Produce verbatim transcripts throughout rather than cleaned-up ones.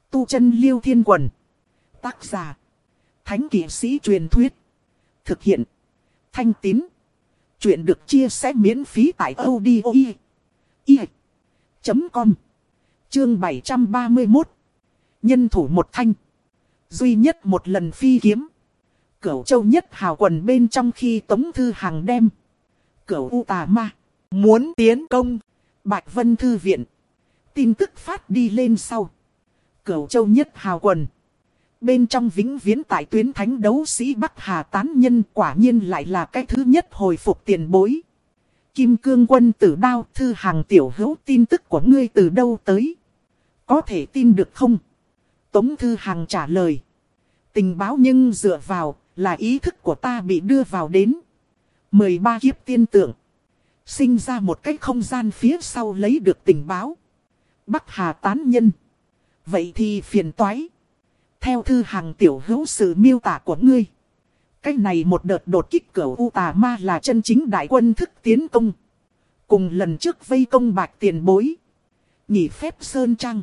Tu chân Liêu Thiên Quần. Tác giả. Thánh kỵ sĩ truyền thuyết. Thực hiện. Thanh Tín. Chuyện được chia sẻ miễn phí tại audio chấm com. Chương bảy trăm ba mươi mốt. Nhân thủ một thanh. Duy nhất một lần phi kiếm. Cửu Châu Nhất Hào quần bên trong khi Tống Thư Hằng đem. Cửu U Tà Ma. Muốn tiến công. Bạch Vân Thư Viện. Tin tức phát đi lên sau. Cửu Châu Nhất Hào quần. Bên trong vĩnh viễn tại tuyến thánh đấu sĩ Bắc Hà tán nhân quả nhiên lại là cái thứ nhất hồi phục tiền bối. Kim Cương Quân Tử Đao. Thư Hằng tiểu hữu, tin tức của ngươi từ đâu tới? Có thể tin được không? Tống Thư Hằng trả lời. Tình báo nhưng dựa vào là ý thức của ta bị đưa vào đến mười ba kiếp tiên tượng. Sinh ra một cái không gian phía sau lấy được tình báo. Bắc Hà tán nhân. Vậy thì phiền toái. Theo Thư Hằng tiểu hữu sự miêu tả của ngươi, cái này một đợt đột kích Cửu U Tà Ma là chân chính đại quân thức tiến công. Cùng lần trước vây công Bạch tiền bối, nhị phép Sơn Trăng,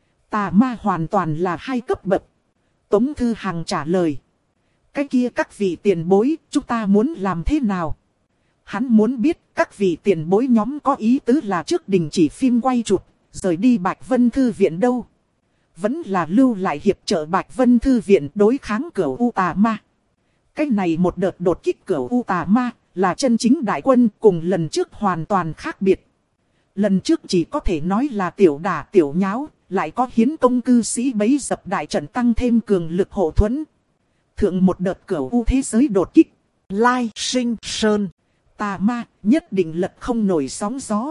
Tà Ma hoàn toàn là hai cấp bậc. Tống Thư Hằng trả lời. Cái kia các vị tiền bối, chúng ta muốn làm thế nào? Hắn muốn biết các vị tiền bối nhóm có ý tứ là trước đình chỉ phim quay chụp, rời đi Bạch Vân Thư Viện đâu? Vẫn là lưu lại hiệp trợ Bạch Vân Thư Viện đối kháng Cửu U Tà Ma. Cái này một đợt đột kích Cửu U Tà Ma là chân chính đại quân, cùng lần trước hoàn toàn khác biệt. Lần trước chỉ có thể nói là tiểu đả tiểu nháo, lại có hiến công cư sĩ bấy dập đại trận tăng thêm cường lực hộ thuẫn. Thượng một đợt Cửu U thế giới đột kích, Lai Sinh Sơn, Tà Ma nhất định lật không nổi sóng gió.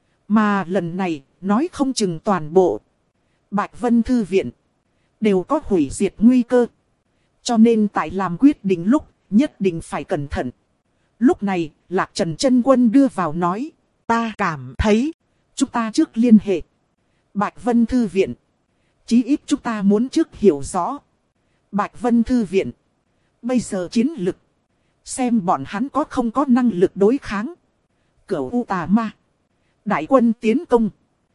Mà lần này, nói không chừng toàn bộ Bạch Vân Thư Viện đều có hủy diệt nguy cơ. Cho nên tại làm quyết định lúc, nhất định phải cẩn thận. Lúc này, Lạc Trần Chân Quân đưa vào nói. Ta cảm thấy, chúng ta trước liên hệ Bạch Vân Thư Viện. Chí ít chúng ta muốn trước hiểu rõ Bạch Vân Thư Viện bây giờ chiến lực, xem bọn hắn có không có năng lực đối kháng Cửu U Tà Ma. Đại quân tiến công,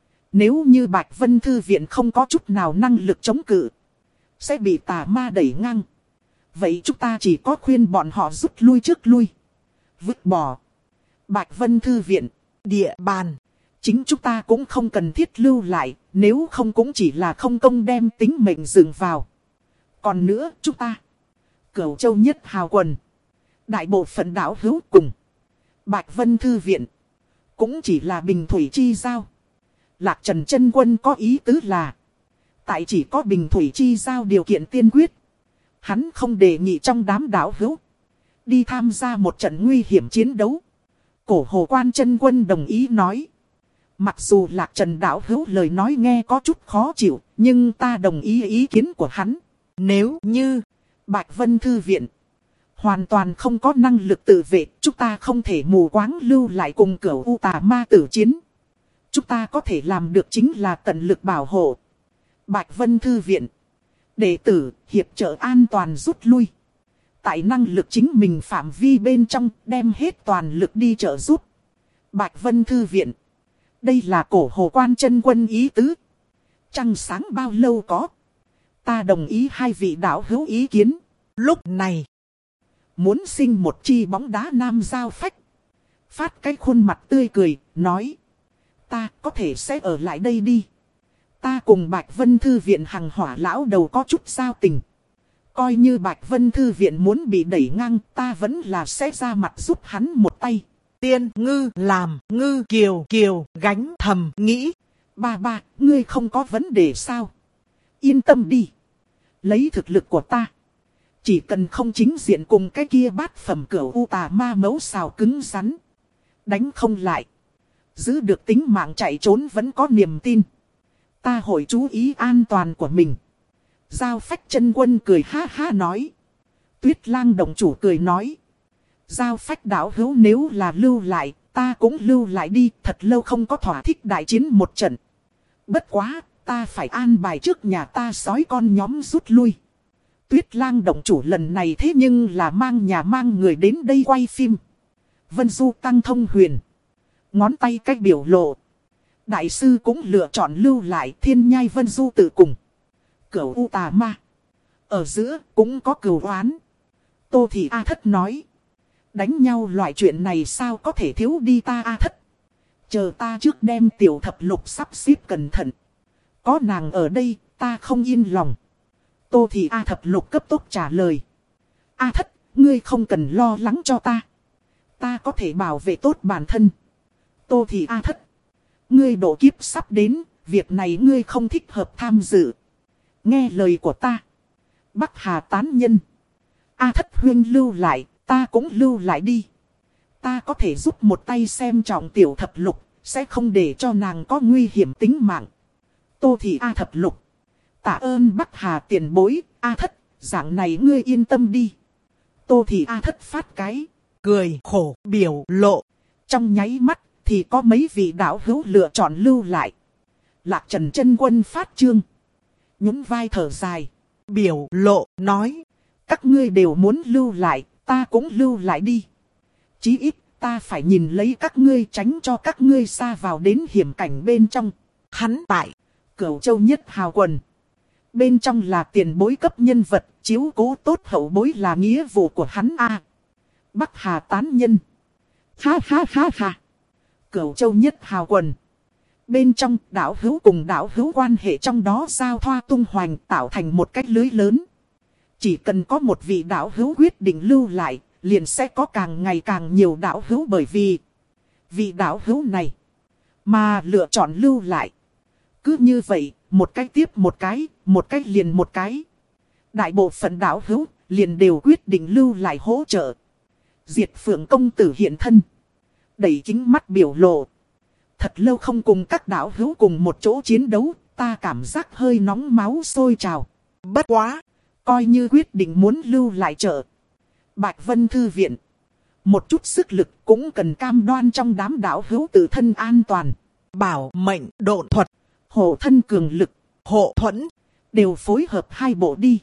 nếu như Bạch Vân Thư Viện không có chút nào năng lực chống cự, sẽ bị Tà Ma đẩy ngang. Vậy chúng ta chỉ có khuyên bọn họ rút lui trước lui, vứt bỏ Bạch Vân Thư Viện. Địa bàn chính chúng ta cũng không cần thiết lưu lại, nếu không cũng chỉ là không công đem tính mệnh dừng vào. Còn nữa chúng ta, Cửu Châu Nhất Hào quần, đại bộ phận đảo hữu cùng Bạch Vân Thư Viện cũng chỉ là bình thủy chi giao. Lạc Trần Chân Quân có ý tứ là, tại chỉ có bình thủy chi giao điều kiện tiên quyết, hắn không đề nghị trong đám đảo hữu đi tham gia một trận nguy hiểm chiến đấu. Cổ Hồ Quan Chân Quân đồng ý nói. Mặc dù Lạc Trần đảo hữu lời nói nghe có chút khó chịu, nhưng ta đồng ý ý kiến của hắn. Nếu như Bạch Vân Thư Viện hoàn toàn không có năng lực tự vệ, chúng ta không thể mù quáng lưu lại cùng Cửu U Tà Ma tử chiến. Chúng ta có thể làm được chính là tận lực bảo hộ Bạch Vân Thư Viện. Đệ tử hiệp trợ an toàn rút lui. Tại năng lực chính mình phạm vi bên trong, đem hết toàn lực đi trợ giúp Bạch Vân Thư Viện. Đây là Cổ Hồ Quan Chân Quân ý tứ. Trăng sáng bao lâu có, ta đồng ý hai vị đạo hữu ý kiến. Lúc này, muốn sinh một chi bóng đá nam giao phách, phát cái khuôn mặt tươi cười, nói. Ta có thể sẽ ở lại đây đi. Ta cùng Bạch Vân Thư Viện hằng hỏa lão đầu có chút giao tình. Coi như Bạch Vân Thư Viện muốn bị đẩy ngang, ta vẫn là sẽ ra mặt giúp hắn một tay. Tiên ngư làm ngư kiều kiều gánh thầm nghĩ. Ba ba, ngươi không có vấn đề sao? Yên tâm đi. Lấy thực lực của ta, chỉ cần không chính diện cùng cái kia bát phẩm Cửu U Tà Ma mấu xào cứng rắn, đánh không lại, giữ được tính mạng chạy trốn vẫn có niềm tin. Ta hội chú ý an toàn của mình. Giao Phách Chân Quân cười ha ha nói. Tuyết Lang Động chủ cười nói. Giao Phách đạo hữu nếu là lưu lại, ta cũng lưu lại đi. Thật lâu không có thỏa thích đại chiến một trận. Bất quá, ta phải an bài trước nhà ta sói con nhóm rút lui. Tuyết Lang Động chủ lần này thế nhưng là mang nhà mang người đến đây quay phim. Vân Du Tăng Thông Huyền, ngón tay cách biểu lộ. Đại sư cũng lựa chọn lưu lại Thiên Nhai Vân Du tự cùng. Cửu U tà ma. Ở giữa cũng có cửu oán. Tô Thị A Thất nói. Đánh nhau loại chuyện này sao có thể thiếu đi ta A Thất. Chờ ta trước đem tiểu thập lục sắp xếp cẩn thận. Có nàng ở đây ta không yên lòng. Tô Thị A Thập Lục cấp tốc trả lời. A Thất, ngươi không cần lo lắng cho ta. Ta có thể bảo vệ tốt bản thân. Tô Thị A Thất. Ngươi độ kiếp sắp đến, việc này ngươi không thích hợp tham dự. Nghe lời của ta. Bắc Hà tán nhân. A Thất huyên lưu lại, ta cũng lưu lại đi. Ta có thể giúp một tay xem trọng tiểu thập lục, sẽ không để cho nàng có nguy hiểm tính mạng. Tô Thị A Thập Lục. Tạ ơn Bắc Hà tiền bối, A Thất, dạng này ngươi yên tâm đi. Tô Thị A Thất phát cái, cười khổ biểu lộ. Trong nháy mắt thì có mấy vị đạo hữu lựa chọn lưu lại. Lạc Trần chân quân phát chương. Nhún vai thở dài. Biểu lộ nói. Các ngươi đều muốn lưu lại, ta cũng lưu lại đi. Chí ít ta phải nhìn lấy các ngươi tránh cho các ngươi xa vào đến hiểm cảnh bên trong. Hắn tại Cửu Châu Nhất Hào Quần. Bên trong là tiền bối cấp nhân vật, chiếu cố tốt hậu bối là nghĩa vụ của hắn a. Bắc Hà tán nhân. Ha ha ha ha. Cửu Châu Nhất Hào Quần. Bên trong đạo hữu cùng đạo hữu quan hệ trong đó giao thoa tung hoành tạo thành một cách lưới lớn. Chỉ cần có một vị đạo hữu quyết định lưu lại, liền sẽ có càng ngày càng nhiều đạo hữu bởi vì vị đạo hữu này mà lựa chọn lưu lại. Cứ như vậy, một cái tiếp một cái, một cái liền một cái. Đại bộ phận đạo hữu liền đều quyết định lưu lại hỗ trợ. Diệt Phượng công tử hiện thân. Đẩy kính mắt biểu lộ. Thật lâu không cùng các đạo hữu cùng một chỗ chiến đấu, ta cảm giác hơi nóng máu sôi trào. Bất quá, coi như quyết định muốn lưu lại trợ. Bạch Vân Thư Viện. Một chút sức lực cũng cần cam đoan trong đám đạo hữu tự thân an toàn. Bảo mệnh, độn thuật, hộ thân cường lực, hộ thuẫn, đều phối hợp hai bộ đi.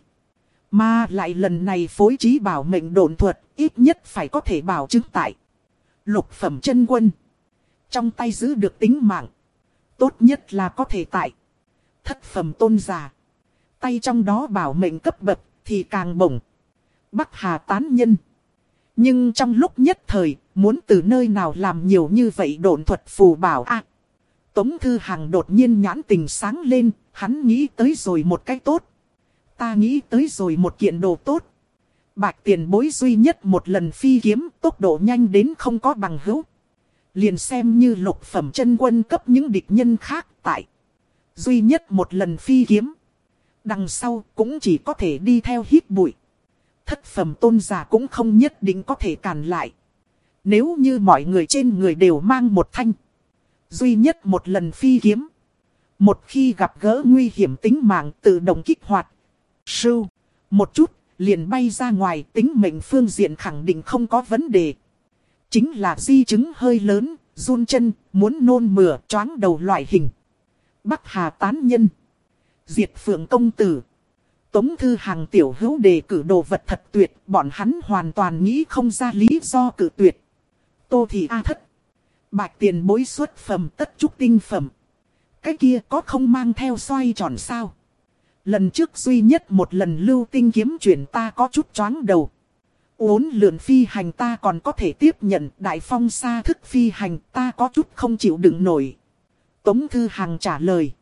Mà lại lần này phối trí bảo mệnh độn thuật, ít nhất phải có thể bảo chứng tại lục phẩm chân quân. Trong tay giữ được tính mạng. Tốt nhất là có thể tại thất phẩm tôn giả. Tay trong đó bảo mệnh cấp bậc thì càng bổng. Bắc Hà tán nhân. Nhưng trong lúc nhất thời, muốn từ nơi nào làm nhiều như vậy độn thuật phù bảo a. À, Tống Thư Hằng đột nhiên nhãn tình sáng lên, hắn nghĩ tới rồi một cái tốt. Ta nghĩ tới rồi một kiện đồ tốt. Bạch tiền bối duy nhất một lần phi kiếm, tốc độ nhanh đến không có bằng hữu. Liền xem như lục phẩm chân quân cấp những địch nhân khác tại. Duy nhất một lần phi kiếm. Đằng sau cũng chỉ có thể đi theo hít bụi. Thất phẩm tôn giả cũng không nhất định có thể cản lại. Nếu như mọi người trên người đều mang một thanh. Duy nhất một lần phi kiếm. Một khi gặp gỡ nguy hiểm tính mạng tự động kích hoạt. Sưu. Một chút liền bay ra ngoài, tính mệnh phương diện khẳng định không có vấn đề. Chính là di chứng hơi lớn, run chân, muốn nôn mửa, choáng đầu loại hình. Bắc Hà tán nhân. Diệt Phượng công tử. Tống Thư Hằng tiểu hữu đề cử đồ vật thật tuyệt, bọn hắn hoàn toàn nghĩ không ra lý do cử tuyệt. Tô Thị A Thất. Bạch tiền bối xuất phẩm tất trúc tinh phẩm. Cái kia có không mang theo xoay tròn sao? Lần trước duy nhất một lần lưu tinh kiếm chuyển ta có chút choáng đầu. Uốn lượn phi hành ta còn có thể tiếp nhận, đại phong xa thức phi hành ta có chút không chịu đựng nổi. Tống Thư Hằng trả lời.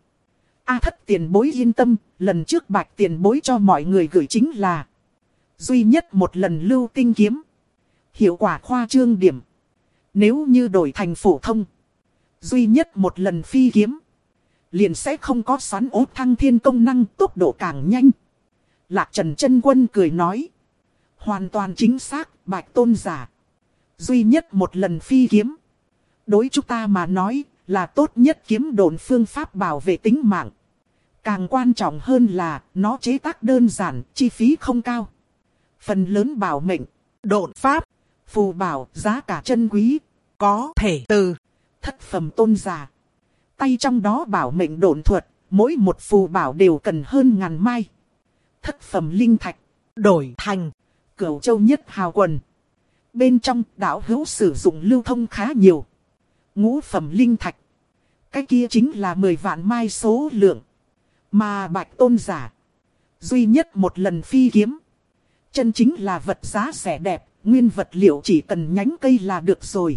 A Thất tiền bối yên tâm, lần trước Bạch tiền bối cho mọi người gửi chính là duy nhất một lần lưu tinh kiếm. Hiệu quả khoa trương điểm. Nếu như đổi thành phổ thông, duy nhất một lần phi kiếm, liền sẽ không có xoắn ốt thăng thiên công năng, tốc độ càng nhanh. Lạc Trần chân quân cười nói. Hoàn toàn chính xác, Bạch tôn giả. Duy nhất một lần phi kiếm. Đối chúng ta mà nói, là tốt nhất kiếm độn phương pháp bảo vệ tính mạng. Càng quan trọng hơn là, nó chế tác đơn giản, chi phí không cao. Phần lớn bảo mệnh, độn pháp, phù bảo, giá cả chân quý. Có thể từ thất phẩm tôn giả. Tay trong đó bảo mệnh độn thuật, mỗi một phù bảo đều cần hơn ngàn mai. Thất phẩm linh thạch, đổi thành Cửu Châu Nhất Hào Quần. Bên trong đạo hữu sử dụng lưu thông khá nhiều. Ngũ phẩm linh thạch, cái kia chính là mười vạn mai số lượng. Mà Bạch tôn giả, Duy nhất một lần phi kiếm. Chân chính là vật giá rẻ đẹp, nguyên vật liệu chỉ cần nhánh cây là được rồi.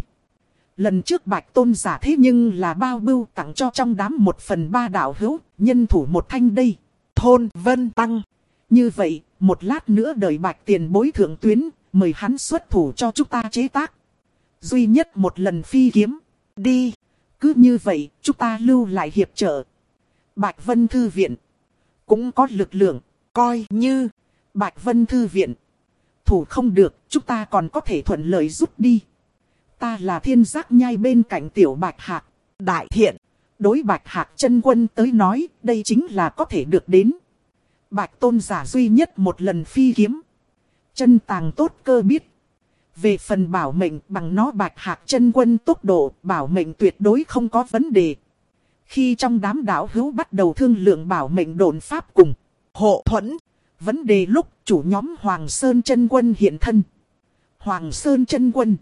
Lần trước Bạch Tôn giả thế nhưng là bao bưu tặng cho trong đám một phần ba đạo hữu, nhân thủ một thanh đây. Thôn Vân Tăng. Như vậy, một lát nữa đợi Bạch tiền bối thượng tuyến, mời hắn xuất thủ cho chúng ta chế tác. Duy nhất một lần phi kiếm. Đi. Cứ như vậy, chúng ta lưu lại hiệp trợ. Bạch Vân Thư Viện. Cũng có lực lượng, coi như Bạch Vân Thư Viện. Thủ không được, chúng ta còn có thể thuận lợi rút đi. Ta là Thiên Giác Nhai bên cạnh tiểu Bạch Hạc. Đại thiện. Đối Bạch Hạc chân quân tới nói, đây chính là có thể được đến. Bạch Tôn giả duy nhất một lần phi kiếm. Chân tàng tốt cơ biết. Về phần bảo mệnh bằng nó Bạch Hạc chân quân tốc độ, bảo mệnh tuyệt đối không có vấn đề. Khi trong đám đạo hữu bắt đầu thương lượng bảo mệnh độn pháp cùng hộ thuẫn. Vấn đề lúc chủ nhóm Hoàng Sơn chân quân hiện thân. Hoàng Sơn chân quân.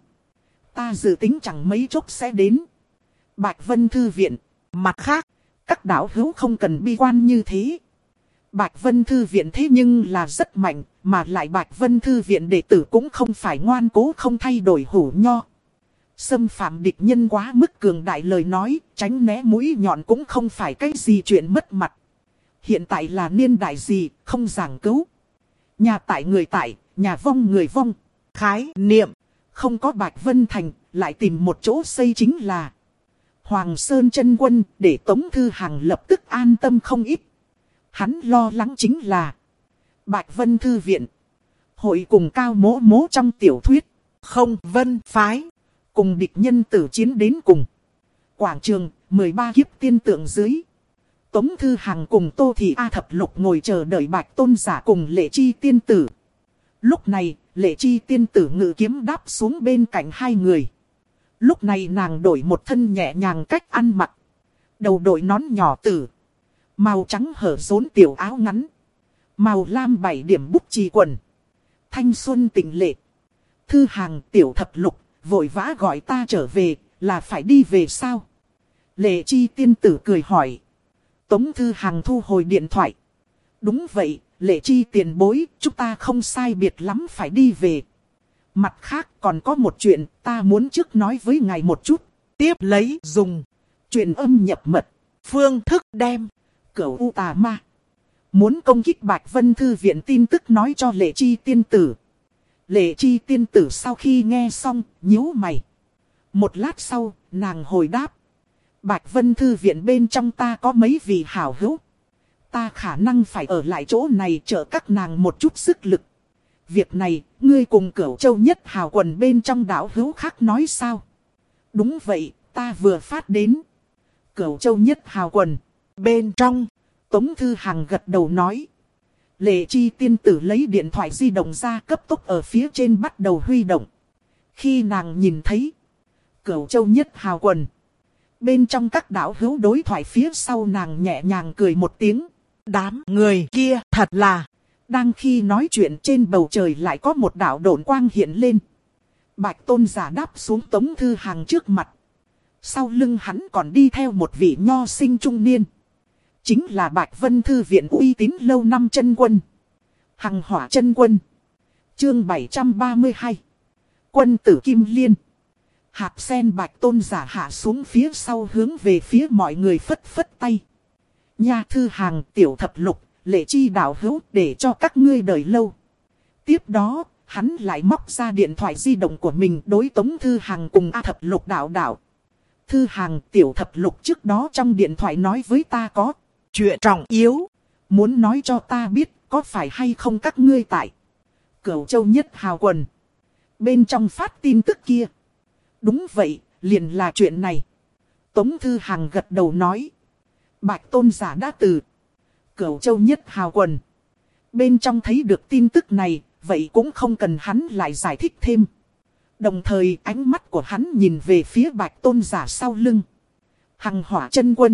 Ta dự tính chẳng mấy chốc sẽ đến. Bạch Vân Thư Viện. Mặt khác, các đạo hữu không cần bi quan như thế. Bạch Vân Thư Viện thế nhưng là rất mạnh, mà lại Bạch Vân Thư Viện đệ tử cũng không phải ngoan cố không thay đổi hủ nho. Xâm phạm địch nhân quá mức cường đại lời nói, tránh né mũi nhọn cũng không phải cái gì chuyện mất mặt. Hiện tại là niên đại gì, không giảng cứu. Nhà tại người tại, nhà vong người vong. Khái niệm, không có Bạch Vân Thành, lại tìm một chỗ xây chính là Hoàng Sơn chân quân, để Tống Thư Hằng lập tức an tâm không ít. Hắn lo lắng chính là Bạch Vân Thư Viện. Hội cùng cao mỗ mỗ trong tiểu thuyết, không vân phái. Cùng địch nhân tử chiến đến cùng. Quảng trường, mười ba kiếp tiên tượng dưới. Tống Thư Hằng cùng Tô Thị A Thập Lục ngồi chờ đợi Bạch Tôn giả cùng Lệ Chi tiên tử. Lúc này, Lệ Chi tiên tử ngự kiếm đáp xuống bên cạnh hai người. Lúc này nàng đổi một thân nhẹ nhàng cách ăn mặc. Đầu đội nón nhỏ tử. Màu trắng hở rốn tiểu áo ngắn. Màu lam bảy điểm bút chì quần. Thanh xuân tịnh lệ. Thư Hằng tiểu Thập Lục. Vội vã gọi ta trở về, là phải đi về sao? Lệ Chi tiên tử cười hỏi. Tống Thư Hằng thu hồi điện thoại. Đúng vậy, Lệ Chi tiền bối, chúng ta không sai biệt lắm phải đi về. Mặt khác còn có một chuyện, ta muốn trước nói với ngài một chút. Tiếp lấy dùng truyền âm nhập mật, phương thức đem Cửu U Tà Ma muốn công kích Bạch Vân Thư Viện tin tức nói cho Lệ Chi tiên tử. Lệ Chi tiên tử sau khi nghe xong, nhíu mày. Một lát sau, nàng hồi đáp. Bạch Vân Thư Viện bên trong ta có mấy vị hảo hữu. Ta khả năng phải ở lại chỗ này trợ các nàng một chút sức lực. Việc này, ngươi cùng Cửu Châu Nhất Hào quần bên trong đảo hữu khác nói sao? Đúng vậy, ta vừa phát đến. Cửu Châu Nhất Hào quần. Bên trong, Tống Thư Hằng gật đầu nói. Lệ Chi tiên tử lấy điện thoại di động ra cấp tốc ở phía trên bắt đầu huy động. Khi nàng nhìn thấy Cửu Châu Nhất Hào quần. Bên trong các đảo hữu đối thoại phía sau nàng nhẹ nhàng cười một tiếng. Đám người kia thật là. Đang khi nói chuyện trên bầu trời lại có một đảo độn quang hiện lên. Bạch Tôn giả đáp xuống Tống Thư Hằng trước mặt. Sau lưng hắn còn đi theo một vị nho sinh trung niên. Chính là Bạch Vân Thư Viện uy tín lâu năm chân quân. Hằng Hỏa chân quân. Chương bảy trăm ba mươi hai. Quân tử Kim Liên. Hạp sen Bạch Tôn giả hạ xuống phía sau hướng về phía mọi người phất phất tay. Nha Thư Hằng tiểu Thập Lục, Lệ Chi đạo hữu để cho các ngươi đợi lâu. Tiếp đó, hắn lại móc ra điện thoại di động của mình đối Tống Thư Hằng cùng A Thập Lục đạo đạo. Thư Hằng tiểu Thập Lục trước đó trong điện thoại nói với ta có chuyện trọng yếu. Muốn nói cho ta biết có phải hay không các ngươi tại Cửu Châu Nhất Hào quần bên trong phát tin tức kia. Đúng vậy, liền là chuyện này. Tống Thư Hằng gật đầu nói. Bạch Tôn giả đã từ Cửu Châu Nhất Hào quần bên trong thấy được tin tức này, vậy cũng không cần hắn lại giải thích thêm. Đồng thời ánh mắt của hắn nhìn về phía Bạch Tôn giả sau lưng. Hằng Hỏa chân quân.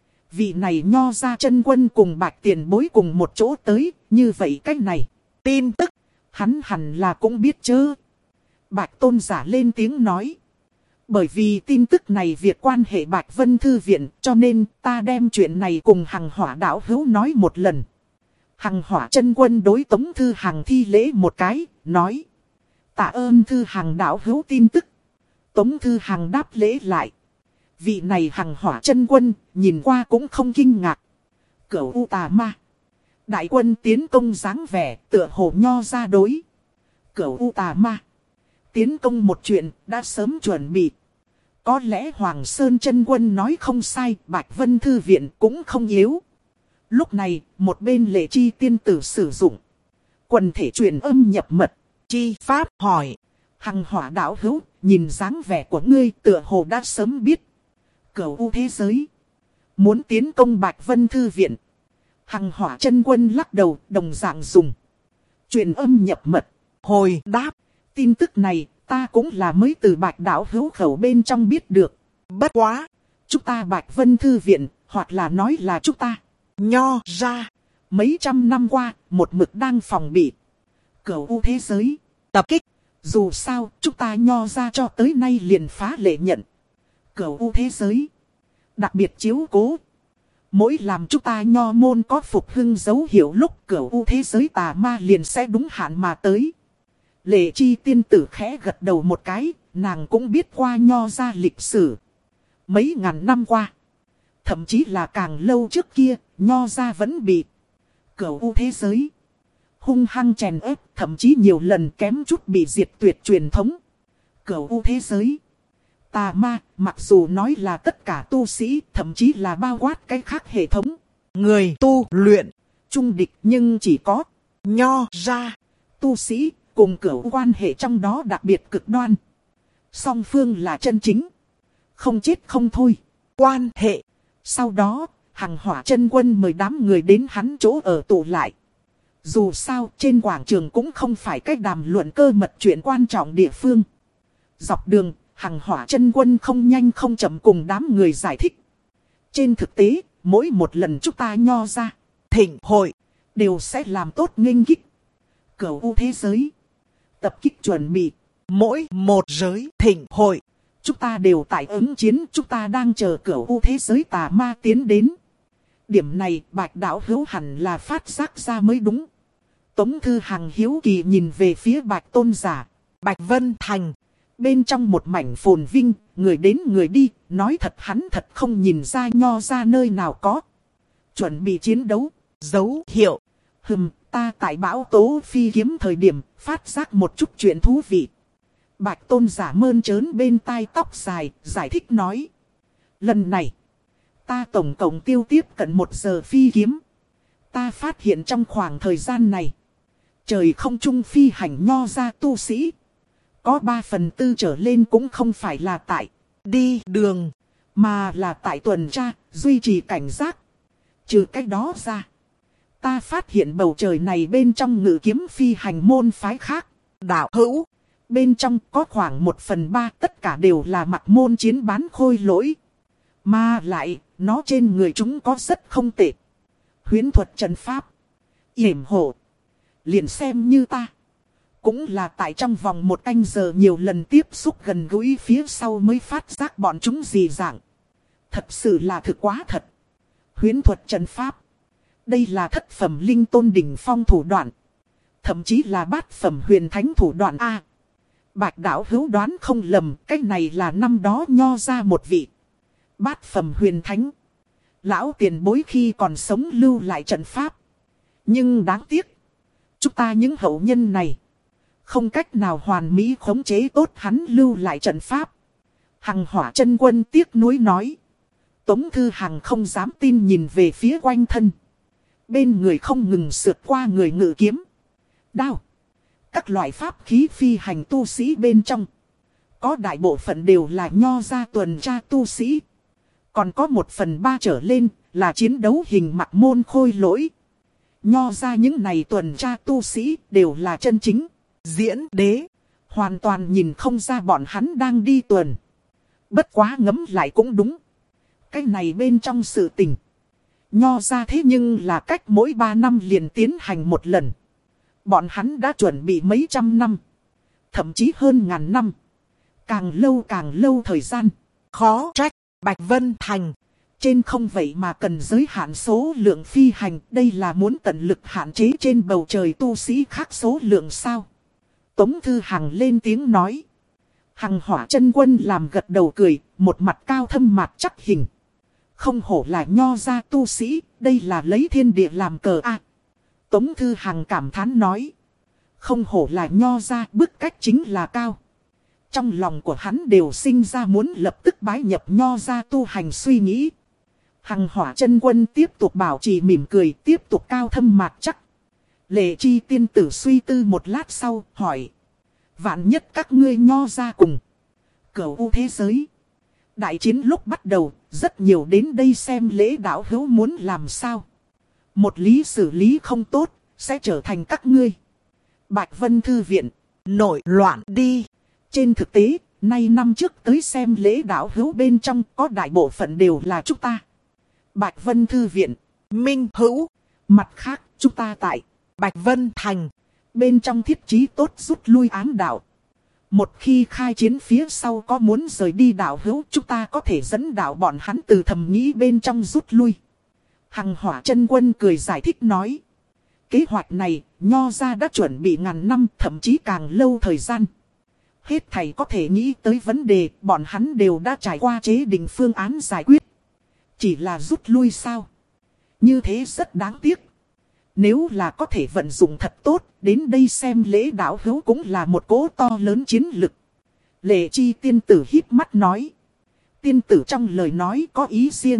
Vị này nho ra chân quân cùng Bạch tiền bối cùng một chỗ tới, như vậy cách này. Tin tức, hắn hẳn là cũng biết chứ. Bạch Tôn giả lên tiếng nói. Bởi vì tin tức này việc quan hệ Bạch Vân Thư Viện, cho nên ta đem chuyện này cùng Hằng Hỏa đạo hữu nói một lần. Hằng Hỏa Chân Quân đối Tống Thư Hằng thi lễ một cái, nói. Tạ ơn Thư Hằng đạo hữu tin tức. Tống Thư Hằng đáp lễ lại. Vị này Hằng Hỏa Chân Quân, nhìn qua cũng không kinh ngạc. Cửu U Tà Ma. Đại quân tiến công dáng vẻ, tựa hồ nho ra đối. Cửu U Tà Ma. Tiến công một chuyện, đã sớm chuẩn bị. Có lẽ Hoàng Sơn Chân Quân nói không sai, Bạch Vân Thư Viện cũng không yếu. Lúc này, một bên Lệ Chi tiên tử sử dụng. Quần thể truyền âm nhập mật. Chi Pháp hỏi. Hằng Hỏa đạo hữu, nhìn dáng vẻ của ngươi tựa hồ đã sớm biết. Cửu U thế giới. Muốn tiến công Bạch Vân Thư Viện. Hằng Hỏa Chân Quân lắc đầu, đồng dạng dùng. Truyền âm nhập mật. Hồi đáp. Tin tức này, ta cũng là mới từ Bạch đạo hữu khẩu bên trong biết được. Bất quá. Chúng ta Bạch Vân Thư Viện, hoặc là nói là chúng ta. Nho ra. Mấy trăm năm qua, một mực đang phòng bị. Cửu U thế giới. Tập kích. Dù sao, chúng ta nho ra cho tới nay liền phá lệ nhận. Cửu U thế giới. Đặc biệt chiếu cố. Mỗi làm chúng ta nho môn có phục hưng dấu hiệu lúc Cửu U thế giới tà ma liền sẽ đúng hạn mà tới. Lệ Chi tiên tử khẽ gật đầu một cái, nàng cũng biết qua nho ra lịch sử. Mấy ngàn năm qua. Thậm chí là càng lâu trước kia, nho ra vẫn bị Cửu U thế giới hung hăng chèn ép, thậm chí nhiều lần kém chút bị diệt tuyệt truyền thống. Cửu U thế giới tà ma, mặc dù nói là tất cả tu sĩ, thậm chí là bao quát cái khác hệ thống. Người tu luyện, trung địch nhưng chỉ có nho ra. Tu sĩ, cùng cửu quan hệ trong đó đặc biệt cực đoan. Song phương là chân chính. Không chết không thôi. Quan hệ. Sau đó, Hằng Hỏa Chân Quân mời đám người đến hắn chỗ ở tụ lại. Dù sao, trên quảng trường cũng không phải cách đàm luận cơ mật chuyện quan trọng địa phương. Dọc đường, Hằng Hỏa Chân Quân không nhanh không chậm cùng đám người giải thích. Trên thực tế, mỗi một lần chúng ta nho ra, thịnh hội, đều sẽ làm tốt nghênh kích. Cửu U thế giới. Tập kích chuẩn bị. Mỗi một giới thịnh hội. Chúng ta đều tại ứng chiến. Chúng ta đang chờ Cửu U thế giới tà ma tiến đến. Điểm này Bạch đạo hữu hẳn là phát giác ra mới đúng. Tống Thư Hằng hiếu kỳ nhìn về phía Bạch tôn giả. Bạch Vân Thành. Bên trong một mảnh phồn vinh, người đến người đi. Nói thật hắn thật không nhìn ra nho ra nơi nào có. Chuẩn bị chiến đấu. Dấu hiệu. Hừm, ta tại bão tố phi kiếm thời điểm, phát giác một chút chuyện thú vị. Bạch tôn giả mơn trớn bên tai tóc dài, giải thích nói. Lần này, ta tổng cộng tiêu tiếp cận một giờ phi kiếm. Ta phát hiện trong khoảng thời gian này, trời không trung phi hành nho ra tu sĩ. Có ba phần tư trở lên cũng không phải là tại đi đường, mà là tại tuần tra, duy trì cảnh giác. Trừ cách đó ra, ta phát hiện bầu trời này bên trong ngự kiếm phi hành môn phái khác. Đạo hữu, bên trong có khoảng một phần ba tất cả đều là mặt môn chiến bán khôi lỗi. Mà lại, nó trên người chúng có rất không tệ. Huyễn thuật trận pháp, yểm hộ. Liền xem như ta. Cũng là tại trong vòng một canh giờ nhiều lần tiếp xúc gần gũi phía sau mới phát giác bọn chúng gì dạng. Thật sự là thực quá thật. Huyễn thuật trận pháp. Đây là thất phẩm linh tôn đỉnh phong thủ đoạn. Thậm chí là bát phẩm huyền thánh thủ đoạn A. Bạch đạo hữu đoán không lầm, cái này là năm đó nho ra một vị. Bát phẩm huyền thánh. Lão tiền bối khi còn sống lưu lại trận pháp. Nhưng đáng tiếc. Chúng ta những hậu nhân này. Không cách nào hoàn mỹ khống chế tốt hắn lưu lại trận pháp. Hằng Hỏa Chân Quân tiếc nuối nói. Tống Thư Hằng không dám tin nhìn về phía quanh thân. Bên người không ngừng sượt qua người ngự kiếm. Đao. Các loại pháp khí phi hành tu sĩ bên trong. Có đại bộ phận đều là nho ra tuần tra tu sĩ. Còn có một phần ba trở lên là chiến đấu hình mặt môn khôi lỗi. Nho ra những này tuần tra tu sĩ đều là chân chính. Diễn đế. Hoàn toàn nhìn không ra bọn hắn đang đi tuần. Bất quá ngấm lại cũng đúng. Cái này bên trong sự tình. Nho ra thế nhưng là cách mỗi ba năm liền tiến hành một lần. Bọn hắn đã chuẩn bị mấy trăm năm. Thậm chí hơn ngàn năm. Càng lâu càng lâu thời gian. Khó trách. Bạch Vân Thành. Trên không vậy mà cần giới hạn số lượng phi hành, đây là muốn tận lực hạn chế trên bầu trời tu sĩ khác số lượng sao? Tống Thư Hằng lên tiếng nói. Hằng Hỏa Chân Quân làm gật đầu cười, một mặt cao thâm mặt chắc hình. Không hổ là nho gia tu sĩ, đây là lấy thiên địa làm cờ a. Tống Thư Hằng cảm thán nói. Không hổ là nho gia, bức cách chính là cao. Trong lòng của hắn đều sinh ra muốn lập tức bái nhập nho gia tu hành suy nghĩ. Hằng Hỏa Chân Quân tiếp tục bảo trì mỉm cười, tiếp tục cao thâm mặt chắc. Lệ Chi tiên tử suy tư một lát sau, hỏi. Vạn nhất các ngươi nho gia cùng Cửu U thế giới. Đại chiến lúc bắt đầu, rất nhiều đến đây xem lễ đạo hữu muốn làm sao. Một lý xử lý không tốt, sẽ trở thành các ngươi. Bạch Vân Thư Viện, nổi loạn đi. Trên thực tế, nay năm trước tới xem lễ đạo hữu bên trong có đại bộ phận đều là chúng ta. Bạch Vân Thư Viện, Minh Hữu. Mặt khác, chúng ta tại Bạch Vân Thành. Bên trong thiết trí tốt rút lui ám đạo. Một khi khai chiến phía sau có muốn rời đi đạo hữu, chúng ta có thể dẫn đạo bọn hắn từ thầm nghĩ bên trong rút lui. Hằng Hỏa Chân Quân cười giải thích nói. Kế hoạch này, nho gia đã chuẩn bị ngàn năm, thậm chí càng lâu thời gian. Hết thầy có thể nghĩ tới vấn đề, bọn hắn đều đã trải qua chế định phương án giải quyết. Chỉ là rút lui sao? Như thế rất đáng tiếc. Nếu là có thể vận dụng thật tốt, đến đây xem lễ đạo hữu cũng là một cỗ to lớn chiến lực. Lệ Chi tiên tử híp mắt nói. Tiên tử trong lời nói có ý riêng.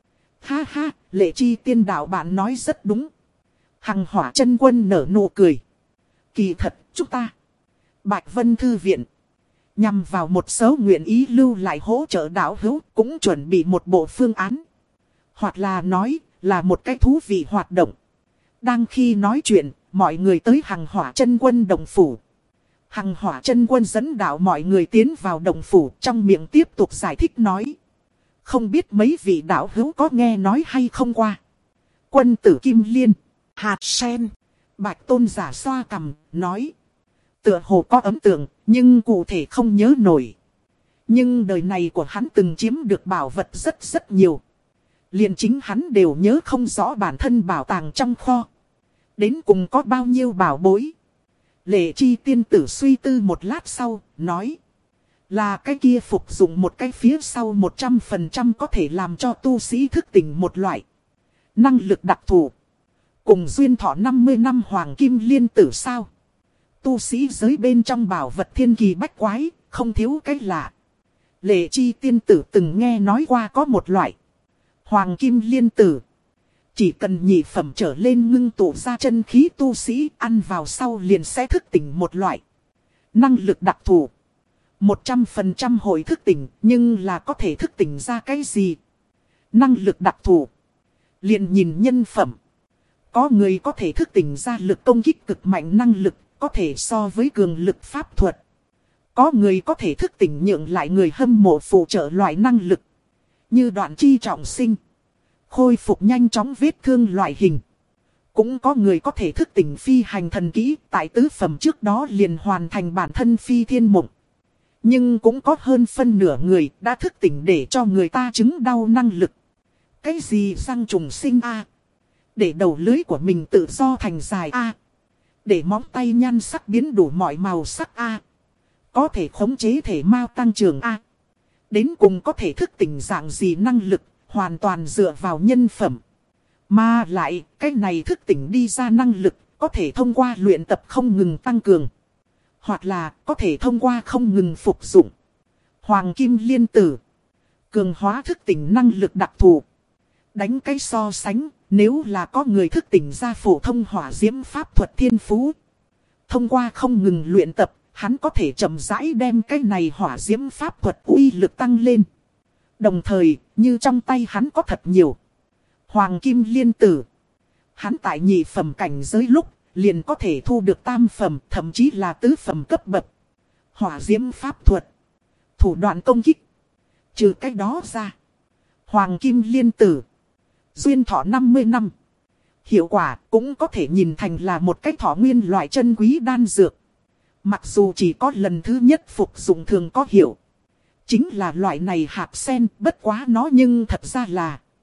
Ha ha, Lệ Chi tiên đạo bạn nói rất đúng. Hằng Hỏa Chân Quân nở nụ cười. Kỳ thật, chúng ta Bạch Vân Thư Viện nhằm vào một số nguyện ý lưu lại hỗ trợ đạo hữu, cũng chuẩn bị một bộ phương án. Hoặc là nói, là một cái thú vị hoạt động. Đang khi nói chuyện, mọi người tới Hằng Hỏa Chân Quân động phủ. Hằng Hỏa Chân Quân dẫn đạo mọi người tiến vào động phủ, trong miệng tiếp tục giải thích nói. Không biết mấy vị đạo hữu có nghe nói hay không qua. Quân tử Kim Liên, hạt sen. Bạch Tôn giả xoa cằm, nói. Tựa hồ có ấn tượng, nhưng cụ thể không nhớ nổi. Nhưng đời này của hắn từng chiếm được bảo vật rất rất nhiều. Liền chính hắn đều nhớ không rõ bản thân bảo tàng trong kho. Đến cùng có bao nhiêu bảo bối. Lệ Chi tiên tử suy tư một lát sau, nói. Là cái kia phục dụng một cái phía sau một trăm phần trăm có thể làm cho tu sĩ thức tỉnh một loại năng lực đặc thù. Cùng duyên thọ năm mươi năm hoàng kim liên tử sao. Tu sĩ giới bên trong bảo vật thiên kỳ bách quái, không thiếu cái lạ. Lệ Chi tiên tử từng nghe nói qua có một loại hoàng kim liên tử. Chỉ cần nhị phẩm trở lên ngưng tụ ra chân khí tu sĩ ăn vào sau liền sẽ thức tỉnh một loại năng lực đặc thù. một trăm phần trăm hồi thức tỉnh, nhưng là có thể thức tỉnh ra cái gì? Năng lực đặc thù. Liền nhìn nhân phẩm. Có người có thể thức tỉnh ra lực công kích cực mạnh năng lực, có thể so với cường lực pháp thuật. Có người có thể thức tỉnh nhượng lại người hâm mộ phụ trợ loại năng lực. Như đoạn chi trọng sinh. Khôi phục nhanh chóng vết thương loại hình. Cũng có người có thể thức tỉnh phi hành thần kỹ, tại tứ phẩm trước đó liền hoàn thành bản thân phi thiên mộng. Nhưng cũng có hơn phân nửa người đã thức tỉnh để cho người ta chứng đau năng lực. Cái gì răng trùng sinh a? Để đầu lưới của mình tự do thành dài a? Để móng tay nhan sắc biến đủ mọi màu sắc a? Có thể khống chế thể mao tăng trưởng a? Đến cùng có thể thức tỉnh dạng gì năng lực, hoàn toàn dựa vào nhân phẩm. Mà lại, cái này thức tỉnh đi ra năng lực, có thể thông qua luyện tập không ngừng tăng cường. Hoặc là có thể thông qua không ngừng phục dụng hoàng kim liên tử, cường hóa thức tỉnh năng lực đặc thù. Đánh cái so sánh, nếu là có người thức tỉnh ra phổ thông hỏa diễm pháp thuật thiên phú. Thông qua không ngừng luyện tập, hắn có thể chậm rãi đem cái này hỏa diễm pháp thuật uy lực tăng lên. Đồng thời, như trong tay hắn có thật nhiều hoàng kim liên tử. Hắn tại nhị phẩm cảnh giới lúc, liền có thể thu được tam phẩm, thậm chí là tứ phẩm cấp bậc hỏa diễm pháp thuật. Thủ đoạn công kích. Trừ cái đó ra, hoàng kim liên tử, duyên thọ năm mươi năm. Hiệu quả cũng có thể nhìn thành là một cái thọ nguyên loại chân quý đan dược. Mặc dù chỉ có lần thứ nhất phục dụng thường có hiệu. Chính là loại này hạt sen, bất quá nó nhưng thật ra là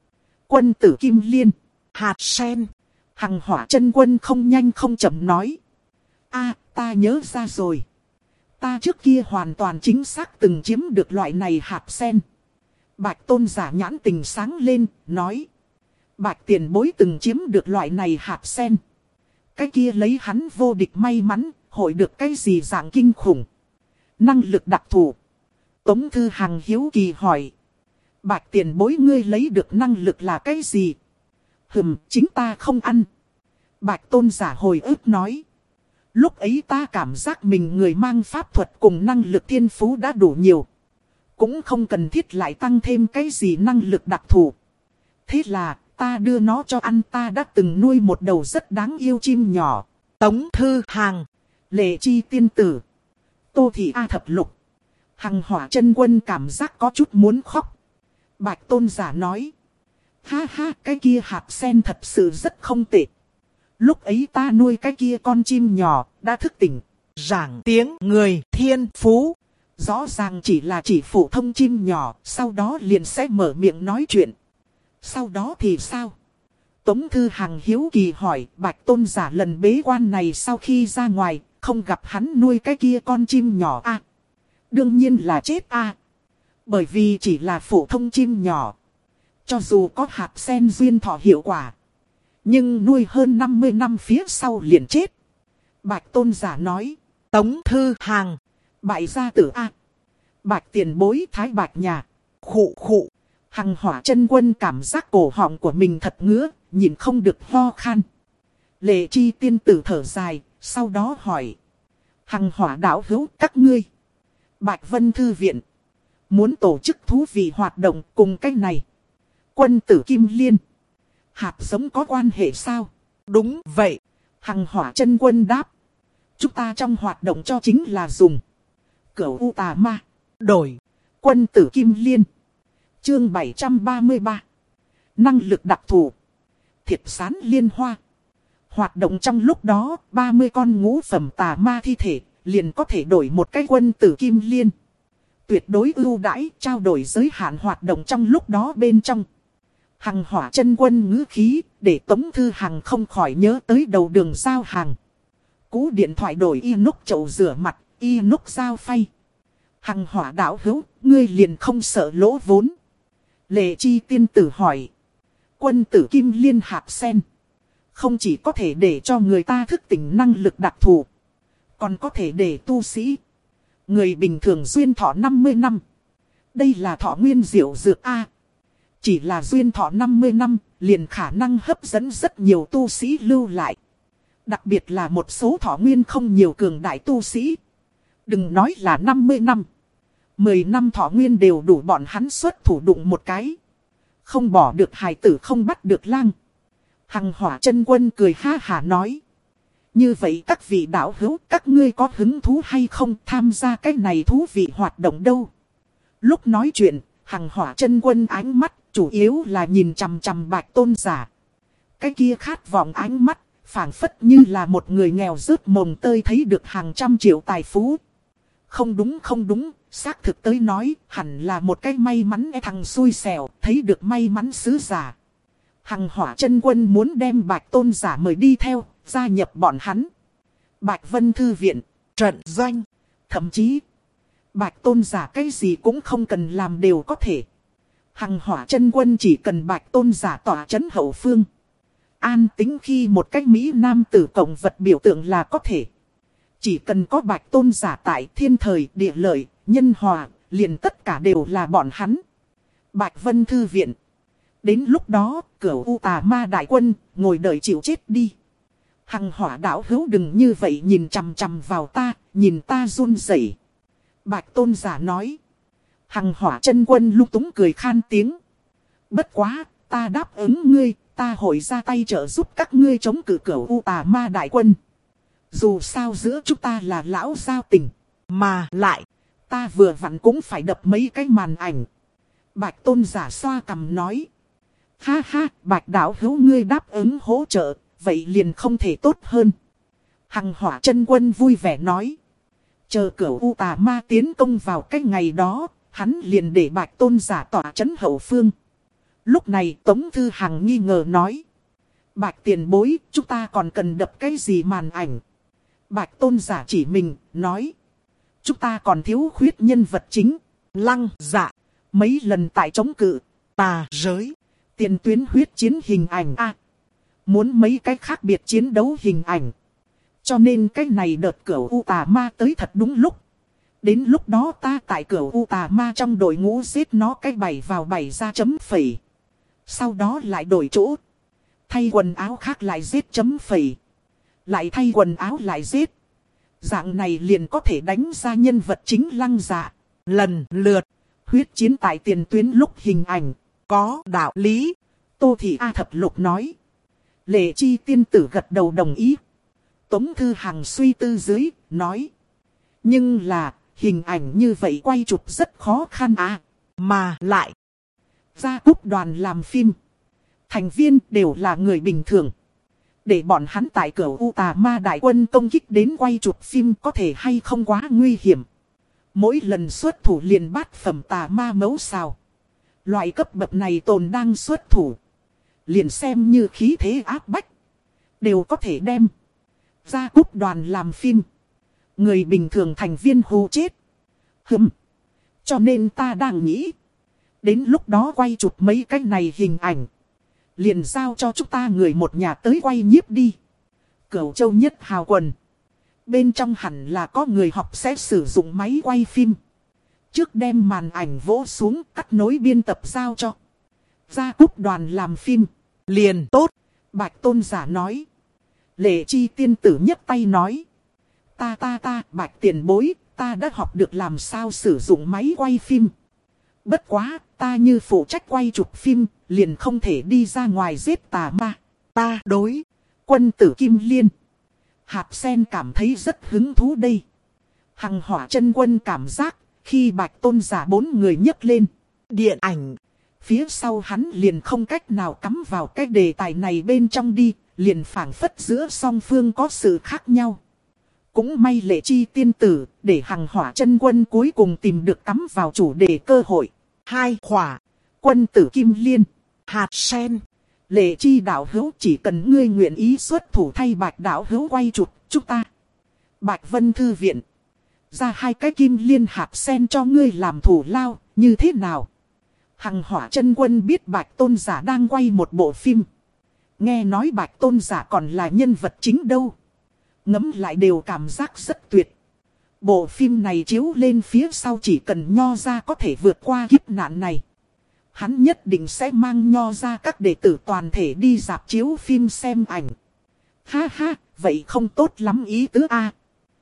Quân tử Kim Liên. Hạt sen. Hằng Hỏa Chân Quân không nhanh không chậm nói. A, ta nhớ ra rồi. Ta trước kia hoàn toàn chính xác từng chiếm được loại này hạt sen. Bạch Tôn giả nhãn tình sáng lên, nói. Bạch tiền bối từng chiếm được loại này hạt sen. Cái kia lấy hắn vô địch may mắn, hội được cái gì dạng kinh khủng. Năng lực đặc thù. Tống Thư Hằng hiếu kỳ hỏi. Bạch tiền bối ngươi lấy được năng lực là cái gì? Hừm, chính ta không ăn. Bạch Tôn giả hồi ức nói. Lúc ấy ta cảm giác mình người mang pháp thuật cùng năng lực thiên phú đã đủ nhiều. Cũng không cần thiết lại tăng thêm cái gì năng lực đặc thù. Thế là ta đưa nó cho ăn. Ta đã từng nuôi một đầu rất đáng yêu chim nhỏ. Tống Thư Hằng. Lệ Chi tiên tử. Tô Thị A Thập Lục. Hằng Hỏa Chân Quân cảm giác có chút muốn khóc. Bạch Tôn giả nói. Ha ha, cái kia hạt sen thật sự rất không tệ. Lúc ấy ta nuôi cái kia con chim nhỏ, đã thức tỉnh. Giảng tiếng người thiên phú. Rõ ràng chỉ là chỉ phổ thông chim nhỏ, sau đó liền sẽ mở miệng nói chuyện. Sau đó thì sao? Tống Thư Hằng hiếu kỳ hỏi. Bạch Tôn giả lần bế quan này sau khi ra ngoài, không gặp hắn nuôi cái kia con chim nhỏ à? Đương nhiên là chết à? Bởi vì chỉ là phổ thông chim nhỏ. Cho dù có hạt sen duyên thọ hiệu quả, nhưng nuôi hơn năm mươi năm phía sau liền chết. Bạch Tôn giả nói. Tống Thư Hằng. Bại gia tử a. Bạch tiền bối thái bạch nhà. Khụ khụ. Hằng Hỏa Chân Quân cảm giác cổ họng của mình thật ngứa, nhìn không được ho khan. Lệ Chi tiên tử thở dài, sau đó hỏi. Hằng Hỏa đạo hữu các ngươi. Bạch Vân Thư Viện. Muốn tổ chức thú vị hoạt động cùng cái này. Quân tử Kim Liên. Hạt giống có quan hệ sao? Đúng vậy. Hằng Hỏa Chân Quân đáp. Chúng ta trong hoạt động cho chính là dùng. Cửu U Tà Ma. Đổi. Quân tử Kim Liên. Chương bảy trăm ba mươi ba. Năng lực đặc thù. Thiệt sán liên hoa. Hoạt động trong lúc đó, ba mươi con ngũ phẩm tà ma thi thể, liền có thể đổi một cái quân tử Kim Liên. Tuyệt đối ưu đãi, trao đổi giới hạn hoạt động trong lúc đó bên trong. Hằng Hỏa Chân Quân ngữ khí, để Tống Thư Hằng không khỏi nhớ tới đầu đường giao hàng. Cú điện thoại đổi y núc chậu rửa mặt, y núc giao phay. Hằng Hỏa đạo hữu, ngươi liền không sợ lỗ vốn. Lệ Chi tiên tử hỏi. Quân tử Kim Liên hạt sen. Không chỉ có thể để cho người ta thức tỉnh năng lực đặc thù, còn có thể để tu sĩ, người bình thường duyên thọ năm mươi năm. Đây là thọ nguyên diệu dược A. Chỉ là duyên thọ năm mươi năm, liền khả năng hấp dẫn rất nhiều tu sĩ lưu lại. Đặc biệt là một số thọ nguyên không nhiều cường đại tu sĩ. Đừng nói là năm mươi năm. mười năm thọ nguyên đều đủ bọn hắn xuất thủ đụng một cái. Không bỏ được hài tử không bắt được lang. Hằng Hỏa Chân Quân cười ha hả nói. Như vậy các vị đạo hữu, các ngươi có hứng thú hay không tham gia cái này thú vị hoạt động đâu? Lúc nói chuyện, Hằng Hỏa Chân Quân ánh mắt chủ yếu là nhìn chằm chằm Bạch Tôn giả. Cái kia khát vọng ánh mắt, phảng phất như là một người nghèo rớt mồng tơi thấy được hàng trăm triệu tài phú. Không đúng không đúng, xác thực tới nói, hẳn là một cái may mắn e thằng xui xẻo, thấy được may mắn sứ giả. Hằng Hỏa Chân Quân muốn đem Bạch Tôn giả mời đi theo, gia nhập bọn hắn. Bạch Vân Thư Viện, trận doanh, thậm chí Bạch Tôn giả cái gì cũng không cần làm đều có thể. Hằng Hỏa Chân Quân chỉ cần Bạch Tôn giả tỏa chấn hậu phương, an tính khi một cách Mỹ Nam tử cộng vật biểu tượng là có thể. Chỉ cần có Bạch Tôn giả tại, thiên thời, địa lợi, nhân hòa, liền tất cả đều là bọn hắn. Bạch Vân Thư Viện. Đến lúc đó, Cửu U Tà Ma đại quân, ngồi đợi chịu chết đi. Hằng Hỏa đạo hữu đừng như vậy nhìn chằm chằm vào ta, nhìn ta run rẩy. Bạch Tôn giả nói. Hằng Hỏa Chân Quân lung túng cười khan tiếng. Bất quá, ta đáp ứng ngươi, ta hội ra tay trợ giúp các ngươi chống cự Cửu U Tà Ma đại quân. Dù sao giữa chúng ta là lão giao tình, mà lại, ta vừa vặn cũng phải đập mấy cái màn ảnh. Bạch Tôn giả xoa cằm nói. Ha ha, Bạch đạo hữu ngươi đáp ứng hỗ trợ, vậy liền không thể tốt hơn. Hằng Hỏa Chân Quân vui vẻ nói. Chờ Cửu U Tà Ma tiến công vào cái ngày đó, hắn liền để Bạch Tôn giả tỏa chấn hậu phương. Lúc này Tống Thư Hằng nghi ngờ nói. Bạch tiền bối, chúng ta còn cần đập cái gì màn ảnh? Bạch Tôn giả chỉ mình, nói. Chúng ta còn thiếu khuyết nhân vật chính. Lăng Dạ. Mấy lần tại chống cự. Tà giới. Tiền tuyến huyết chiến hình ảnh A. Muốn mấy cái khác biệt chiến đấu hình ảnh. Cho nên cái này đợt Cửu U Tà Ma tới thật đúng lúc. Đến lúc đó ta tại Cửu U Tà Ma trong đội ngũ giết nó cái bảy vào bảy ra chấm phẩy. Sau đó lại đổi chỗ. Thay quần áo khác lại giết chấm phẩy. Lại thay quần áo lại giết. Dạng này liền có thể đánh ra nhân vật chính Lăng Dạ. Lần lượt. Huyết chiến tại tiền tuyến lúc hình ảnh. Có đạo lý. Tô Thị A Thập Lục nói. Lệ Chi tiên tử gật đầu đồng ý. Tống Thư Hằng suy tư dưới, nói. Nhưng là, hình ảnh như vậy quay chụp rất khó khăn à. Mà lại. Gia cúp đoàn làm phim. Thành viên đều là người bình thường. Để bọn hắn tại Cửu U Tà Ma đại quân công kích đến quay chụp phim có thể hay không quá nguy hiểm. Mỗi lần xuất thủ liền bát phẩm tà ma mấu xào. Loại cấp bậc này tồn đang xuất thủ. Liền xem như khí thế áp bách. Đều có thể đem. Gia cúp đoàn làm phim. Người bình thường thành viên hù chết. Hừm. Cho nên ta đang nghĩ. Đến lúc đó quay chụp mấy cái này hình ảnh. Liền giao cho chúng ta người một nhà tới quay nhiếp đi. Cửu Châu Nhất Hào Quần. Bên trong hẳn là có người học sẽ sử dụng máy quay phim. Trước đem màn ảnh vỗ xuống cắt nối biên tập giao cho. Gia cúp đoàn làm phim. Liền tốt. Bạch Tôn giả nói. Lệ Chi tiên tử nhấc tay nói. Ta ta ta Bạch tiền bối. Ta đã học được làm sao sử dụng máy quay phim. Bất quá ta như phụ trách quay chụp phim. Liền không thể đi ra ngoài giết tà ma. Ta đối. Quân tử Kim Liên. Hạt sen cảm thấy rất hứng thú đây. Hằng Hỏa Chân Quân cảm giác. Khi Bạch Tôn giả bốn người nhấc lên. Điện ảnh. Phía sau hắn liền không cách nào cắm vào cái đề tài này bên trong đi. Liền phảng phất giữa song phương có sự khác nhau. Cũng may Lệ Chi tiên tử. Để Hằng Hỏa Chân Quân cuối cùng tìm được cắm vào chủ đề cơ hội. Hai khỏa. Quân tử Kim Liên. Hạt sen. Lệ Chi đạo hữu chỉ cần ngươi nguyện ý xuất thủ thay Bạch đạo hữu quay chụp chúng ta. Bạch Vân Thư Viện. Ra hai cái kim liên hạt sen cho ngươi làm thủ lao, như thế nào? Hằng Hỏa Chân Quân biết Bạch Tôn giả đang quay một bộ phim. Nghe nói Bạch Tôn giả còn là nhân vật chính đâu. Ngẫm lại đều cảm giác rất tuyệt. Bộ phim này chiếu lên phía sau chỉ cần Nho ra có thể vượt qua kiếp nạn này. Hắn nhất định sẽ mang Nho ra các đệ tử toàn thể đi rạp chiếu phim xem ảnh. Ha ha, vậy không tốt lắm ý tứ a.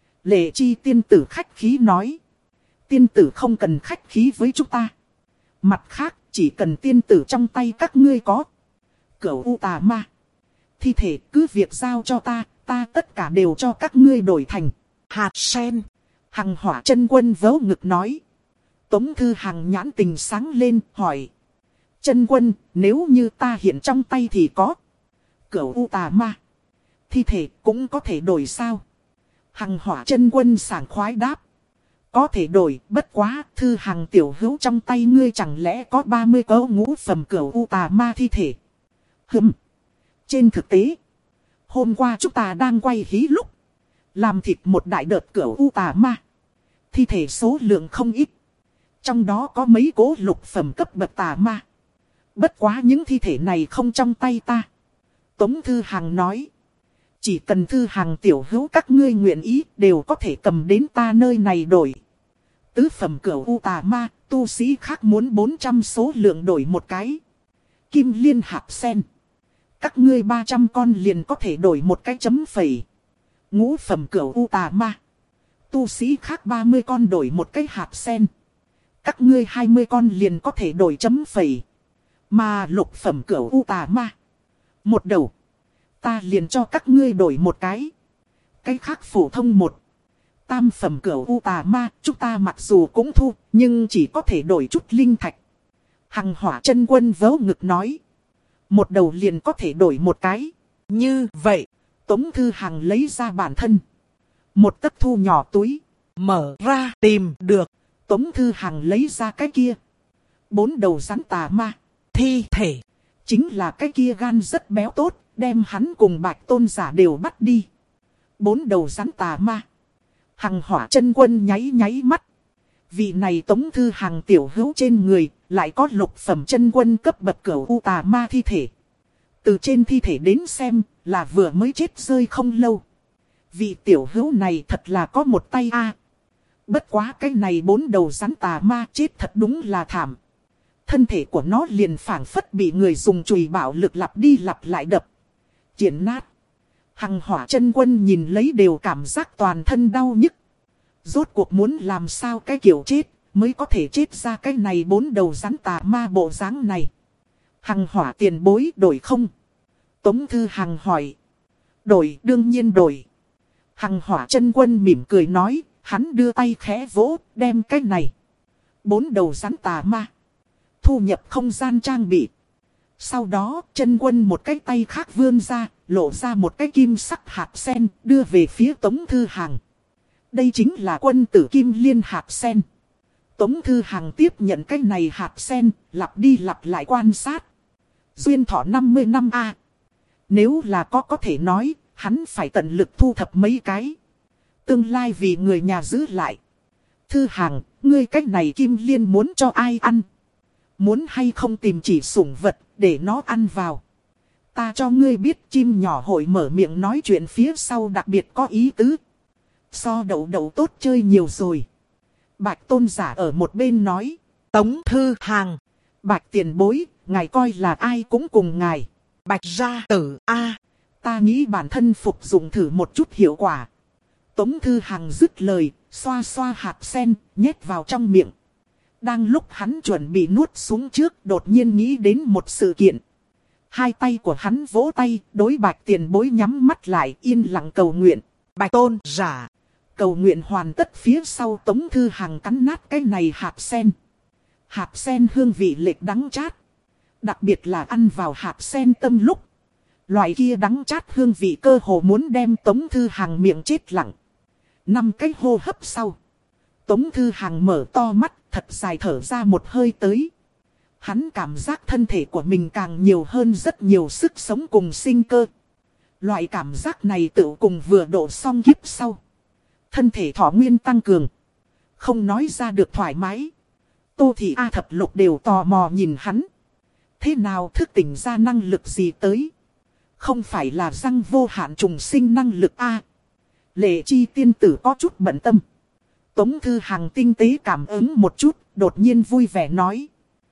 Lệ Chi tiên tử khách khí nói. Tiên tử không cần khách khí với chúng ta. Mặt khác, chỉ cần tiên tử trong tay các ngươi có. Cửu U Tà Ma. Thi thể cứ việc giao cho ta, ta tất cả đều cho các ngươi đổi thành. Hạt sen. Hằng Hỏa Chân Quân vớ ngực nói. Tống Thư Hằng nhãn tình sáng lên, hỏi. Chân Quân, nếu như ta hiện trong tay thì có. Cửu U Tà Ma. Thi thể cũng có thể đổi sao? Hằng Hỏa Chân Quân sảng khoái đáp. Có thể đổi, bất quá, Thư Hằng tiểu hữu trong tay ngươi chẳng lẽ có ba mươi cấu ngũ phẩm Cửu U Tà Ma thi thể? Hừm. Trên thực tế, hôm qua chúng ta đang quay hí lúc. Làm thịt một đại đợt Cửu U Tà Ma. Thi thể số lượng không ít. Trong đó có mấy cố lục phẩm cấp bậc tà ma. Bất quá những thi thể này không trong tay ta. Tống Thư Hằng nói. Chỉ cần Thư Hằng tiểu hữu các ngươi nguyện ý đều có thể cầm đến ta nơi này đổi. Tứ phẩm Cửu U Tà Ma, tu sĩ khác muốn bốn trăm số lượng đổi một cái. Kim liên hạt sen. Các ngươi ba trăm con liền có thể đổi một cái chấm phẩy. Ngũ phẩm Cửu U Tà Ma. Tu sĩ khác ba mươi con đổi một cái hạt sen. Các ngươi hai mươi con liền có thể đổi chấm phẩy. Mà lục phẩm Cửu U Tà Ma. Một đầu. Ta liền cho các ngươi đổi một cái. Cái khác phổ thông một. Tam phẩm Cửu U Tà Ma. Chúng ta mặc dù cũng thu. Nhưng chỉ có thể đổi chút linh thạch. Hằng Hỏa Chân Quân vớ ngực nói. Một đầu liền có thể đổi một cái. Như vậy. Tống Thư Hằng lấy ra bản thân. Một tấc thu nhỏ túi. Mở ra tìm được. Tống Thư Hằng lấy ra cái kia. Bốn đầu rắn tà ma. thi thể. Chính là cái kia gan rất béo tốt, đem hắn cùng Bạch Tôn giả đều bắt đi. Bốn đầu rắn tà ma. Hằng Hỏa Chân Quân nháy nháy mắt. Vị này Tống Thư Hằng tiểu hữu trên người, lại có lục phẩm chân quân cấp bậc cửu u tà ma thi thể. Từ trên thi thể đến xem, là vừa mới chết rơi không lâu. Vị tiểu hữu này thật là có một tay a. Bất quá cái này bốn đầu rắn tà ma chết thật đúng là thảm. Thân thể của nó liền phảng phất bị người dùng chùy bạo lực lặp đi lặp lại đập. Triển nát. Hằng Hỏa Chân Quân nhìn lấy đều cảm giác toàn thân đau nhức. Rốt cuộc muốn làm sao cái kiểu chết, mới có thể chết ra cái này bốn đầu rắn tà ma bộ dáng này. Hằng Hỏa tiền bối đổi không? Tống Thư Hằng hỏi. Đổi, đương nhiên đổi. Hằng Hỏa Chân Quân mỉm cười nói, hắn đưa tay khẽ vỗ, đem cái này. Bốn đầu rắn tà ma. Thu nhập không gian trang bị. Sau đó, Chân Quân một cái tay khác vươn ra, lộ ra một cái kim sắc hạt sen, đưa về phía Tống Thư Hằng. Đây chính là quân tử kim liên hạt sen. Tống Thư Hằng tiếp nhận cái này hạt sen, lặp đi lặp lại quan sát. Duyên thọ năm mươi năm a. Nếu là có có thể nói, hắn phải tận lực thu thập mấy cái. Tương lai vì người nhà giữ lại. Thư Hằng, ngươi cách này kim liên muốn cho ai ăn? Muốn hay không tìm chỉ sủng vật, để nó ăn vào. Ta cho ngươi biết chim nhỏ hội mở miệng nói chuyện phía sau đặc biệt có ý tứ. So đậu đậu tốt chơi nhiều rồi. Bạch Tôn giả ở một bên nói. Tống Thư Hằng. Bạch tiền bối, ngài coi là ai cũng cùng ngài. Bạch gia tử a. Ta nghĩ bản thân phục dụng thử một chút hiệu quả. Tống Thư Hằng dứt lời, xoa xoa hạt sen, nhét vào trong miệng. Đang lúc hắn chuẩn bị nuốt xuống trước, đột nhiên nghĩ đến một sự kiện. Hai tay của hắn vỗ tay, đối Bạch tiền bối nhắm mắt lại, yên lặng cầu nguyện. Bạch Tôn giả. Cầu nguyện hoàn tất phía sau, Tống Thư Hằng cắn nát cái này hạt sen. Hạt sen hương vị lệch đắng chát. Đặc biệt là ăn vào hạt sen tâm lúc. Loại kia đắng chát hương vị cơ hồ muốn đem Tống Thư Hằng miệng chết lặng. Năm cái hô hấp sau. Tống Thư Hằng mở to mắt, thật dài thở ra một hơi tới. Hắn cảm giác thân thể của mình càng nhiều hơn rất nhiều sức sống cùng sinh cơ. Loại cảm giác này tự cùng vừa độ xong kiếp sau. Thân thể thọ nguyên tăng cường. Không nói ra được thoải mái. Tô Thị A Thập Lục đều tò mò nhìn hắn. Thế nào thức tỉnh ra năng lực gì tới? Không phải là răng vô hạn trùng sinh năng lực A. Lệ Chi tiên tử có chút bận tâm. Tống Thư Hằng tinh tế cảm ứng một chút, đột nhiên vui vẻ nói.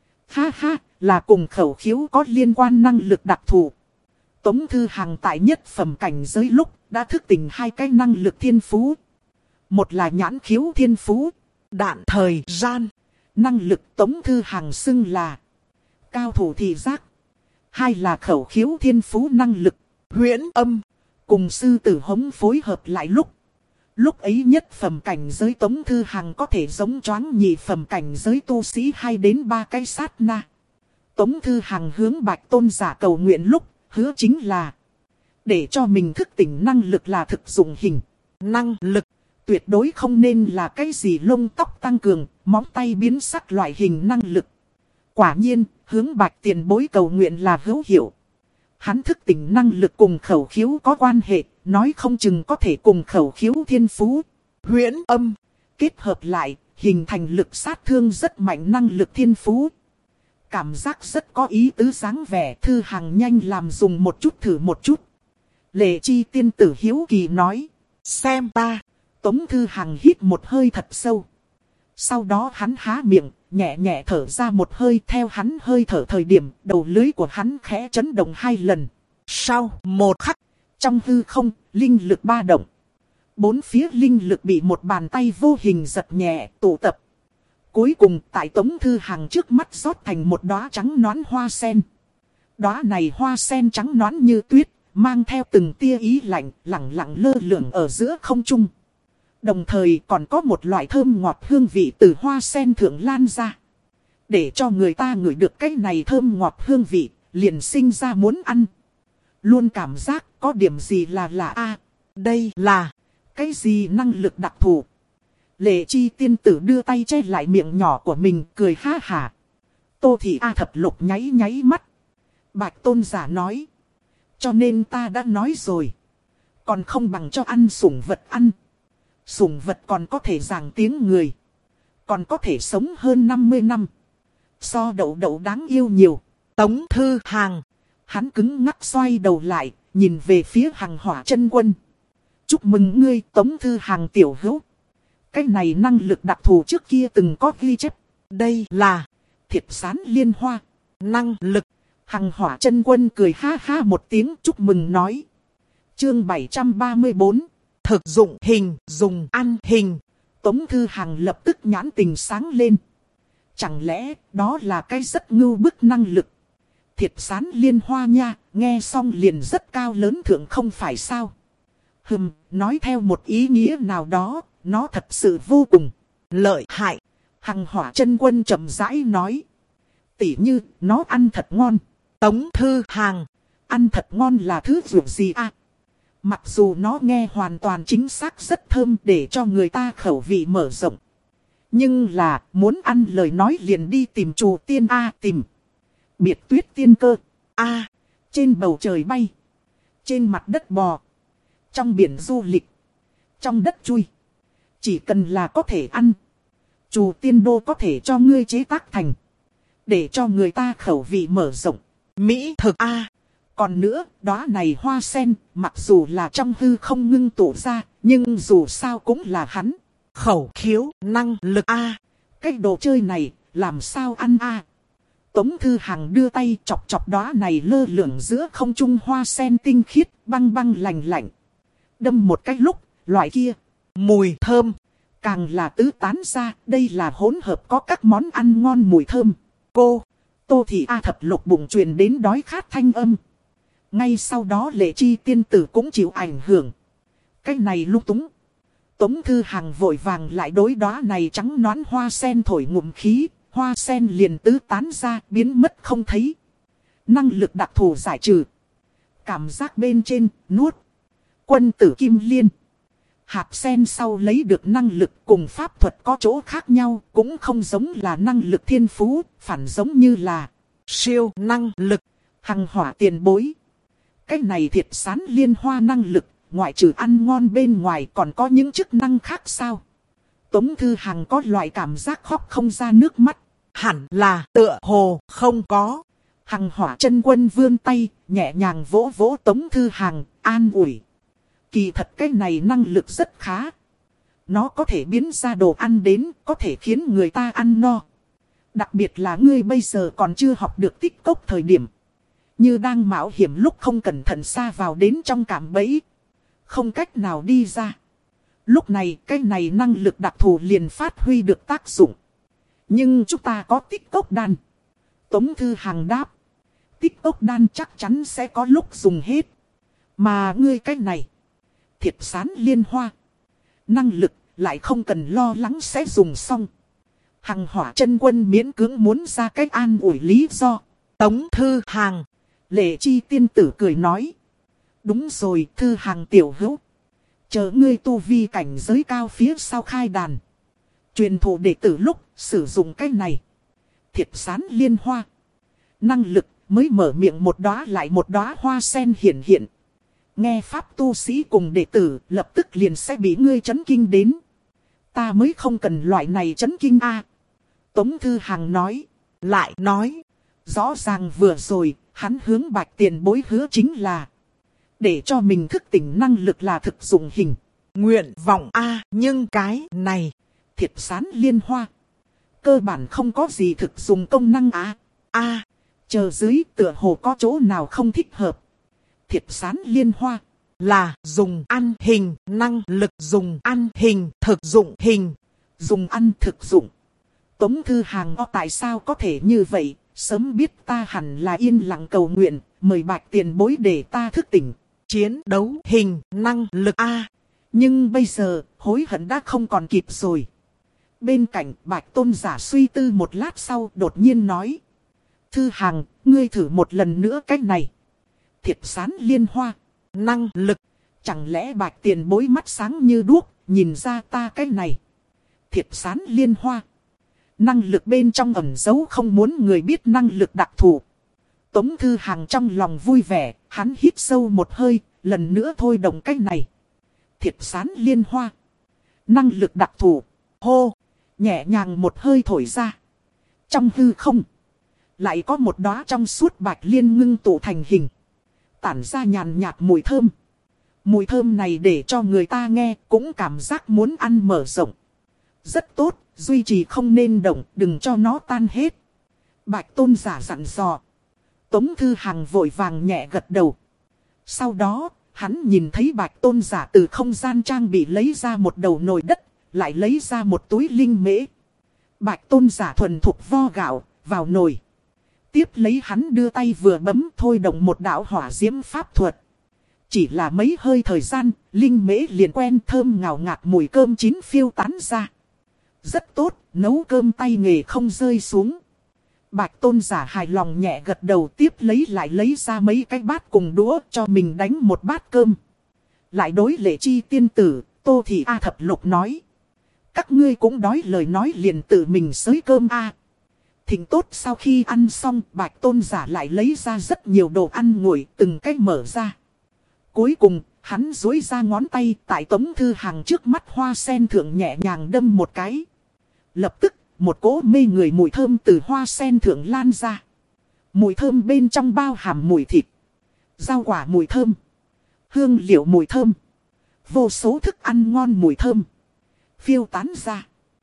Ha ha, là cùng khẩu khiếu có liên quan năng lực đặc thù. Tống Thư Hằng tại nhất phẩm cảnh giới lúc đã thức tỉnh hai cái năng lực thiên phú. Một là nhãn khiếu thiên phú, đạn thời gian. Năng lực Tống Thư Hằng xưng là cao thủ thị giác. Hai là khẩu khiếu thiên phú năng lực, huyễn âm. Cùng sư tử hống phối hợp lại lúc. Lúc ấy nhất phẩm cảnh giới Tống Thư Hằng có thể giống choáng nhị phẩm cảnh giới tu sĩ hai đến ba cái sát na. Tống Thư Hằng hướng Bạch Tôn giả cầu nguyện lúc, hứa chính là để cho mình thức tỉnh năng lực là thực dụng hình. Năng lực tuyệt đối không nên là cái gì lông tóc tăng cường, móng tay biến sắc loại hình năng lực. Quả nhiên, hướng Bạch tiền bối cầu nguyện là hữu hiệu. Hắn thức tỉnh năng lực cùng khẩu khiếu có quan hệ, nói không chừng có thể cùng khẩu khiếu thiên phú, huyễn âm, kết hợp lại, hình thành lực sát thương rất mạnh năng lực thiên phú. Cảm giác rất có ý tứ dáng vẻ. Thư Hằng nhanh làm dùng một chút thử một chút. Lệ Chi tiên tử hiếu kỳ nói. Xem ta. Tống Thư Hằng hít một hơi thật sâu. Sau đó hắn há miệng, nhẹ nhẹ thở ra một hơi. Theo hắn hơi thở thời điểm, đầu lưới của hắn khẽ chấn động hai lần. Sau một khắc, trong hư không, linh lực ba động. Bốn phía linh lực bị một bàn tay vô hình giật nhẹ, tụ tập. Cuối cùng tại Tống Thư Hằng trước mắt rót thành một đóa trắng nõn hoa sen. Đóa này hoa sen trắng nõn như tuyết, mang theo từng tia ý lạnh, lẳng lặng lơ lửng ở giữa không trung. Đồng thời còn có một loại thơm ngọt hương vị từ hoa sen thượng lan ra. Để cho người ta ngửi được cái này thơm ngọt hương vị, liền sinh ra muốn ăn. Luôn cảm giác có điểm gì là lạ a. Đây là cái gì năng lực đặc thù? Lệ Chi tiên tử đưa tay che lại miệng nhỏ của mình, cười ha hả. Tô Thị A Thập Lục nháy nháy mắt. Bạch tôn giả nói. Cho nên ta đã nói rồi. Còn không bằng cho ăn sủng vật ăn. Sủng vật còn có thể giảng tiếng người. Còn có thể sống hơn năm mươi năm. So đậu đậu đáng yêu nhiều. Tống Thư Hàng. Hắn cứng ngắc xoay đầu lại, nhìn về phía Hằng Hỏa Chân Quân. Chúc mừng ngươi Tống Thư Hàng tiểu hữu. Cái này năng lực đặc thù trước kia từng có ghi chép. Đây là Thiệt sán liên hoa. năng lực. Hằng Hỏa Chân Quân cười ha ha một tiếng chúc mừng nói. Chương bảy trăm ba mươi tư. Thực dụng hình, dùng ăn hình. Tống Thư Hàng lập tức nhãn tình sáng lên. Chẳng lẽ đó là cái rất ngưu bức năng lực. Thiệt sán liên hoa nha, nghe xong liền rất cao lớn thượng không phải sao. Hừm, nói theo một ý nghĩa nào đó, nó thật sự vô cùng lợi hại. Hằng Hỏa Chân Quân chậm rãi nói. Tỉ như, nó ăn thật ngon. Tống Thư Hàng. Ăn thật ngon là thứ việc gì à? Mặc dù nó nghe hoàn toàn chính xác rất thơm để cho người ta khẩu vị mở rộng. Nhưng là, muốn ăn lời nói liền đi tìm Trù Tiên A tìm. Biệt Tuyết Tiên Cơ. A. Trên bầu trời bay. Trên mặt đất bò. Trong biển du lịch. Trong đất chui. Chỉ cần là có thể ăn. Trù Tiên Đô có thể cho ngươi chế tác thành. Để cho người ta khẩu vị mở rộng. Mỹ thực A. Còn nữa, đóa này hoa sen, mặc dù là trong hư không ngưng tụ ra, nhưng dù sao cũng là hắn. Khẩu khiếu năng lực A. Cái đồ chơi này, làm sao ăn A. Tống Thư Hàng đưa tay chọc chọc đóa này lơ lửng giữa không trung hoa sen tinh khiết, băng băng lành lạnh. Đâm một cái lúc, loại kia, mùi thơm, càng là tứ tán ra, đây là hỗn hợp có các món ăn ngon mùi thơm. Cô, Tô Thị A Thập Lục bụng truyền đến đói khát thanh âm. Ngay sau đó Lệ Chi tiên tử cũng chịu ảnh hưởng. Cái này lung túng. Tống Thư Hàng vội vàng lại đối đóa này trắng nõn hoa sen thổi ngụm khí, hoa sen liền tứ tán ra, biến mất không thấy. Năng lực đặc thù giải trừ. Cảm giác bên trên, nuốt. Quân tử Kim Liên. Hạt sen sau lấy được năng lực cùng pháp thuật có chỗ khác nhau, cũng không giống là năng lực thiên phú, phản giống như là siêu năng lực. Hằng Hỏa tiền bối. Cái này thiệt sán liên hoa năng lực, ngoại trừ ăn ngon bên ngoài còn có những chức năng khác sao? Tống Thư Hàng có loại cảm giác khóc không ra nước mắt. Hẳn là tựa hồ không có. Hằng Hỏa Chân Quân vươn tay, nhẹ nhàng vỗ vỗ Tống Thư Hàng, an ủi. Kỳ thật cái này năng lực rất khá. Nó có thể biến ra đồ ăn đến, có thể khiến người ta ăn no. Đặc biệt là ngươi bây giờ còn chưa học được tích cốc thời điểm. Như đang mạo hiểm lúc không cẩn thận xa vào đến trong cạm bẫy. Không cách nào đi ra. Lúc này cái này năng lực đặc thù liền phát huy được tác dụng. Nhưng chúng ta có tích cốc đan. Tống Thư Hàng đáp. Tích cốc đan chắc chắn sẽ có lúc dùng hết. Mà ngươi cái này. Thiệt sán liên hoa. Năng lực lại không cần lo lắng sẽ dùng xong. Hằng Hỏa Chân Quân miễn cưỡng muốn ra cách an ủi lý do. Tống Thư Hàng. Lệ Chi tiên tử cười nói. Đúng rồi Thư Hàng tiểu hữu. Chờ ngươi tu vi cảnh giới cao phía sau khai đàn. Truyền thụ đệ tử lúc sử dụng cái này. Thiệt sán liên hoa. Năng lực mới mở miệng một đóa lại một đóa hoa sen hiện hiện. Nghe pháp tu sĩ cùng đệ tử lập tức liền sẽ bị ngươi chấn kinh đến. Ta mới không cần loại này chấn kinh a. Tống Thư Hàng nói. Lại nói. Rõ ràng vừa rồi hắn hướng Bạch tiền bối hứa chính là. Để cho mình thức tỉnh năng lực là thực dụng hình. Nguyện vọng a. Nhưng cái này. Thiệt sán liên hoa. Cơ bản không có gì thực dụng công năng a. A. Chờ dưới tựa hồ có chỗ nào không thích hợp. Thiệt sán liên hoa. Là dùng ăn hình. Năng lực dùng ăn hình. Thực dụng hình. Dùng ăn thực dụng. Tống Thư Hàng o tại sao có thể như vậy. Sớm biết ta hẳn là yên lặng cầu nguyện. Mời Bạch tiền bối để ta thức tỉnh. Chiến đấu hình. Năng lực A. Nhưng bây giờ hối hận đã không còn kịp rồi. Bên cạnh Bạch tôn giả suy tư một lát sau đột nhiên nói. Thư Hàng, ngươi thử một lần nữa cách này. Thiệt sán liên hoa. Năng lực. Chẳng lẽ Bạch tiền bối mắt sáng như đuốc, nhìn ra ta cái này. Thiệt sán liên hoa. Năng lực bên trong ẩn giấu không muốn người biết năng lực đặc thù. Tống Thư Hằng trong lòng vui vẻ, hắn hít sâu một hơi, lần nữa thôi động cách này. Thiệt sán liên hoa. Năng lực đặc thù. Hô, nhẹ nhàng một hơi thổi ra. Trong hư không, lại có một đóa trong suốt bạch liên ngưng tụ thành hình. Tản ra nhàn nhạt mùi thơm. Mùi thơm này để cho người ta nghe cũng cảm giác muốn ăn mở rộng. Rất tốt, duy trì không nên động, đừng cho nó tan hết. Bạch Tôn giả dặn dò. Tống Thư Hằng vội vàng nhẹ gật đầu. Sau đó, hắn nhìn thấy Bạch Tôn giả từ không gian trang bị lấy ra một đầu nồi đất, lại lấy ra một túi linh mễ. Bạch Tôn giả thuần thục vo gạo, vào nồi. Tiếp lấy hắn đưa tay vừa bấm thôi động một đạo hỏa diễm pháp thuật. Chỉ là mấy hơi thời gian, linh mễ liền quen thơm ngào ngạt mùi cơm chín phiêu tán ra. Rất tốt, nấu cơm tay nghề không rơi xuống. Bạch Tôn giả hài lòng nhẹ gật đầu, tiếp lấy lại lấy ra mấy cái bát cùng đũa cho mình đánh một bát cơm. Lại đối Lệ Chi tiên tử, Tô Thị A Thập Lục nói. Các ngươi cũng đói, lời nói liền tự mình xới cơm a. Thịnh tốt, sau khi ăn xong, Bạch Tôn giả lại lấy ra rất nhiều đồ ăn nguội, từng cái mở ra. Cuối cùng, hắn duỗi ra ngón tay tại Tống Thư Hằng trước mắt hoa sen thượng nhẹ nhàng đâm một cái. Lập tức, một cỗ mê người mùi thơm từ hoa sen thượng lan ra. Mùi thơm bên trong bao hàm mùi thịt, rau quả mùi thơm, hương liệu mùi thơm, vô số thức ăn ngon mùi thơm phiêu tán ra,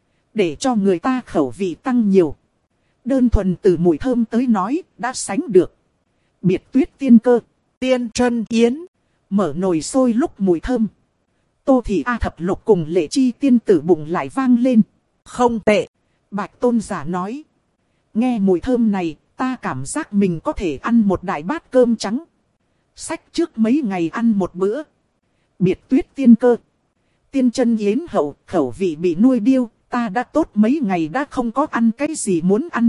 để cho người ta khẩu vị tăng nhiều. Đơn thuần từ mùi thơm tới nói, đã sánh được Biệt Tuyết tiên cơ, Tiên Trân Yến. Mở nồi sôi lúc mùi thơm. Tô Thị A Thập Lục cùng Lệ Chi tiên tử bụng lại vang lên. Không tệ, Bạch Tôn giả nói. Nghe mùi thơm này, ta cảm giác mình có thể ăn một đại bát cơm trắng. Sách trước mấy ngày ăn một bữa. Biệt Tuyết tiên cơ, Tiên Trân Yến hậu, khẩu vị bị nuôi điêu, ta đã tốt mấy ngày đã không có ăn cái gì muốn ăn.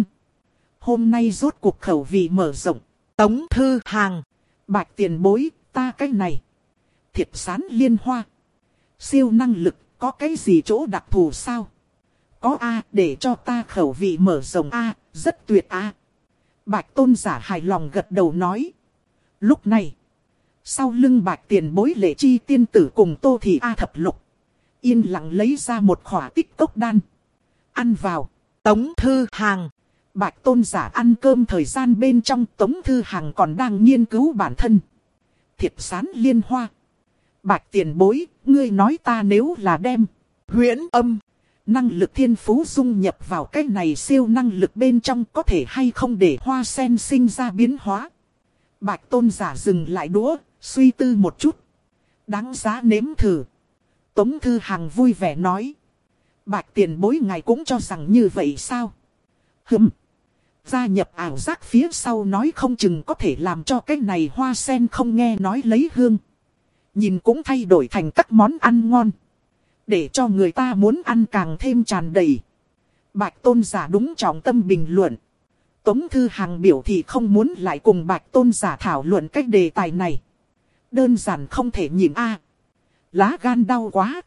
Hôm nay rốt cuộc khẩu vị mở rộng. Tống Thư Hằng, Bạch tiền bối, ta cái này. Thiệt sán liên hoa. Siêu năng lực, có cái gì chỗ đặc thù sao? Có a, để cho ta khẩu vị mở rộng a, rất tuyệt a. Bạch Tôn giả hài lòng gật đầu nói. Lúc này, sau lưng Bạch tiền bối Lệ Chi tiên tử cùng Tô Thị A Thập Lục, yên lặng lấy ra một khỏa tích cốc đan. Ăn vào. Tống Thư Hằng, Bạch Tôn giả ăn cơm thời gian bên trong, Tống Thư Hằng còn đang nghiên cứu bản thân. Thiệt sán liên hoa. Bạch tiền bối, ngươi nói ta nếu là đem huyễn âm năng lực thiên phú dung nhập vào cái này siêu năng lực bên trong, có thể hay không để hoa sen sinh ra biến hóa? Bạch Tôn giả dừng lại đũa, suy tư một chút. Đáng giá nếm thử. Tống Thư Hằng vui vẻ nói. Bạch tiền bối ngài cũng cho rằng như vậy sao? Hừm. Gia nhập ảo giác phía sau nói không chừng có thể làm cho cái này hoa sen không nghe nói lấy hương. Nhìn cũng thay đổi thành các món ăn ngon. Để cho người ta muốn ăn càng thêm tràn đầy. Bạch Tôn giả đúng trọng tâm bình luận. Tống Thư Hằng biểu thị không muốn lại cùng Bạch Tôn giả thảo luận cái đề tài này. Đơn giản không thể nhìn a. Lá gan đau quá.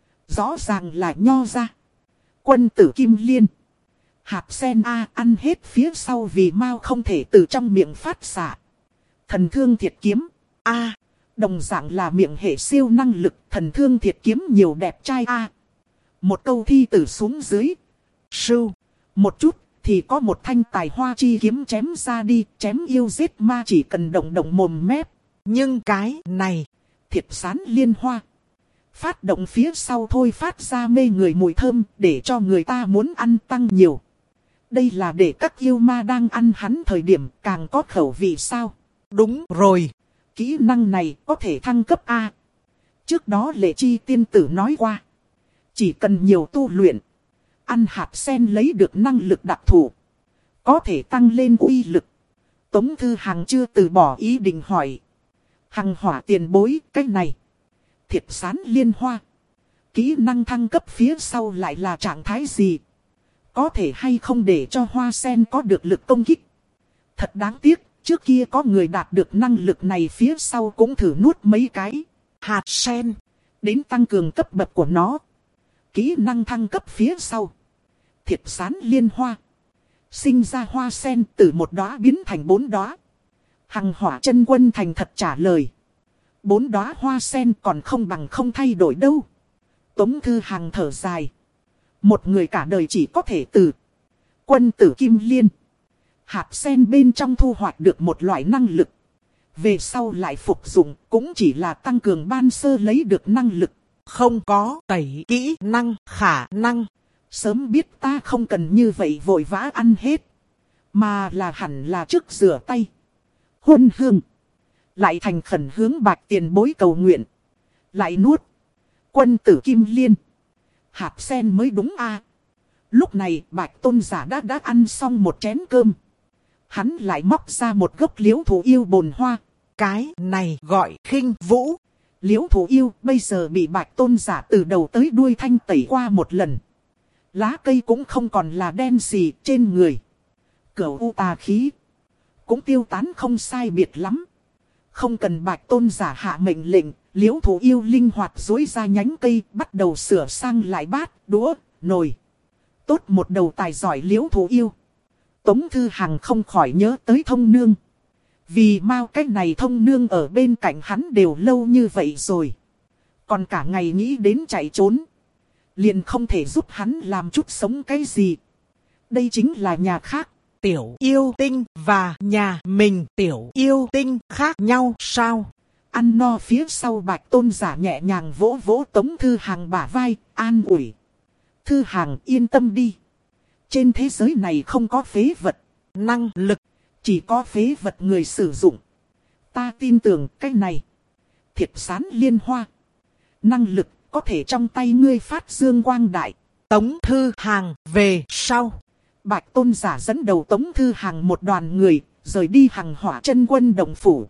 Rõ ràng là nho ra. Quân tử Kim Liên. Hạt sen a, ăn hết phía sau vì mau không thể từ trong miệng phát xạ. Thần thương thiệt kiếm a, đồng dạng là miệng hệ siêu năng lực, thần thương thiệt kiếm nhiều đẹp trai a. Một câu thi từ xuống dưới. Sưu. Một chút thì có một thanh tài hoa chi kiếm chém ra đi, chém yêu giết ma chỉ cần động động mồm mép. Nhưng cái này, thiệt sán liên hoa. Phát động phía sau thôi phát ra mê người mùi thơm, để cho người ta muốn ăn tăng nhiều. Đây là để các yêu ma đang ăn hắn thời điểm càng có khẩu vị sao? Đúng rồi. Kỹ năng này có thể thăng cấp A. Trước đó Lệ Chi tiên tử nói qua. Chỉ cần nhiều tu luyện. Ăn hạt sen lấy được năng lực đặc thù. Có thể tăng lên uy lực. Tống Thư Hằng chưa từ bỏ ý định hỏi. Hằng hỏa tiền bối cái này. Thiệt sán liên hoa. Kỹ năng thăng cấp phía sau lại là trạng thái gì? Có thể hay không để cho hoa sen có được lực công kích? Thật đáng tiếc, trước kia có người đạt được năng lực này phía sau cũng thử nuốt mấy cái hạt sen. Đến tăng cường cấp bậc của nó. Kỹ năng thăng cấp phía sau. Thiệt sán liên hoa. Sinh ra hoa sen từ một đóa biến thành bốn đóa. Hằng Hỏa Chân Quân thành thật trả lời. Bốn đóa hoa sen còn không bằng không thay đổi đâu. Tống Thư Hằng thở dài. Một người cả đời chỉ có thể từ quân tử kim liên. Hạt sen bên trong thu hoạch được một loại năng lực. Về sau lại phục dụng cũng chỉ là tăng cường ban sơ lấy được năng lực. Không có tẩy kỹ năng khả năng. Sớm biết ta không cần như vậy vội vã ăn hết. Mà là hẳn là trước rửa tay. Huân hương. Lại thành khẩn hướng Bạch tiền bối cầu nguyện. Lại nuốt. Quân tử kim liên. Hạt sen mới đúng a. Lúc này Bạch tôn giả đã đã ăn xong một chén cơm. Hắn lại móc ra một gốc liễu thủ yêu bồn hoa. Cái này gọi khinh vũ. Liễu thủ yêu bây giờ bị Bạch tôn giả từ đầu tới đuôi thanh tẩy qua một lần. Lá cây cũng không còn là đen xì trên người. Cửu u tà khí cũng tiêu tán không sai biệt lắm. Không cần Bạch tôn giả hạ mệnh lệnh, liễu thủ yêu linh hoạt dối ra nhánh cây, bắt đầu sửa sang lại bát, đũa, nồi. Tốt một đầu tài giỏi liễu thủ yêu. Tống Thư Hằng không khỏi nhớ tới thông nương. Vì mau cách này thông nương ở bên cạnh hắn đều lâu như vậy rồi. Còn cả ngày nghĩ đến chạy trốn. Liền không thể giúp hắn làm chút sống cái gì. Đây chính là nhà khác. Tiểu yêu tinh và nhà mình tiểu yêu tinh khác nhau sao? Ăn no phía sau Bạch tôn giả nhẹ nhàng vỗ vỗ Tống Thư Hằng bả vai, an ủi. Thư Hằng yên tâm đi. Trên thế giới này không có phế vật, năng lực, chỉ có phế vật người sử dụng. Ta tin tưởng cái này. Thiệt sán liên hoa. Năng lực có thể trong tay ngươi phát dương quang đại. Tống Thư Hằng về sau. Bạch tôn giả dẫn đầu Tống Thư Hằng một đoàn người, rời đi Hằng Hỏa Chân Quân động phủ.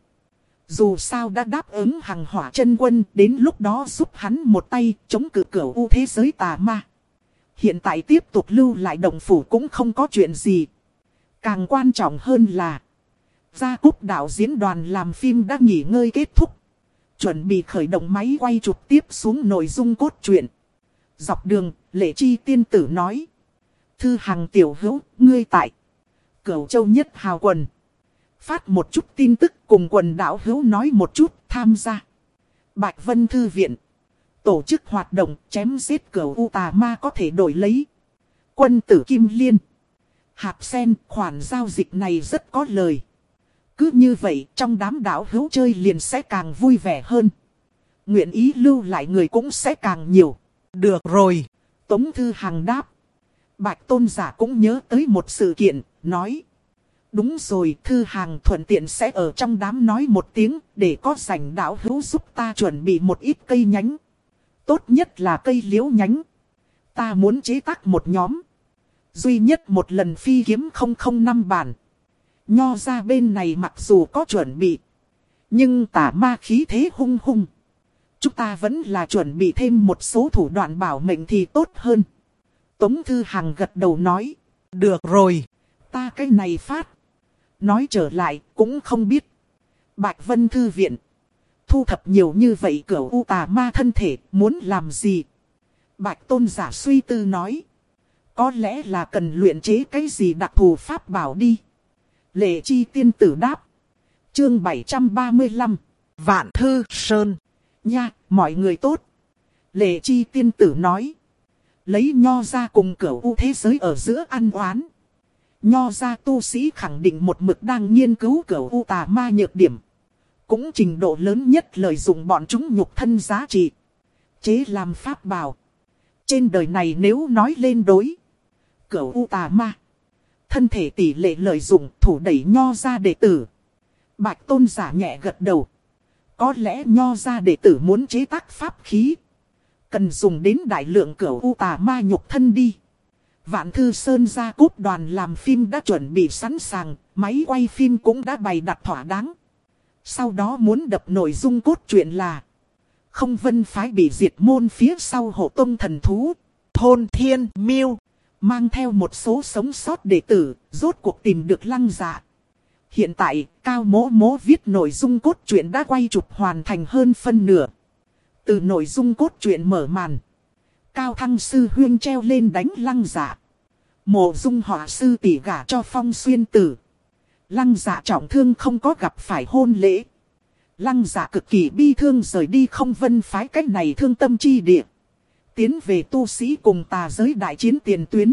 Dù sao đã đáp ứng Hằng Hỏa Chân Quân, đến lúc đó giúp hắn một tay chống cự cửu u thế giới tà ma. Hiện tại tiếp tục lưu lại động phủ cũng không có chuyện gì. Càng quan trọng hơn là Gia Cúc đạo diễn đoàn làm phim đã nghỉ ngơi kết thúc. Chuẩn bị khởi động máy quay chụp tiếp xuống nội dung cốt truyện. Dọc đường, Lệ Chi tiên tử nói. Thư Hằng tiểu hữu, ngươi tại Cửu Châu Nhất Hào Quần. Phát một chút tin tức cùng quần đảo hữu nói một chút tham gia. Bạch Vân Thư Viện. Tổ chức hoạt động chém giết cửu u tà ma có thể đổi lấy quân tử kim liên. Hạt sen khoản giao dịch này rất có lời. Cứ như vậy trong đám đảo hữu chơi liền sẽ càng vui vẻ hơn. Nguyện ý lưu lại người cũng sẽ càng nhiều. Được rồi. Tống Thư Hằng đáp. Bạch tôn giả cũng nhớ tới một sự kiện, nói. Đúng rồi, Thư Hằng thuận tiện sẽ ở trong đám nói một tiếng, để có rảnh đảo hữu giúp ta chuẩn bị một ít cây nhánh. Tốt nhất là cây liễu nhánh. Ta muốn chế tác một nhóm. Duy nhất một lần phi kiếm không không năm bản. Nho ra bên này mặc dù có chuẩn bị. Nhưng tà ma khí thế hung hung. Chúng ta vẫn là chuẩn bị thêm một số thủ đoạn bảo mệnh thì tốt hơn. Tống Thư Hằng gật đầu nói. Được rồi. Ta cái này phát. Nói trở lại cũng không biết. Bạch Vân Thư Viện. Thu thập nhiều như vậy cửu u tà ma thân thể muốn làm gì? Bạch tôn giả suy tư nói. Có lẽ là cần luyện chế cái gì đặc thù pháp bảo đi. Lệ Chi tiên tử đáp. Chương bảy trăm ba mươi lăm. Vạn Thư Sơn. Nha, mọi người tốt. Lệ Chi tiên tử nói. Lấy nho ra cùng cửu u thế giới ở giữa ăn oán. Nho ra tu sĩ khẳng định một mực đang nghiên cứu cửu u tà ma nhược điểm. Cũng trình độ lớn nhất lợi dụng bọn chúng nhục thân giá trị. Chế làm pháp bảo. Trên đời này nếu nói lên đối cửu u tà ma. Thân thể tỷ lệ lợi dụng thủ đẩy nho ra đệ tử. Bạch tôn giả nhẹ gật đầu. Có lẽ nho ra đệ tử muốn chế tác pháp khí. Cần dùng đến đại lượng cửu u tà ma nhục thân đi. Vạn Thư Sơn Gia Cúc đoàn làm phim đã chuẩn bị sẵn sàng. Máy quay phim cũng đã bày đặt thỏa đáng. Sau đó muốn đập nội dung cốt truyện là Không Vân phái bị diệt môn phía sau hộ tông thần thú Thôn Thiên Miêu mang theo một số sống sót đệ tử, rốt cuộc tìm được Lăng Dạ. Hiện tại, Cao Mỗ Mỗ viết nội dung cốt truyện đã quay chụp hoàn thành hơn phân nửa. Từ nội dung cốt truyện mở màn, Cao Thăng Sư Huyên treo lên đánh Lăng Dạ. Mộ Dung họa sư tỷ gả cho Phong Xuyên tử. Lăng Dạ trọng thương không có gặp phải hôn lễ. Lăng Dạ cực kỳ bi thương rời đi Không Vân phái cách này thương tâm chi địa. Tiến về tu sĩ cùng tà giới đại chiến tiền tuyến.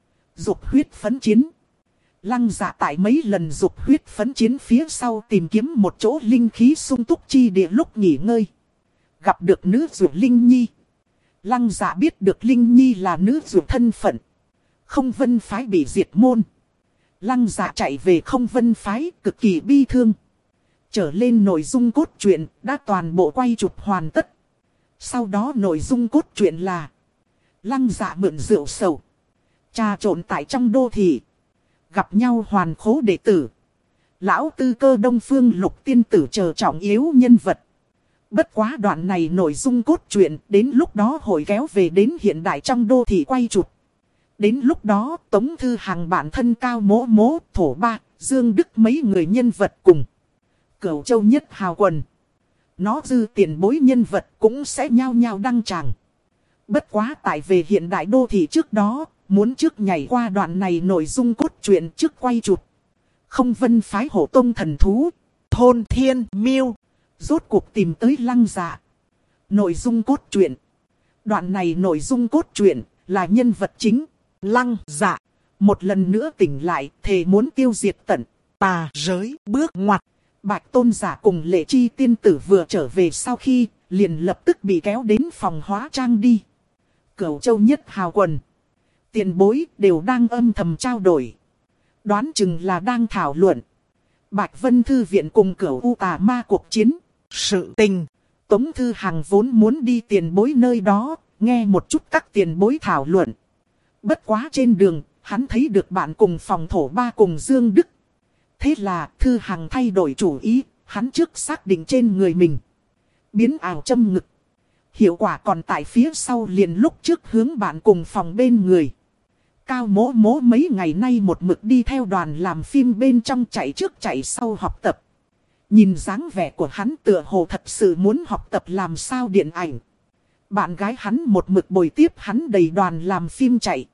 Dục huyết phấn chiến. Lăng Dạ tại mấy lần dục huyết phấn chiến phía sau tìm kiếm một chỗ linh khí sung túc chi địa lúc nghỉ ngơi. Gặp được nữ dụ Linh Nhi. Lăng Dạ biết được Linh Nhi là nữ dụ thân phận. Không Vân phái bị diệt môn. Lăng Dạ chạy về Không Vân phái cực kỳ bi thương. Trở lên nội dung cốt truyện đã toàn bộ quay chụp hoàn tất. Sau đó nội dung cốt truyện là Lăng Dạ mượn rượu sầu, trà trộn tại trong đô thị. Gặp nhau hoàn khố đệ tử. Lão Tư Cơ Đông Phương Lục tiên tử chờ trọng yếu nhân vật. Bất quá đoạn này nội dung cốt truyện đến lúc đó hội kéo về đến hiện đại trong đô thị quay chụp. Đến lúc đó Tống Thư Hằng bản thân Cao Mỗ Mỗ, Thổ Ba, Dương Đức mấy người nhân vật cùng Cửu Châu Nhất Hào Quần. Nó dư tiền bối nhân vật cũng sẽ nhao nhao đăng tràng. Bất quá tại về hiện đại đô thị trước đó, muốn trước nhảy qua đoạn này nội dung cốt truyện trước quay chụp. Không Vân phái Hổ Tông thần thú, Thôn Thiên Miêu, rốt cuộc tìm tới Lăng Dạ. Nội dung cốt truyện. Đoạn này nội dung cốt truyện là nhân vật chính, Lăng Dạ. Một lần nữa tỉnh lại, thề muốn tiêu diệt tận tà giới bước ngoặt. Bạch Tôn giả cùng Lệ Chi tiên tử vừa trở về sau khi, liền lập tức bị kéo đến phòng hóa trang đi. Cửu Châu Nhất Hào Quần, tiền bối đều đang âm thầm trao đổi. Đoán chừng là đang thảo luận Bạch Vân Thư Viện cùng Cửu U Tà Ma cuộc chiến. Sự tình, Tống Thư Hằng vốn muốn đi tiền bối nơi đó, nghe một chút các tiền bối thảo luận. Bất quá trên đường, hắn thấy được bạn cùng phòng Thổ Ba cùng Dương Đức. Thế là Thư Hằng thay đổi chủ ý, hắn trước xác định trên người mình biến ảo châm ngực. Hiệu quả còn tại phía sau liền lúc trước hướng bạn cùng phòng bên người. Cao Mỗ Mỗ mấy ngày nay một mực đi theo đoàn làm phim bên trong chạy trước chạy sau học tập. Nhìn dáng vẻ của hắn tựa hồ thật sự muốn học tập làm sao điện ảnh. Bạn gái hắn một mực bồi tiếp hắn đầy đoàn làm phim chạy.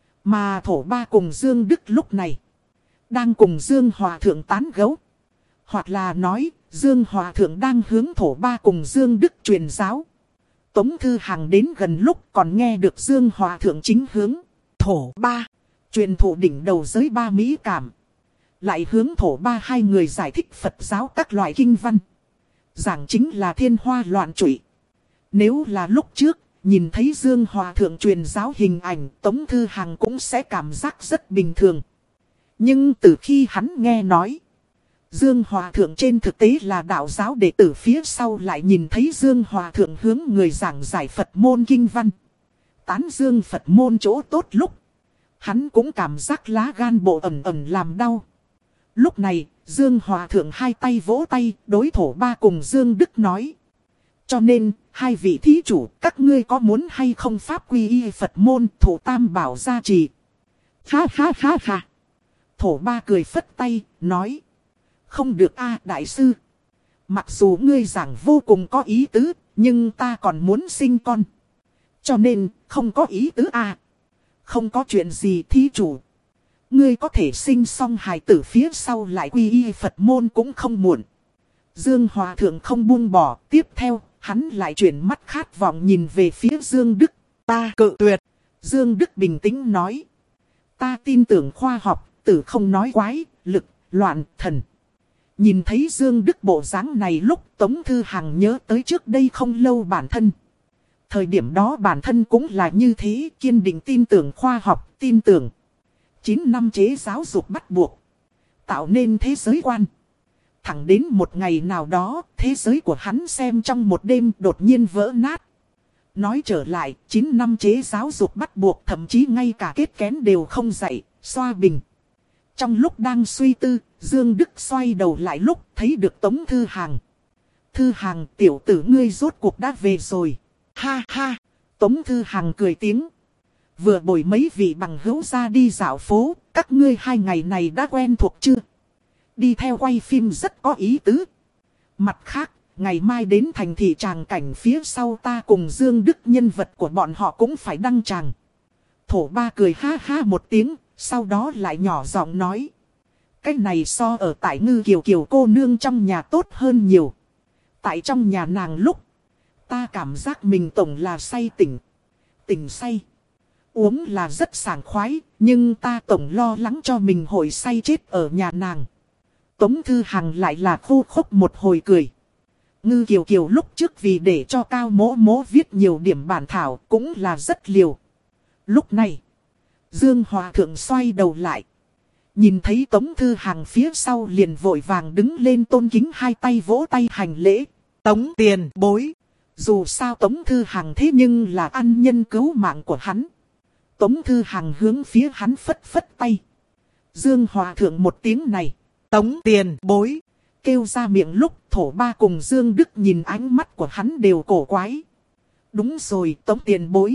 Mà Thổ Ba cùng Dương Đức lúc này đang cùng Dương Hòa Thượng tán gẫu. Hoặc là nói, Dương Hòa Thượng đang hướng Thổ Ba cùng Dương Đức truyền giáo. Tống Thư Hằng đến gần lúc còn nghe được Dương Hòa Thượng chính hướng Thổ Ba truyền thụ đỉnh đầu giới ba mỹ cảm. Lại hướng Thổ Ba hai người giải thích Phật giáo các loại kinh văn. Giảng chính là thiên hoa loạn trụy. Nếu là lúc trước, nhìn thấy Dương Hòa Thượng truyền giáo hình ảnh, Tống Thư Hằng cũng sẽ cảm giác rất bình thường. Nhưng từ khi hắn nghe nói Dương Hòa Thượng trên thực tế là đạo giáo đệ tử, phía sau lại nhìn thấy Dương Hòa Thượng hướng người giảng giải Phật môn kinh văn, tán dương Phật môn chỗ tốt lúc, hắn cũng cảm giác lá gan bộ ẩm ẩm làm đau. Lúc này, Dương Hòa Thượng hai tay vỗ tay, đối Thổ Ba cùng Dương Đức nói. Cho nên, hai vị thí chủ, các ngươi có muốn hay không pháp quy y Phật môn thủ tam bảo gia trì? Ha ha ha ha. Thổ Ba cười phất tay, nói. Không được a đại sư. Mặc dù ngươi giảng vô cùng có ý tứ, nhưng ta còn muốn sinh con. Cho nên, không có ý tứ a. Không có chuyện gì thí chủ. Ngươi có thể sinh xong hài tử phía sau lại quy y Phật môn cũng không muộn. Dương Hòa Thượng không buông bỏ, tiếp theo, hắn lại chuyển mắt khát vọng nhìn về phía Dương Đức. Ta cự tuyệt. Dương Đức bình tĩnh nói. Ta tin tưởng khoa học, tử không nói quái, lực, loạn, thần. Nhìn thấy Dương Đức bộ dáng này lúc Tống Thư Hằng nhớ tới trước đây không lâu bản thân. Thời điểm đó bản thân cũng là như thế, kiên định tin tưởng khoa học, tin tưởng chín năm chế giáo dục bắt buộc, tạo nên thế giới quan. Thẳng đến một ngày nào đó, thế giới của hắn xem trong một đêm đột nhiên vỡ nát. Nói trở lại, chín năm chế giáo dục bắt buộc thậm chí ngay cả kết kén đều không dạy, xoa bình. Trong lúc đang suy tư, Dương Đức xoay đầu lại lúc thấy được Tống Thư Hằng. Thư Hằng, tiểu tử ngươi rốt cuộc đã về rồi. Ha ha, Tống Thư Hằng cười tiếng. Vừa bồi mấy vị bằng hữu ra đi dạo phố, các ngươi hai ngày này đã quen thuộc chưa? Đi theo quay phim rất có ý tứ. Mặt khác, ngày mai đến thành thị tràng cảnh phía sau ta cùng Dương Đức nhân vật của bọn họ cũng phải đăng tràng. Thổ Ba cười ha ha một tiếng, sau đó lại nhỏ giọng nói. Cái này so ở tại Ngư Kiều Kiều cô nương trong nhà tốt hơn nhiều. Tại trong nhà nàng lúc, ta cảm giác mình tổng là say tỉnh. Tỉnh say. Uống là rất sảng khoái, nhưng ta tổng lo lắng cho mình hội say chết ở nhà nàng. Tống Thư Hằng lại là khô khốc một hồi cười. Ngư Kiều Kiều lúc trước vì để cho Cao Mỗ Mỗ viết nhiều điểm bản thảo cũng là rất liều. Lúc này, Dương Hòa Thượng xoay đầu lại. Nhìn thấy Tống Thư Hằng phía sau liền vội vàng đứng lên tôn kính hai tay vỗ tay hành lễ. Tống tiền bối. Dù sao Tống Thư Hằng thế nhưng là ân nhân cứu mạng của hắn. Tống Thư Hằng hướng phía hắn phất phất tay. Dương Hòa Thượng một tiếng này. Tống tiền bối. Kêu ra miệng lúc Thổ Ba cùng Dương Đức nhìn ánh mắt của hắn đều cổ quái. Đúng rồi Tống tiền bối.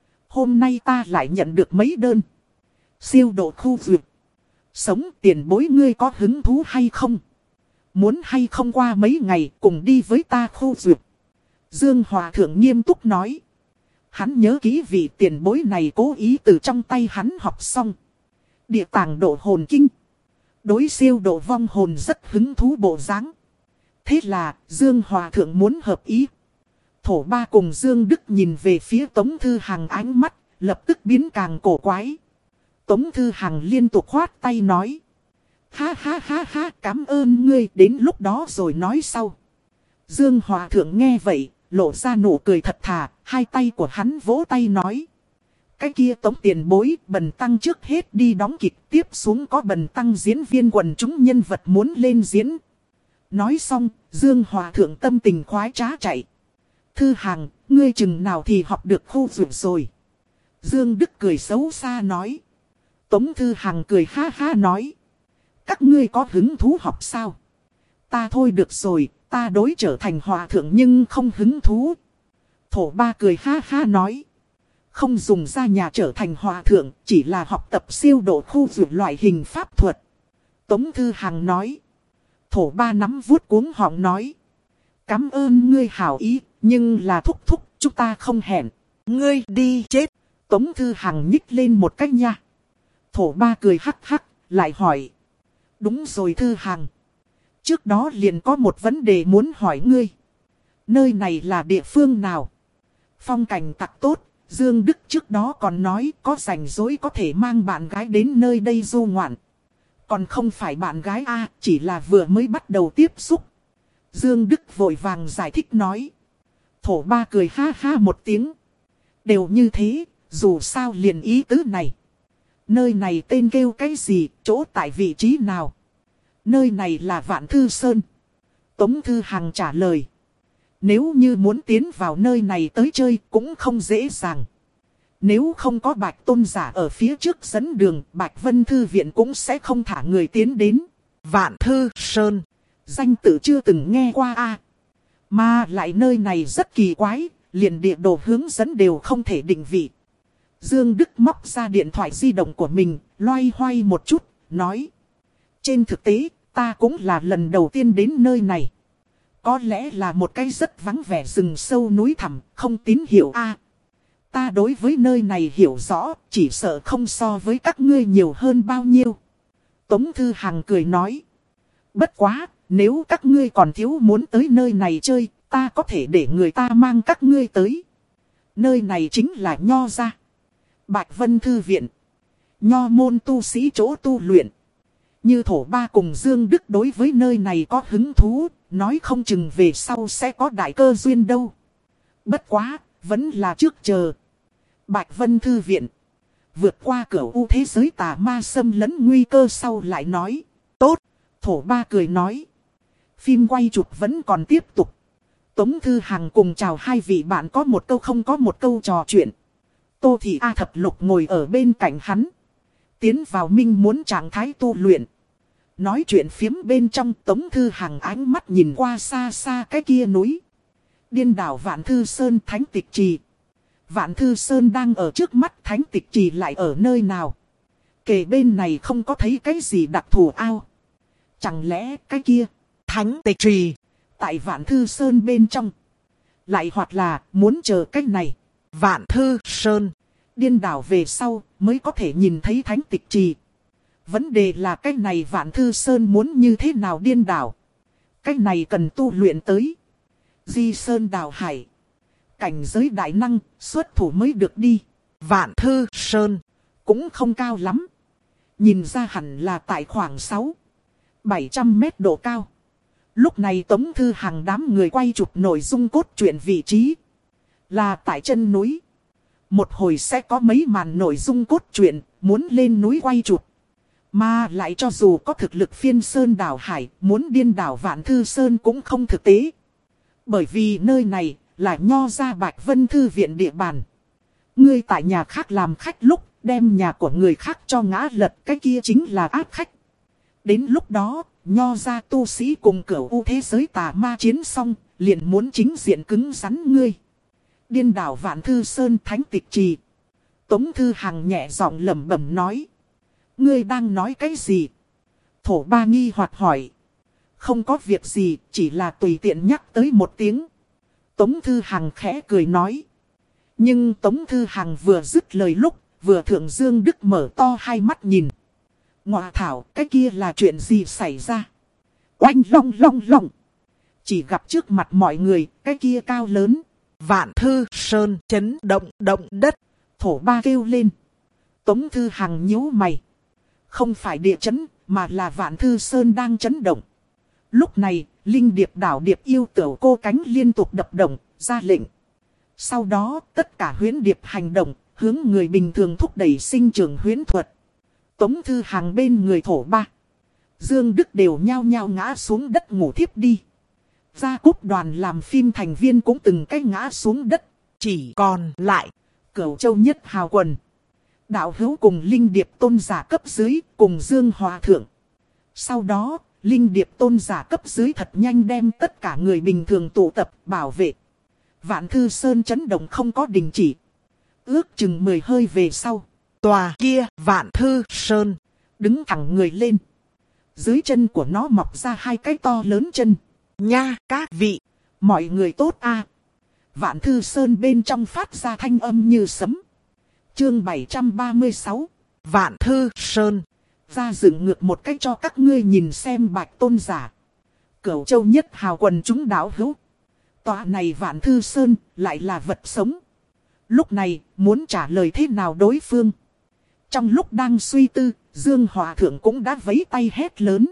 Hôm nay ta lại nhận được mấy đơn. Siêu độ khu vực. Sống tiền bối ngươi có hứng thú hay không? Muốn hay không qua mấy ngày cùng đi với ta khu vực. Dương Hòa Thượng nghiêm túc nói. Hắn nhớ kỹ vị tiền bối này cố ý từ trong tay hắn học xong. Địa tàng độ hồn kinh. Đối siêu độ vong hồn rất hứng thú bộ dáng. Thế là Dương Hòa Thượng muốn hợp ý. Thổ Ba cùng Dương Đức nhìn về phía Tống Thư Hằng ánh mắt, lập tức biến càng cổ quái. Tống Thư Hằng liên tục khoát tay nói. Ha ha ha ha, cảm ơn ngươi, đến lúc đó rồi nói sau. Dương Hòa Thượng nghe vậy, lộ ra nụ cười thật thà, hai tay của hắn vỗ tay nói. Cái kia Tống tiền bối, bần tăng trước hết đi đóng kịch, tiếp xuống có bần tăng diễn viên quần chúng nhân vật muốn lên diễn. Nói xong, Dương Hòa Thượng tâm tình khoái trá chạy. Thư Hằng, ngươi chừng nào thì học được khu vực rồi. Dương Đức cười xấu xa nói. Tống Thư Hằng cười ha ha nói. Các ngươi có hứng thú học sao? Ta thôi được rồi, ta đối trở thành hòa thượng nhưng không hứng thú. Thổ Ba cười ha ha nói. Không dùng ra nhà trở thành hòa thượng, chỉ là học tập siêu độ khu vực loại hình pháp thuật. Tống Thư Hằng nói. Thổ Ba nắm vuốt cuống họng nói. Cảm ơn ngươi hảo ý, nhưng là thúc thúc, chúng ta không hẹn. Ngươi đi chết. Tống Thư Hằng nhích lên một cách nha. Thổ Ba cười hắc hắc, lại hỏi. Đúng rồi Thư Hằng. Trước đó liền có một vấn đề muốn hỏi ngươi. Nơi này là địa phương nào? Phong cảnh tặc tốt, Dương Đức trước đó còn nói có rảnh rỗi có thể mang bạn gái đến nơi đây du ngoạn. Còn không phải bạn gái a, chỉ là vừa mới bắt đầu tiếp xúc. Dương Đức vội vàng giải thích nói. Thổ Ba cười ha ha một tiếng. Đều như thế, dù sao liền ý tứ này. Nơi này tên kêu cái gì, chỗ tại vị trí nào? Nơi này là Vạn Thư Sơn. Tống Thư Hằng trả lời. Nếu như muốn tiến vào nơi này tới chơi cũng không dễ dàng. Nếu không có Bạch Tôn giả ở phía trước dẫn đường, Bạch Vân Thư Viện cũng sẽ không thả người tiến đến. Vạn Thư Sơn. Danh tự chưa từng nghe qua a à. Mà lại nơi này rất kỳ quái, liền địa đồ hướng dẫn đều không thể định vị. Dương Đức móc ra điện thoại di động của mình, loay hoay một chút, nói. Trên thực tế, ta cũng là lần đầu tiên đến nơi này. Có lẽ là một cái rất vắng vẻ rừng sâu núi thẳm, không tín hiệu a à, ta đối với nơi này hiểu rõ, chỉ sợ không so với các ngươi nhiều hơn bao nhiêu. Tống Thư Hằng cười nói. Bất quá, nếu các ngươi còn thiếu muốn tới nơi này chơi, ta có thể để người ta mang các ngươi tới. Nơi này chính là Nho gia. Bạch Vân Thư Viện. Nho môn tu sĩ chỗ tu luyện. Như Thổ Ba cùng Dương Đức đối với nơi này có hứng thú, nói không chừng về sau sẽ có đại cơ duyên đâu. Bất quá, vẫn là trước chờ. Bạch Vân Thư Viện. Vượt qua cửa u thế giới tà ma xâm lấn nguy cơ sau lại nói. Tốt, Thổ Ba cười nói. Phim quay chụp vẫn còn tiếp tục. Tống Thư Hằng cùng chào hai vị bạn có một câu không có một câu trò chuyện. Tô Thị A Thập Lục ngồi ở bên cạnh hắn. Tiến vào minh muốn trạng thái tu luyện. Nói chuyện phiếm bên trong Tống Thư Hằng ánh mắt nhìn qua xa xa cái kia núi. Điên đảo Vạn Thư Sơn Thánh Tịch Trì. Vạn Thư Sơn đang ở trước mắt, Thánh Tịch Trì lại ở nơi nào? Kề bên này không có thấy cái gì đặc thù ao. Chẳng lẽ cái kia, Thánh Tịch Trì, tại Vạn Thư Sơn bên trong? Lại hoặc là muốn chờ cái này, Vạn Thư Sơn, Điên đảo về sau mới có thể nhìn thấy thánh tịch trì. Vấn đề là cái này Vạn Thư Sơn muốn như thế nào điên đảo. Cái này cần tu luyện tới Di Sơn đảo hải. Cảnh giới đại năng xuất thủ mới được đi. Vạn Thư Sơn cũng không cao lắm. Nhìn ra hẳn là tại khoảng sáu bảy trăm mét độ cao. Lúc này Tống Thư Hằng đám người quay chụp nội dung cốt truyện vị trí là tại chân núi. Một hồi sẽ có mấy màn nội dung cốt truyện muốn lên núi quay chụp. Mà lại cho dù có thực lực phiên sơn đảo hải, muốn điên đảo Vạn Thư Sơn cũng không thực tế. Bởi vì nơi này là Nho Gia Bạch Vân Thư viện địa bàn. Ngươi tại nhà khác làm khách lúc đem nhà của người khác cho ngã lật, cái kia chính là ác khách. Đến lúc đó, Nho Gia tu sĩ cùng cửu u thế giới tà ma chiến xong, liền muốn chính diện cứng rắn ngươi. Điên đảo Vạn Thư Sơn thánh tịch trì. Tống Thư Hằng nhẹ giọng lẩm bẩm nói. Ngươi đang nói cái gì? Thổ Ba nghi hoặc hỏi. Không có việc gì, chỉ là tùy tiện nhắc tới một tiếng. Tống Thư Hằng khẽ cười nói. Nhưng Tống Thư Hằng vừa dứt lời lúc, vừa Thượng Dương Đức mở to hai mắt nhìn. Ngọa thảo, cái kia là chuyện gì xảy ra? Oanh long long long. Chỉ gặp trước mặt mọi người, cái kia cao lớn. Vạn Thư Sơn chấn động động đất. Thổ Ba kêu lên. Tống Thư Hằng nhíu mày. Không phải địa chấn, mà là Vạn Thư Sơn đang chấn động. Lúc này, Linh Điệp đảo điệp yêu tiểu cô cánh liên tục đập động, ra lệnh. Sau đó, tất cả huyễn điệp hành động, hướng người bình thường thúc đẩy sinh trưởng huyễn thuật. Tống Thư Hằng bên người Thổ Ba, Dương Đức đều nhao nhao ngã xuống đất ngủ thiếp đi. Gia Cúc đoàn làm phim thành viên cũng từng cái ngã xuống đất. Chỉ còn lại Cửu Châu Nhất Hào Quần, đạo hữu cùng Linh Điệp tôn giả cấp dưới cùng Dương Hòa Thượng. Sau đó, Linh Điệp tôn giả cấp dưới thật nhanh đem tất cả người bình thường tụ tập bảo vệ. Vạn Thư Sơn chấn động không có đình chỉ. Ước chừng mười hơi về sau, tòa kia Vạn Thư Sơn đứng thẳng người lên. Dưới chân của nó mọc ra hai cái to lớn chân. Nha các vị, mọi người tốt a. Vạn Thư Sơn bên trong phát ra thanh âm như sấm. Chương bảy trăm ba mươi sáu. Vạn Thư Sơn. Ra dựng ngược một cách cho các ngươi nhìn xem Bạch tôn giả. Cửu Châu Nhất Hào Quần chúng đạo hữu. Tòa này Vạn Thư Sơn lại là vật sống. Lúc này muốn trả lời thế nào đối phương. Trong lúc đang suy tư, Dương Hòa Thượng cũng đã vẫy tay hét lớn.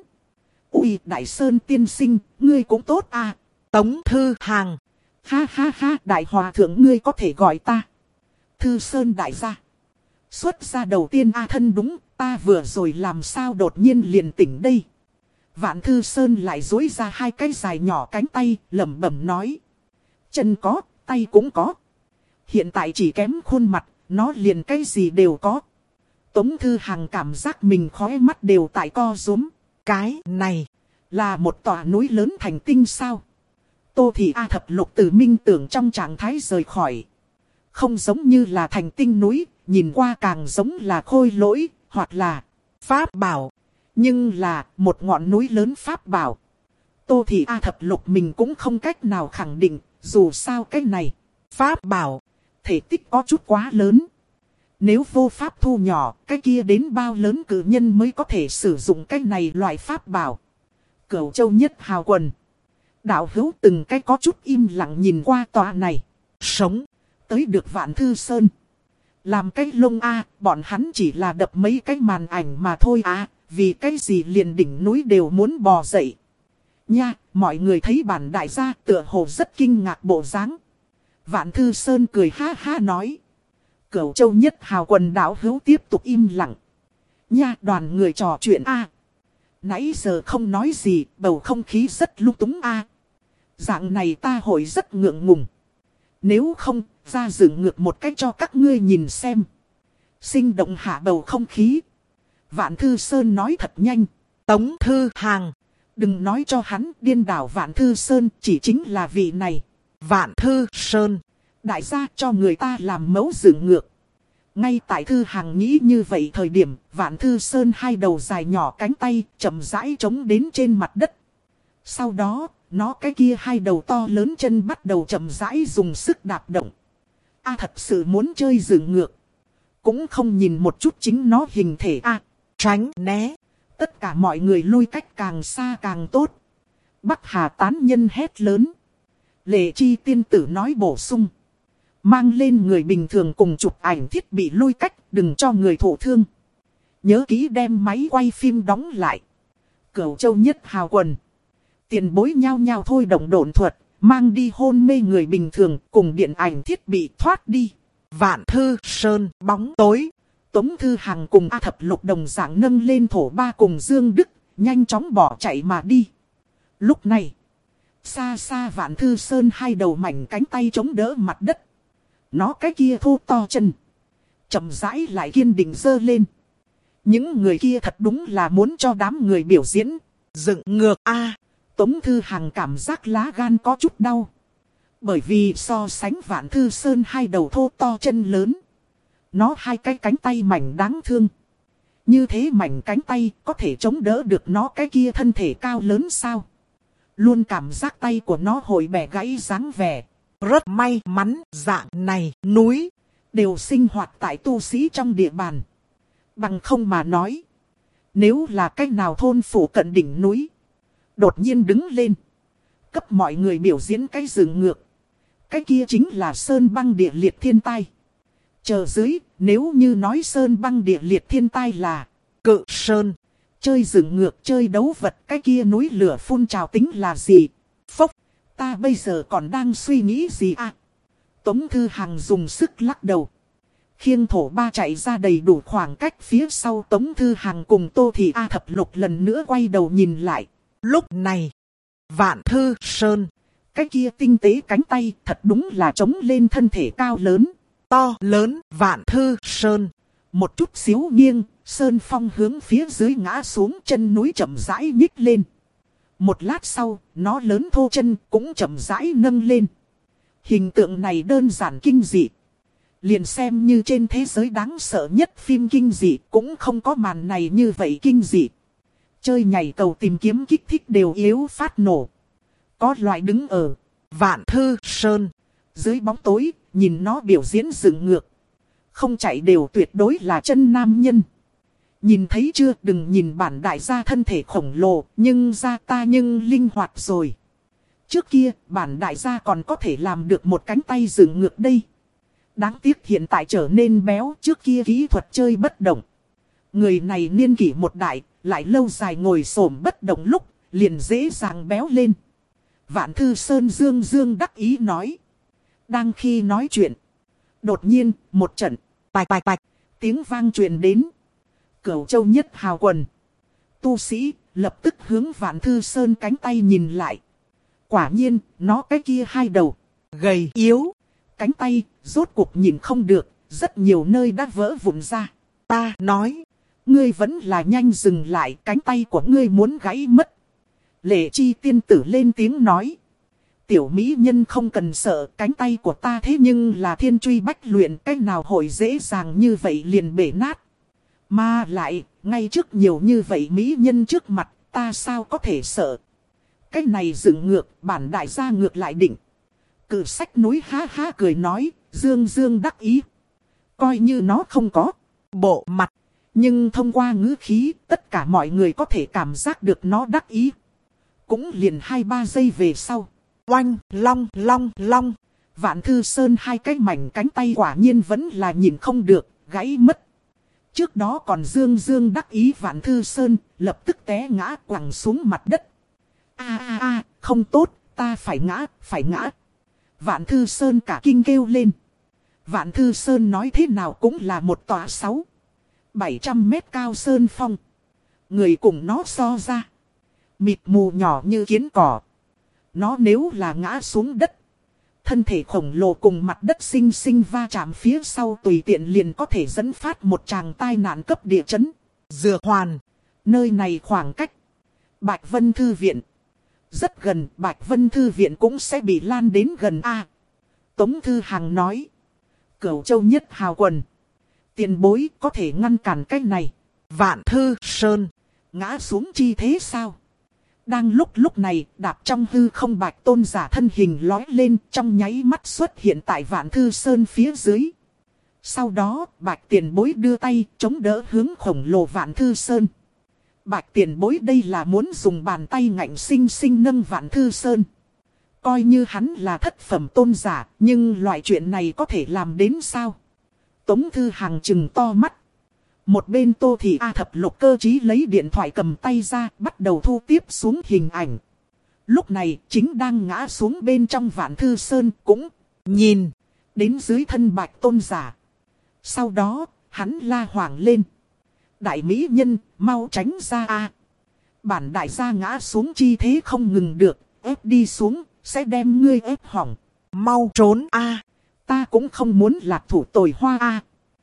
Ui Đại Sơn tiên sinh, ngươi cũng tốt à. Tống Thư Hằng. Ha ha ha, Đại Hòa Thượng ngươi có thể gọi ta Thư Sơn đại gia. Xuất ra đầu tiên a thân đúng, ta vừa rồi làm sao đột nhiên liền tỉnh đây. Vạn Thư Sơn lại dối ra hai cái dài nhỏ cánh tay, lẩm bẩm nói. Chân có, tay cũng có. Hiện tại chỉ kém khuôn mặt, nó liền cái gì đều có. Tống Thư Hằng cảm giác mình khóe mắt đều tại co rúm. Cái này là một tòa núi lớn thành tinh sao? Tô Thị A Thập Lục từ minh tưởng trong trạng thái rời khỏi. Không giống như là thành tinh núi, nhìn qua càng giống là khôi lỗi, hoặc là pháp bảo. Nhưng là một ngọn núi lớn pháp bảo. Tô Thị A Thập Lục mình cũng không cách nào khẳng định, dù sao cái này pháp bảo thể tích có chút quá lớn. Nếu vô pháp thu nhỏ, cái kia đến bao lớn cử nhân mới có thể sử dụng cái này loại pháp bảo. Cửu Châu Nhất Hào Quần, đạo hữu từng cái có chút im lặng nhìn qua tòa này. Sống tới được Vạn Thư Sơn. Làm cái lông a, bọn hắn chỉ là đập mấy cái màn ảnh mà thôi à, vì cái gì liền đỉnh núi đều muốn bò dậy. Nha, mọi người thấy bản đại gia tựa hồ rất kinh ngạc bộ dáng. Vạn Thư Sơn cười ha ha nói. Cửu Châu Nhất Hào Quần đạo hữu tiếp tục im lặng. Nha, đoàn người trò chuyện a. Nãy giờ không nói gì, bầu không khí rất lung túng a. Dạng này ta hội rất ngượng ngùng. Nếu không, ra dựng ngược một cách cho các ngươi nhìn xem. Sinh động hạ bầu không khí. Vạn Thư Sơn nói thật nhanh. Tống Thư Hằng, đừng nói cho hắn, điên đảo Vạn Thư Sơn chỉ chính là vị này. Vạn Thư Sơn, đại gia cho người ta làm mẫu dựng ngược. Ngay tại Thư Hằng nghĩ như vậy thời điểm, Vạn Thư Sơn hai đầu dài nhỏ cánh tay chậm rãi chống đến trên mặt đất. Sau đó, nó cái kia hai đầu to lớn chân bắt đầu chậm rãi dùng sức đạp động. A thật sự muốn chơi dựng ngược. cũng không nhìn một chút chính nó hình thể a. Tránh né. Tất cả mọi người lui cách càng xa càng tốt. Bắc Hà tán nhân hét lớn. Lệ Chi tiên tử nói bổ sung. Mang lên người bình thường cùng chụp ảnh thiết bị lui cách, đừng cho người thụ thương. Nhớ kỹ đem máy quay phim đóng lại. Cửu Châu Nhất Hào quần. Tiền bối nhao nhao thôi động độn thuật, mang đi hôn mê người bình thường cùng điện ảnh thiết bị thoát đi. Vạn Thư Sơn bóng tối. Tống Thư Hằng cùng A Thập Lục đồng dạng nâng lên thổ ba cùng Dương Đức, nhanh chóng bỏ chạy mà đi. Lúc này, xa xa Vạn Thư Sơn hai đầu mảnh cánh tay chống đỡ mặt đất. Nó cái kia thô to chân, chậm rãi lại kiên định giơ lên. Những người kia thật đúng là muốn cho đám người biểu diễn. Dựng ngược a. À, Tống Thư Hằng cảm giác lá gan có chút đau. Bởi vì so sánh Vạn Thư Sơn hai đầu thô to chân lớn, nó hai cái cánh tay mảnh đáng thương. Như thế mảnh cánh tay có thể chống đỡ được nó cái kia thân thể cao lớn sao? Luôn cảm giác tay của nó hội bẻ gãy dáng vẻ. Rất may mắn dạng này núi đều sinh hoạt tại tu sĩ trong địa bàn. Bằng không mà nói, nếu là cách nào thôn phủ cận đỉnh núi, đột nhiên đứng lên, cấp mọi người biểu diễn cái dựng ngược, cái kia chính là sơn băng địa liệt thiên tai. Chờ dưới, nếu như nói sơn băng địa liệt thiên tai là Cự Sơn, chơi dựng ngược chơi đấu vật, cái kia núi lửa phun trào tính là gì? Phốc, ta bây giờ còn đang suy nghĩ gì à? Tống Thư Hằng dùng sức lắc đầu. Khiêng thổ ba chạy ra đầy đủ khoảng cách phía sau Tống Thư Hằng cùng Tô Thị A Thập Lục lần nữa quay đầu nhìn lại. Lúc này, Vạn Thư Sơn, cái kia tinh tế cánh tay thật đúng là chống lên thân thể cao lớn. To lớn Vạn Thư Sơn. Một chút xíu nghiêng, Sơn Phong hướng phía dưới ngã xuống, chân núi chậm rãi nhích lên. Một lát sau, nó lớn thô chân cũng chậm rãi nâng lên. Hình tượng này đơn giản kinh dị. Liền xem như trên thế giới đáng sợ nhất phim kinh dị cũng không có màn này như vậy kinh dị. Chơi nhảy cầu tìm kiếm kích thích đều yếu phát nổ. Có loại đứng ở Vạn Thư Sơn dưới bóng tối, nhìn nó biểu diễn dựng ngược. Không chạy đều tuyệt đối là chân nam nhân. Nhìn thấy chưa, đừng nhìn bản đại gia thân thể khổng lồ, nhưng da ta nhưng linh hoạt rồi. Trước kia, bản đại gia còn có thể làm được một cánh tay dựng ngược đây. Đáng tiếc hiện tại trở nên béo, trước kia kỹ thuật chơi bất động. Người này niên kỷ một đại, lại lâu dài ngồi xổm bất động lúc, liền dễ dàng béo lên. Vạn Thư Sơn dương dương đắc ý nói. Đang khi nói chuyện, đột nhiên, một trận, tạch tạch tạch, tiếng vang truyền đến. Cửu Châu Nhất Hào quần. Tu sĩ, lập tức hướng Vạn Thư Sơn cánh tay nhìn lại. Quả nhiên, nó cái kia hai đầu, gầy yếu. Cánh tay, rốt cuộc nhìn không được, rất nhiều nơi đã vỡ vụn ra. Ta nói, ngươi vẫn là nhanh dừng lại, cánh tay của ngươi muốn gãy mất. Lệ Chi tiên tử lên tiếng nói. Tiểu mỹ nhân không cần sợ, cánh tay của ta thế nhưng là thiên truy bách luyện, cách nào hội dễ dàng như vậy liền bể nát. Mà lại, ngay trước nhiều như vậy mỹ nhân trước mặt, ta sao có thể sợ. Cái này dựng ngược, bản đại gia ngược lại định. Cự sách núi ha ha cười nói, dương dương đắc ý. Coi như nó không có bộ mặt, nhưng thông qua ngữ khí, tất cả mọi người có thể cảm giác được nó đắc ý. Cũng liền hai ba giây về sau. Oanh, long, long, long. Vạn Thư Sơn hai cái mảnh cánh tay quả nhiên vẫn là nhìn không được, gãy mất. Trước đó còn dương dương đắc ý Vạn Thư Sơn, lập tức té ngã quẳng xuống mặt đất. A a a, không tốt, ta phải ngã, phải ngã. Vạn Thư Sơn cả kinh kêu lên. Vạn Thư Sơn nói thế nào cũng là một tòa sáu, bảy trăm mét cao sơn phong. Người cùng nó so ra, mịt mù nhỏ như kiến cỏ. Nó nếu là ngã xuống đất, thân thể khổng lồ cùng mặt đất sinh sinh va chạm phía sau tùy tiện liền có thể dẫn phát một tràng tai nạn cấp địa chấn. Dược hoàn, nơi này khoảng cách Bạch Vân Thư Viện rất gần, Bạch Vân Thư Viện cũng sẽ bị lan đến gần A. Tống Thư Hằng nói. Cửu Châu Nhất Hào quần. Tiền bối có thể ngăn cản cái này. Vạn Thư Sơn ngã xuống chi thế sao? Đang lúc lúc này, đạp trong hư không Bạch Tôn giả thân hình lói lên, trong nháy mắt xuất hiện tại Vạn Thư Sơn phía dưới. Sau đó, Bạch Tiền Bối đưa tay chống đỡ hướng khổng lồ Vạn Thư Sơn. Bạch Tiền Bối đây là muốn dùng bàn tay ngạnh sinh sinh nâng Vạn Thư Sơn. Coi như hắn là thất phẩm tôn giả, nhưng loại chuyện này có thể làm đến sao? Tống Thư Hằng trừng to mắt. Một bên Tô Thị A Thập Lục cơ trí lấy điện thoại cầm tay ra, bắt đầu thu tiếp xuống hình ảnh. Lúc này, chính đang ngã xuống bên trong Vạn Thư Sơn cũng nhìn đến dưới thân Bạch tôn giả. Sau đó, hắn la hoảng lên. Đại mỹ nhân, mau tránh ra a! Bản đại gia ngã xuống chi thế không ngừng được, ép đi xuống, sẽ đem ngươi ép hỏng. Mau trốn a! Ta cũng không muốn lạc thủ tồi hoa a!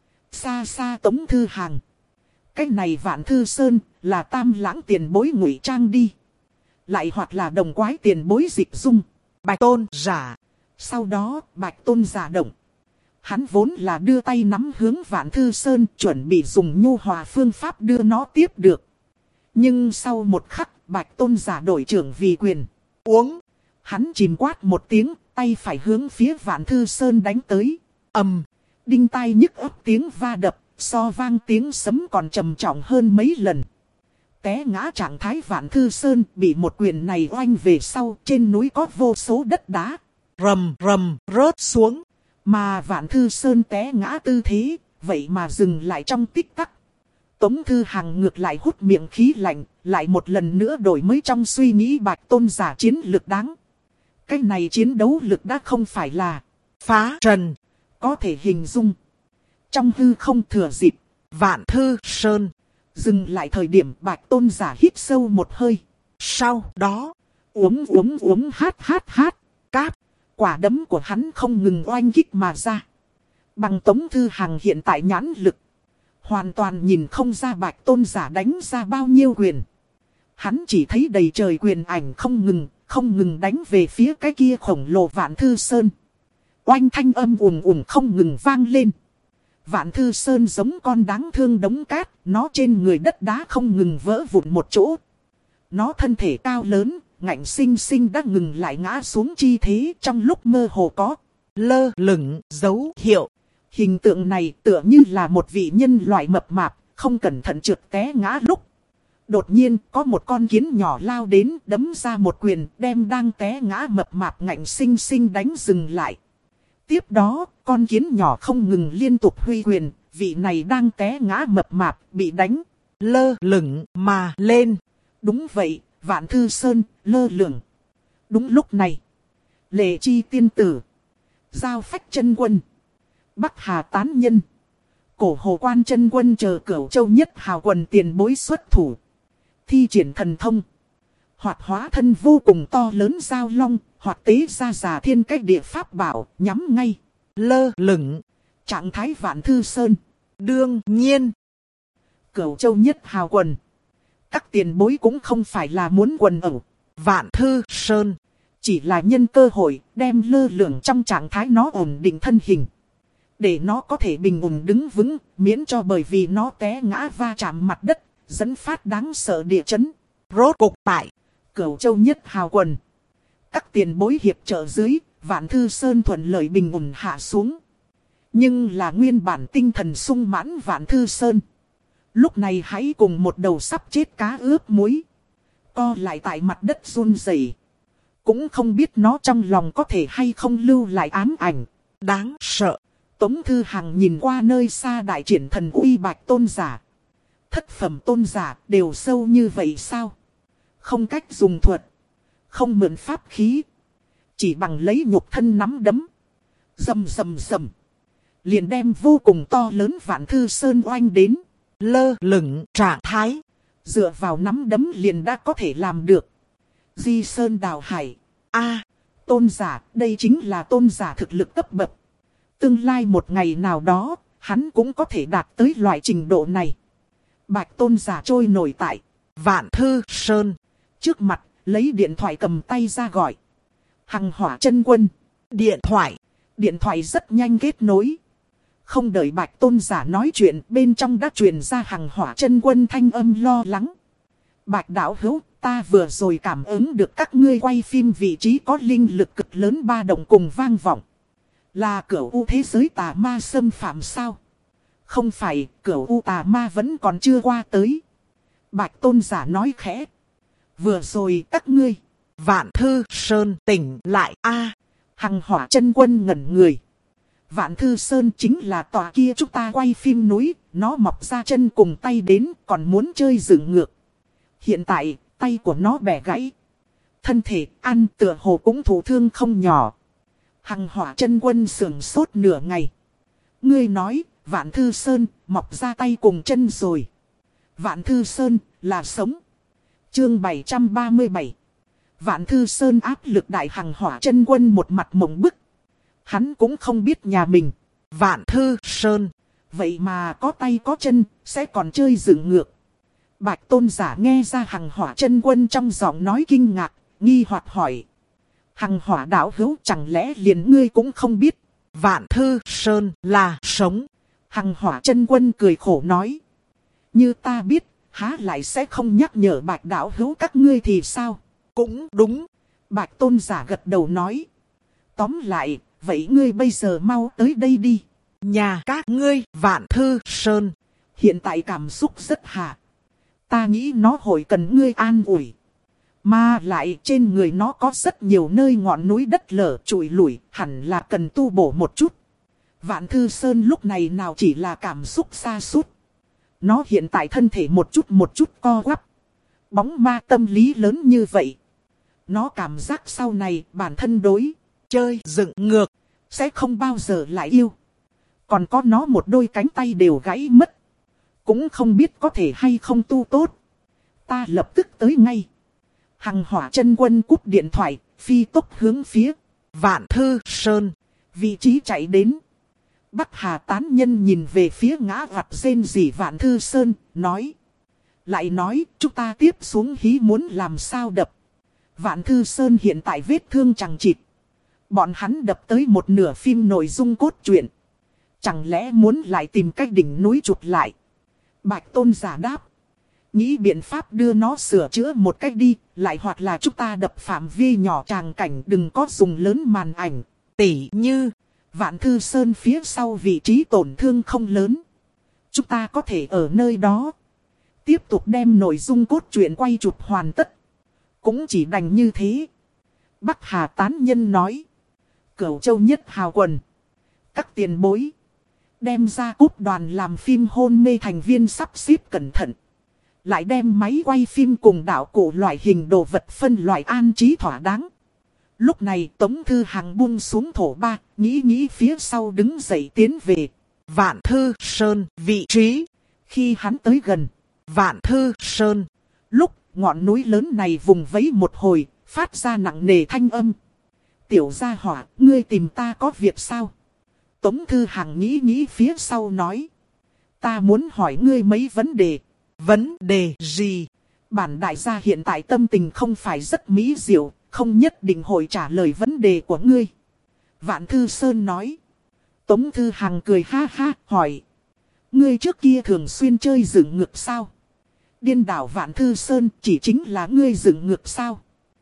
Xa xa Tống Thư Hằng. Cái này Vạn Thư Sơn là Tam Lãng tiền bối ngụy trang đi. Lại hoặc là đồng quái tiền bối dịch dung. Bạch tôn giả. Sau đó Bạch tôn giả động. Hắn vốn là đưa tay nắm hướng Vạn Thư Sơn chuẩn bị dùng nhu hòa phương pháp đưa nó tiếp được. Nhưng sau một khắc Bạch tôn giả đổi trưởng vì quyền. Uống. Hắn chìm quát một tiếng, tay phải hướng phía Vạn Thư Sơn đánh tới. Ầm. Đinh tai nhức ấp tiếng va đập, so vang tiếng sấm còn trầm trọng hơn mấy lần. Té ngã trạng thái Vạn Thư Sơn bị một quyền này oanh về sau, trên núi có vô số đất đá. Rầm rầm rớt xuống. Mà Vạn Thư Sơn té ngã tư thế, vậy mà dừng lại trong tích tắc. Tống Thư Hằng ngược lại hút miệng khí lạnh, lại một lần nữa đổi mới trong suy nghĩ Bạch tôn giả chiến lực đáng. Cái này chiến đấu lực đã không phải là phá trần, có thể hình dung. Trong hư không thừa dịp, Vạn Thư Sơn dừng lại thời điểm Bạch tôn giả hít sâu một hơi. Sau đó, uống uống uống hát hát hát, cáp. Quả đấm của hắn không ngừng oanh kích mà ra. Bằng Tống Thư Hằng hiện tại nhãn lực, hoàn toàn nhìn không ra Bạch tôn giả đánh ra bao nhiêu quyền. Hắn chỉ thấy đầy trời quyền ảnh không ngừng, không ngừng đánh về phía cái kia khổng lồ Vạn Thư Sơn. Oanh thanh âm ùm ùm không ngừng vang lên. Vạn Thư Sơn giống con đáng thương đống cát, nó trên người đất đá không ngừng vỡ vụn một chỗ. Nó thân thể cao lớn, ngạnh sinh sinh đã ngừng lại ngã xuống chi thế trong lúc mơ hồ có lơ lửng dấu hiệu. Hình tượng này tựa như là một vị nhân loại mập mạp, không cẩn thận trượt té ngã lúc. Đột nhiên có một con kiến nhỏ lao đến đấm ra một quyền đem đang té ngã mập mạp ngạnh sinh sinh đánh dừng lại. Tiếp đó con kiến nhỏ không ngừng liên tục huy quyền, vị này đang té ngã mập mạp bị đánh lơ lửng mà lên. Đúng vậy, Vạn Thư Sơn lơ lửng. Đúng lúc này, Lệ Chi tiên tử, Giao Phách chân quân, Bắc Hà tán nhân, Cổ Hồ Quan chân quân chờ Cửu Châu nhất hào quần tiền bối xuất thủ, thi triển thần thông, hoặc hóa thân vô cùng to lớn giao long, hoặc tế ra giả thiên cách địa pháp bảo, nhắm ngay lơ lửng trạng thái Vạn Thư Sơn. Đương nhiên, Cửu Châu nhất hào quần, các tiền bối cũng không phải là muốn quần ẩu Vạn Thư Sơn, chỉ là nhân cơ hội đem lơ lửng trong trạng thái nó ổn định thân hình, để nó có thể bình ổn đứng vững, miễn cho bởi vì nó té ngã va chạm mặt đất, dẫn phát đáng sợ địa chấn. Rốt cục tại Cửu Châu nhất hào quần, các tiền bối hiệp trợ dưới, Vạn Thư Sơn thuận lợi bình ổn hạ xuống. Nhưng là nguyên bản tinh thần sung mãn Vạn Thư Sơn, lúc này hãy cùng một đầu sắp chết cá ướp muối, co lại tại mặt đất run rẩy. Cũng không biết nó trong lòng có thể hay không lưu lại ám ảnh đáng sợ. Tống Thư Hằng nhìn qua nơi xa đại triển thần uy Bạch tôn giả. Thất phẩm tôn giả đều sâu như vậy sao? Không cách dùng thuật, không mượn pháp khí, chỉ bằng lấy nhục thân nắm đấm, rầm rầm rầm, liền đem vô cùng to lớn Vạn Thư Sơn oanh đến lơ lửng trạng thái. Dựa vào nắm đấm liền đã có thể làm được. Di Sơn đào hải. A, tôn giả, đây chính là tôn giả thực lực cấp bậc. Tương lai một ngày nào đó, hắn cũng có thể đạt tới loại trình độ này. Bạch tôn giả trôi nổi tại Vạn Thư Sơn trước mặt, lấy điện thoại cầm tay ra gọi Hằng Hỏa chân quân. Điện thoại, điện thoại rất nhanh kết nối. Không đợi Bạch tôn giả nói chuyện, bên trong đã truyền ra Hằng Hỏa chân quân thanh âm lo lắng. Bạch đạo hữu, ta vừa rồi cảm ứng được các ngươi quay phim vị trí có linh lực cực lớn ba động cùng vang vọng. Là cửu u thế giới tà ma xâm phạm sao? Không phải, cửu u tà ma vẫn còn chưa qua tới. Bạch tôn giả nói khẽ. Vừa rồi các ngươi. Vạn Thư Sơn tỉnh lại a. Hằng Hỏa Chân Quân ngẩn người. Vạn Thư Sơn chính là tòa kia chúng ta quay phim núi. Nó mọc ra chân cùng tay đến còn muốn chơi dựng ngược. Hiện tại tay của nó bẻ gãy. Thân thể ăn tựa hồ cũng thụ thương không nhỏ. Hằng Hỏa Chân Quân sườn sốt nửa ngày. Ngươi nói Vạn Thư Sơn mọc ra tay cùng chân rồi. Vạn Thư Sơn là sống. Chương bảy trăm ba mươi bảy. Vạn Thư Sơn áp lực đại. Hằng Hỏa Chân Quân một mặt mộng bức. Hắn cũng không biết nhà mình. Vạn Thư Sơn. Vậy mà có tay có chân, sẽ còn chơi dựng ngược. Bạch tôn giả nghe ra Hằng Hỏa Chân Quân trong giọng nói kinh ngạc, nghi hoặc hỏi. Hằng Hỏa đạo hữu chẳng lẽ liền ngươi cũng không biết. Vạn Thư Sơn là sống. Hằng Hỏa Chân Quân cười khổ nói. Như ta biết, há lại sẽ không nhắc nhở Bạch đạo hữu các ngươi thì sao? Cũng đúng. Bạch tôn giả gật đầu nói. Tóm lại, vậy ngươi bây giờ mau tới đây đi. Nhà các ngươi Vạn Thư Sơn. Hiện tại cảm xúc rất hạ. Ta nghĩ nó hội cần ngươi an ủi. Mà lại trên người nó có rất nhiều nơi ngọn núi đất lở trụi lủi, hẳn là cần tu bổ một chút. Vạn Thư Sơn lúc này nào chỉ là cảm xúc sa sút. Nó hiện tại thân thể một chút một chút co quắp. Bóng ma tâm lý lớn như vậy. Nó cảm giác sau này bản thân đối, chơi dựng ngược, sẽ không bao giờ lại yêu. Còn có nó một đôi cánh tay đều gãy mất. Cũng không biết có thể hay không tu tốt. Ta lập tức tới ngay. Hằng Hỏa Chân Quân cúp điện thoại, phi tốc hướng phía Vạn Thư Sơn vị trí chạy đến. Bắc Hà tán nhân nhìn về phía ngã vặt rên rỉ Vạn Thư Sơn, nói. Lại nói, chúng ta tiếp xuống hí muốn làm sao đập. Vạn Thư Sơn hiện tại vết thương chằng chịt. Bọn hắn đập tới một nửa phim nội dung cốt truyện. Chẳng lẽ muốn lại tìm cách đỉnh núi chụp lại. Bạch tôn giả đáp. Nghĩ biện pháp đưa nó sửa chữa một cách đi. Lại hoặc là chúng ta đập phạm vi nhỏ tràng cảnh, đừng có dùng lớn màn ảnh. Tỉ như Vạn Thư Sơn phía sau vị trí tổn thương không lớn. Chúng ta có thể ở nơi đó tiếp tục đem nội dung cốt truyện quay chụp hoàn tất. Cũng chỉ đành như thế. Bắc Hà tán nhân nói. Cửu Châu Nhất Hào Quần. Các tiền bối. Đem ra cúp đoàn làm phim hôn mê thành viên sắp xếp cẩn thận. Lại đem máy quay phim cùng đạo cụ loại hình đồ vật phân loại an trí thỏa đáng. Lúc này Tống Thư Hằng buông xuống thổ ba, nghĩ nghĩ phía sau đứng dậy tiến về Vạn Thư Sơn vị trí. Khi hắn tới gần Vạn Thư Sơn, lúc ngọn núi lớn này vùng vẫy một hồi, phát ra nặng nề thanh âm. Tiểu gia hỏa, ngươi tìm ta có việc sao? Tống Thư Hằng nghĩ nghĩ phía sau nói. Ta muốn hỏi ngươi mấy vấn đề. Vấn đề gì? Bản đại gia hiện tại tâm tình không phải rất mỹ diệu, không nhất định hội trả lời vấn đề của ngươi. Vạn Thư Sơn nói. Tống Thư Hằng cười ha ha, hỏi. Ngươi trước kia thường xuyên chơi dựng ngược sao? Điên đảo Vạn Thư Sơn chỉ chính là ngươi dựng ngược sao?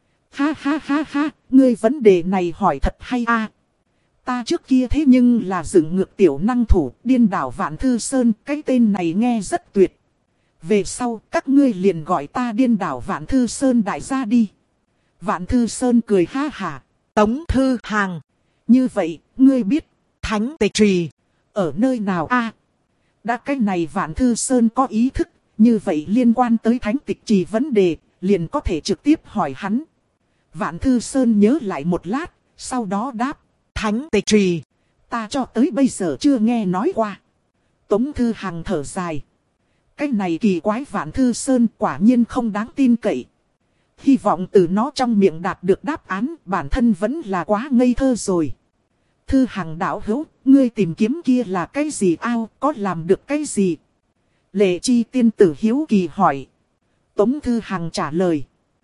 Ha ha ha ha, ngươi vấn đề này hỏi thật hay a. Ta trước kia thế nhưng là dựng ngược tiểu năng thủ, điên đảo Vạn Thư Sơn, cái tên này nghe rất tuyệt. Về sau, các ngươi liền gọi ta điên đảo Vạn Thư Sơn đại gia đi. Vạn Thư Sơn cười ha hả. Tống Thư Hằng. Như vậy, ngươi biết, Thánh Tịch Trì ở nơi nào a? Đã cái này Vạn Thư Sơn có ý thức, như vậy liên quan tới Thánh Tịch Trì vấn đề, liền có thể trực tiếp hỏi hắn. Vạn Thư Sơn nhớ lại một lát, sau đó đáp. Thánh Tịch Trì, ta cho tới bây giờ chưa nghe nói qua. Tống Thư Hằng thở dài. Cái này kỳ quái Vạn Thư Sơn quả nhiên không đáng tin cậy. Hy vọng từ nó trong miệng đạt được đáp án, bản thân vẫn là quá ngây thơ rồi. Thư Hằng đạo hữu, ngươi tìm kiếm kia là cái gì ao, có làm được cái gì? Lệ Chi tiên tử hiếu kỳ hỏi. Tống Thư Hằng trả lời.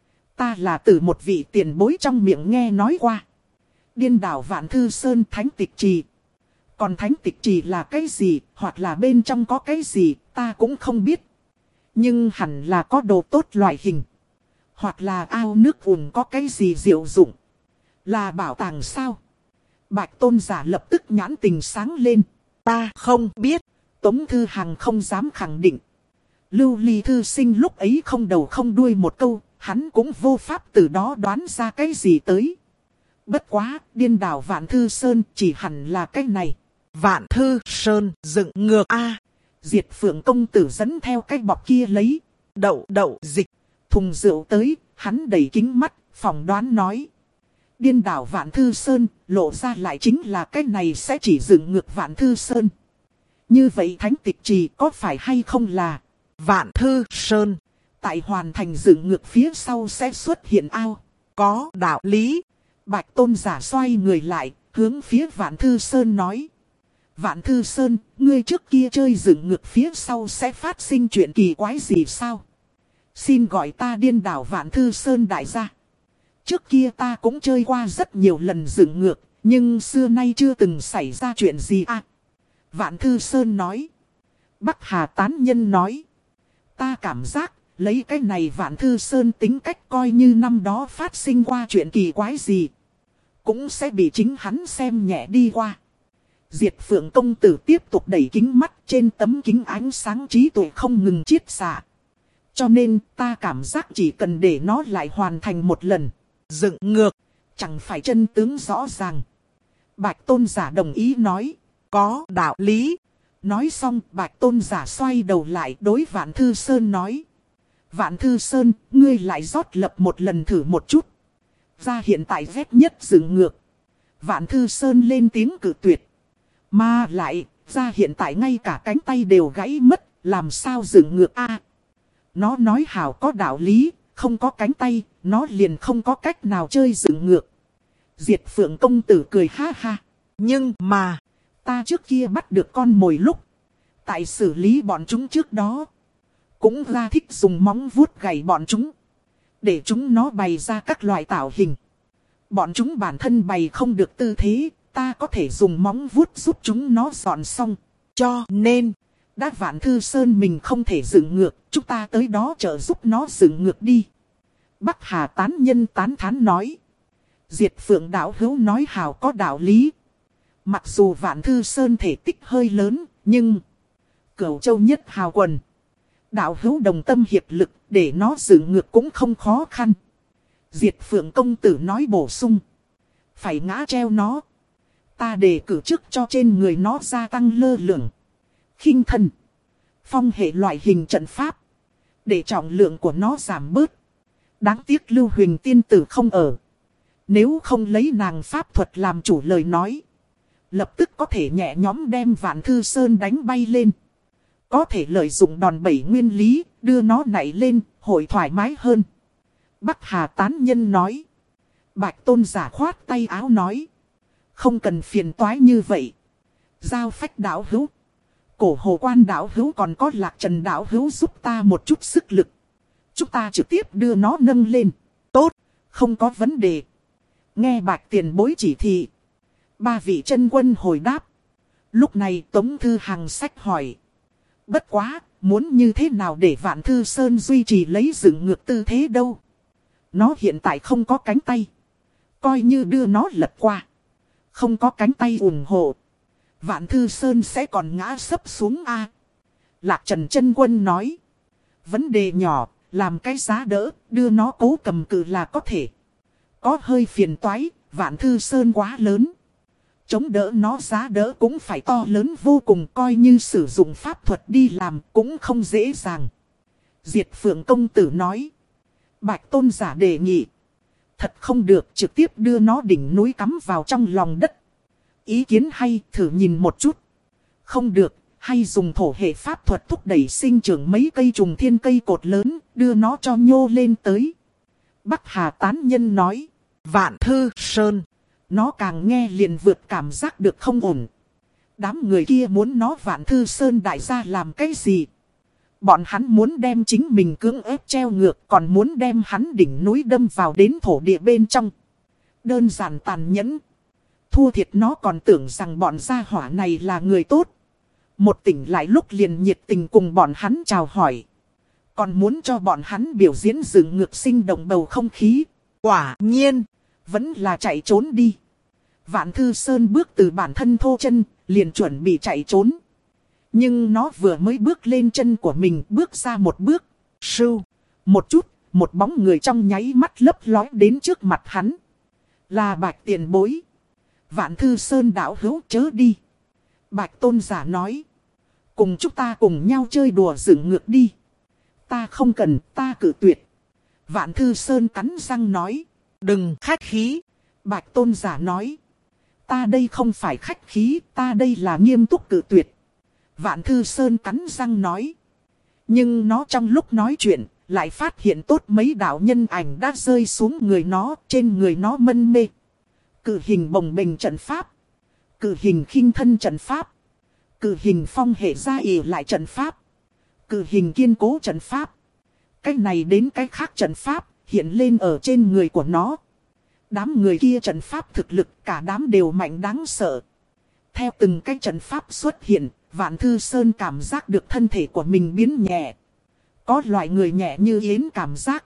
Ta là từ một vị tiền bối trong miệng nghe nói qua. Điên đảo Vạn Thư Sơn Thánh Tịch Trì. Còn Thánh Tịch Trì là cái gì, hoặc là bên trong có cái gì, ta cũng không biết. Nhưng hẳn là có đồ tốt loại hình. Hoặc là ao nước ùn có cái gì diệu dụng. Là bảo tàng sao? Bạch tôn giả lập tức nhãn tình sáng lên. Ta không biết. Tống Thư Hằng không dám khẳng định. Lưu Ly thư sinh lúc ấy không đầu không đuôi một câu, hắn cũng vô pháp từ đó đoán ra cái gì tới. Bất quá, điên đảo Vạn Thư Sơn chỉ hẳn là cái này. Vạn Thư Sơn dựng ngược a. Diệt Phượng công tử dẫn theo cái bọc kia lấy. Đậu đậu dịch. Thùng rượu tới, hắn đẩy kính mắt, phỏng đoán nói. Điên đảo Vạn Thư Sơn, lộ ra lại chính là cái này sẽ chỉ dựng ngược Vạn Thư Sơn. Như vậy thánh tịch trì có phải hay không là Vạn Thư Sơn tại hoàn thành dựng ngược phía sau sẽ xuất hiện ao. Có đạo lý. Bạch tôn giả xoay người lại, hướng phía Vạn Thư Sơn nói. Vạn Thư Sơn, ngươi trước kia chơi dựng ngược phía sau sẽ phát sinh chuyện kỳ quái gì sao? Xin gọi ta điên đảo Vạn Thư Sơn đại gia. Trước kia ta cũng chơi qua rất nhiều lần dựng ngược, nhưng xưa nay chưa từng xảy ra chuyện gì à? Vạn Thư Sơn nói. Bắc Hà tán nhân nói. Ta cảm giác, lấy cái này Vạn Thư Sơn tính cách coi như năm đó phát sinh qua chuyện kỳ quái gì. Cũng sẽ bị chính hắn xem nhẹ đi qua. Diệt Phượng công tử tiếp tục đẩy kính mắt trên tấm kính ánh sáng trí tuệ không ngừng chiết xạ. Cho nên ta cảm giác chỉ cần để nó lại hoàn thành một lần. Dựng ngược. Chẳng phải chân tướng rõ ràng. Bạch tôn giả đồng ý nói. Có đạo lý. Nói xong Bạch tôn giả xoay đầu lại đối Vạn Thư Sơn nói. Vạn Thư Sơn, ngươi lại rót lập một lần thử một chút. Ra hiện tại ghét nhất dựng ngược. Vạn Thư Sơn lên tiếng cự tuyệt. Mà lại, ra hiện tại ngay cả cánh tay đều gãy mất, làm sao dựng ngược a? Nó nói hảo có đạo lý, không có cánh tay, nó liền không có cách nào chơi dựng ngược. Diệt Phượng công tử cười ha ha. Nhưng mà, ta trước kia bắt được con mồi lúc, tại xử lý bọn chúng trước đó, cũng ra thích dùng móng vuốt gảy bọn chúng, để chúng nó bày ra các loại tạo hình. Bọn chúng bản thân bày không được tư thế, ta có thể dùng móng vuốt giúp chúng nó dọn xong. Cho nên, đã Vạn Thư Sơn mình không thể dựng ngược, chúng ta tới đó trợ giúp nó dựng ngược đi. Bắc Hà tán nhân tán thán nói. Diệt Phượng đạo hữu nói hào có đạo lý. Mặc dù Vạn Thư Sơn thể tích hơi lớn, nhưng Cửu Châu nhất hào quần. Đạo hữu đồng tâm hiệp lực, để nó dựng ngược cũng không khó khăn. Diệt Phượng công tử nói bổ sung. Phải ngã treo nó. Ta đề cử trước cho trên người nó gia tăng lơ lửng, khinh thần, phong hệ loại hình trận pháp. Để trọng lượng của nó giảm bớt. Đáng tiếc Lưu Huỳnh tiên tử không ở. Nếu không lấy nàng pháp thuật làm chủ lời nói, lập tức có thể nhẹ nhóm đem Vạn Thư Sơn đánh bay lên. Có thể lợi dụng đòn bẩy nguyên lý, đưa nó nảy lên, hội thoải mái hơn. Bắc Hà tán nhân nói. Bạch tôn giả khoát tay áo nói. Không cần phiền toái như vậy. Giao Phách đạo hữu, Cổ Hồ Quan đạo hữu còn có Lạc Trần đạo hữu giúp ta một chút sức lực. Chúng ta trực tiếp đưa nó nâng lên. Tốt, không có vấn đề. Nghe Bạch tiền bối chỉ thị. Ba vị chân quân hồi đáp. Lúc này Tống Thư Hằng sách hỏi. Bất quá, muốn như thế nào để Vạn Thư Sơn duy trì lấy dựng ngược tư thế đâu? Nó hiện tại không có cánh tay. Coi như đưa nó lật qua, không có cánh tay ủng hộ, Vạn Thư Sơn sẽ còn ngã sấp xuống a. Lạc Trần chân quân nói. Vấn đề nhỏ, làm cái giá đỡ, đưa nó cố cầm cự là có thể. Có hơi phiền toái, Vạn Thư Sơn quá lớn. Chống đỡ nó giá đỡ cũng phải to lớn vô cùng, coi như sử dụng pháp thuật đi làm cũng không dễ dàng. Diệt Phượng công tử nói. Bạch tôn giả đề nghị. Thật không được, trực tiếp đưa nó đỉnh núi cắm vào trong lòng đất. Ý kiến hay, thử nhìn một chút. Không được, hay dùng thổ hệ pháp thuật thúc đẩy sinh trưởng mấy cây trùng thiên cây cột lớn, đưa nó cho nhô lên tới. Bắc Hà tán nhân nói. Vạn Thư Sơn. Nó càng nghe liền vượt cảm giác được không ổn. Đám người kia muốn nó Vạn Thư Sơn đại gia làm cái gì? Bọn hắn muốn đem chính mình cưỡng ép treo ngược, còn muốn đem hắn đỉnh núi đâm vào đến thổ địa bên trong. Đơn giản tàn nhẫn. Thua thiệt nó còn tưởng rằng bọn gia hỏa này là người tốt. Một tỉnh lại lúc liền nhiệt tình cùng bọn hắn chào hỏi. Còn muốn cho bọn hắn biểu diễn dựng ngược sinh động bầu không khí. Quả nhiên, vẫn là chạy trốn đi. Vạn Thư Sơn bước từ bản thân thô chân, liền chuẩn bị chạy trốn. Nhưng nó vừa mới bước lên chân của mình, bước ra một bước. Sưu, một chút, một bóng người trong nháy mắt lấp lói đến trước mặt hắn. Là Bạch Tiền Bối. Vạn Thư Sơn đạo hữu chớ đi. Bạch Tôn giả nói. Cùng chúng ta cùng nhau chơi đùa dựng ngược đi. Ta không cần, ta cự tuyệt. Vạn Thư Sơn cắn răng nói. Đừng khách khí. Bạch Tôn giả nói. Ta đây không phải khách khí, ta đây là nghiêm túc cự tuyệt. Vạn Thư Sơn cắn răng nói. Nhưng nó trong lúc nói chuyện, lại phát hiện tốt mấy đạo nhân ảnh đã rơi xuống người nó, trên người nó mân mê. Cự hình bồng bềnh trận pháp. Cự hình khinh thân trận pháp. Cự hình phong hệ gia ỉ lại trận pháp. Cự hình kiên cố trận pháp. Cái này đến cái khác trận pháp, hiện lên ở trên người của nó. Đám người kia trận pháp thực lực cả đám đều mạnh đáng sợ. Theo từng cái trận pháp xuất hiện, Vạn Thư Sơn cảm giác được thân thể của mình biến nhẹ. Có loại người nhẹ như yến cảm giác.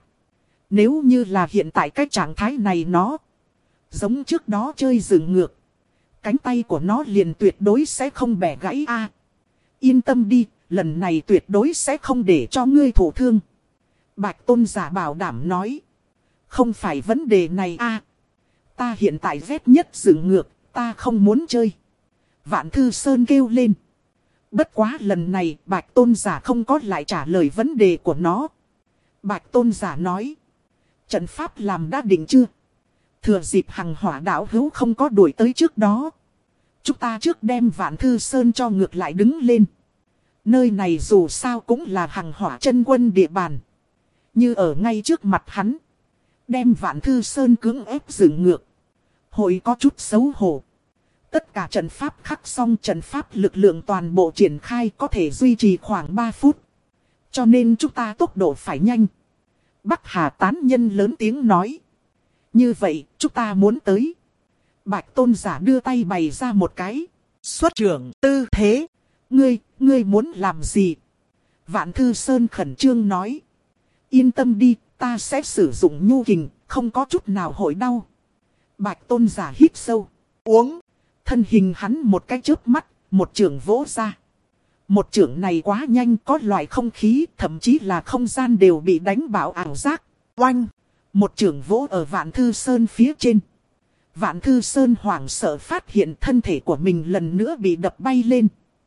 Nếu như là hiện tại cái trạng thái này nó giống trước đó chơi dựng ngược. Cánh tay của nó liền tuyệt đối sẽ không bẻ gãy a. Yên tâm đi, lần này tuyệt đối sẽ không để cho ngươi thổ thương. Bạch Tôn giả bảo đảm nói. Không phải vấn đề này a. Ta hiện tại ghét nhất dựng ngược, ta không muốn chơi. Vạn Thư Sơn kêu lên. Bất quá lần này Bạch Tôn giả không có lại trả lời vấn đề của nó. Bạch Tôn giả nói. Trận pháp làm đã định chưa? Thừa dịp Hằng Hỏa đạo hữu không có đuổi tới trước đó. Chúng ta trước đem Vạn Thư Sơn cho ngược lại đứng lên. Nơi này dù sao cũng là Hằng Hỏa chân quân địa bàn. Như ở ngay trước mặt hắn. Đem Vạn Thư Sơn cưỡng ép dựng ngược. Hội có chút xấu hổ. Tất cả trận pháp khắc xong, trận pháp lực lượng toàn bộ triển khai có thể duy trì khoảng ba phút. Cho nên chúng ta tốc độ phải nhanh. Bắc Hà tán nhân lớn tiếng nói. Như vậy, chúng ta muốn tới. Bạch Tôn giả đưa tay bày ra một cái. Xuất trưởng tư thế. Ngươi, ngươi muốn làm gì? Vạn Thư Sơn khẩn trương nói. Yên tâm đi, ta sẽ sử dụng nhu kình, không có chút nào hội đau. Bạch Tôn giả hít sâu. Uống. Thân hình hắn một cái chớp mắt, một chưởng vỗ ra. Một chưởng này quá nhanh, có loại không khí, thậm chí là không gian đều bị đánh bạo ảo giác. Oanh! Một chưởng vỗ ở Vạn Thư Sơn phía trên. Vạn Thư Sơn hoảng sợ phát hiện thân thể của mình lần nữa bị đập bay lên.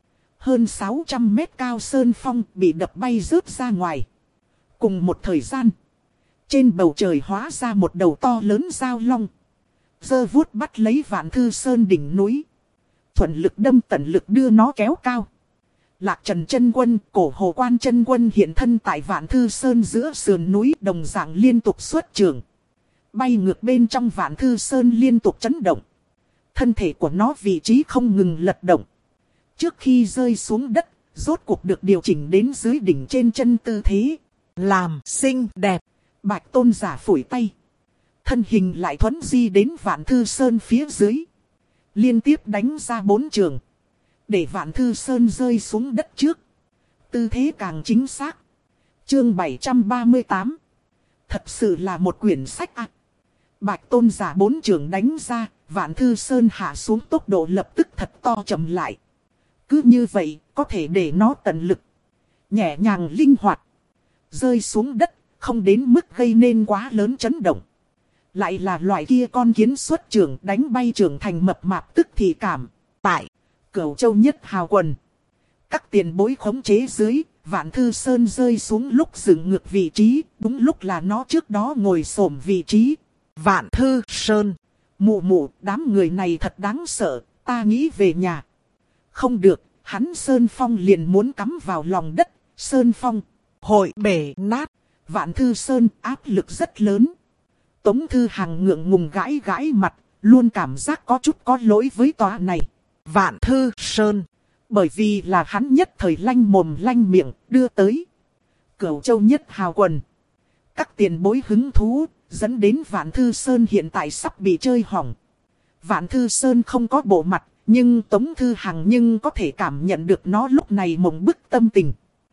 Hơn sáu trăm mét cao sơn phong bị đập bay rớt ra ngoài. Cùng một thời gian, trên bầu trời hóa ra một đầu to lớn dao long. Giơ vuốt bắt lấy Vạn Thư Sơn đỉnh núi. Thuận lực đâm tận lực đưa nó kéo cao. Lạc Trần chân quân, Cổ Hồ Quan chân quân hiện thân tại Vạn Thư Sơn giữa sườn núi, đồng dạng liên tục xuất trường. Bay ngược bên trong Vạn Thư Sơn liên tục chấn động. Thân thể của nó vị trí không ngừng lật động. Trước khi rơi xuống đất, rốt cuộc được điều chỉnh đến dưới đỉnh trên chân tư thế. Làm xinh đẹp. Bạch Tôn giả phủi tay. Thân hình lại thuấn di đến Vạn Thư Sơn phía dưới. Liên tiếp đánh ra bốn trường. Để Vạn Thư Sơn rơi xuống đất trước. Tư thế càng chính xác. Chương bảy trăm ba mươi tám. Thật sự là một quyển sách ạ. Bạch Tôn giả bốn trường đánh ra. Vạn Thư Sơn hạ xuống tốc độ lập tức thật to chậm lại. Cứ như vậy có thể để nó tận lực. Nhẹ nhàng linh hoạt. Rơi xuống đất không đến mức gây nên quá lớn chấn động. Lại là loại kia con kiến xuất trường đánh bay trưởng thành mập mạp tức thì cảm. Tại Cửu Châu Nhất Hào Quần. Các tiền bối khống chế dưới, Vạn Thư Sơn rơi xuống lúc dừng ngược vị trí, đúng lúc là nó trước đó ngồi xổm vị trí. Vạn Thư Sơn. Mụ mụ, đám người này thật đáng sợ, ta nghĩ về nhà. Không được, hắn Sơn Phong liền muốn cắm vào lòng đất, Sơn Phong. Hội bể nát. Vạn Thư Sơn áp lực rất lớn. Tống Thư Hằng ngượng ngùng gãi gãi mặt, luôn cảm giác có chút có lỗi với tòa này. Vạn Thư Sơn. Bởi vì là hắn nhất thời lanh mồm lanh miệng, đưa tới Cửu Châu Nhất Hào Quần. Các tiền bối hứng thú, dẫn đến Vạn Thư Sơn hiện tại sắp bị chơi hỏng. Vạn Thư Sơn không có bộ mặt, nhưng Tống Thư Hằng nhưng có thể cảm nhận được nó lúc này mộng bức tâm tình.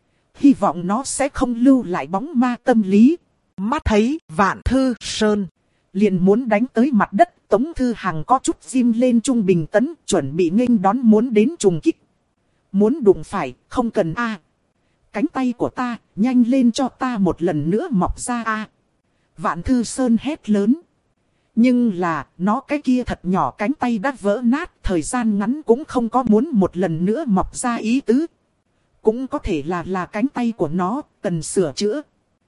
Hy vọng nó sẽ không lưu lại bóng ma tâm lý. Mắt thấy Vạn Thư Sơn liền muốn đánh tới mặt đất, Tống Thư Hằng có chút dim lên trung bình tấn, chuẩn bị nghênh đón muốn đến trùng kích. Muốn đụng phải, không cần a. Cánh tay của ta, nhanh lên cho ta một lần nữa mọc ra a. Vạn Thư Sơn hét lớn. Nhưng là, nó cái kia thật nhỏ cánh tay đã vỡ nát, thời gian ngắn cũng không có muốn một lần nữa mọc ra ý tứ. Cũng có thể là là cánh tay của nó, cần sửa chữa.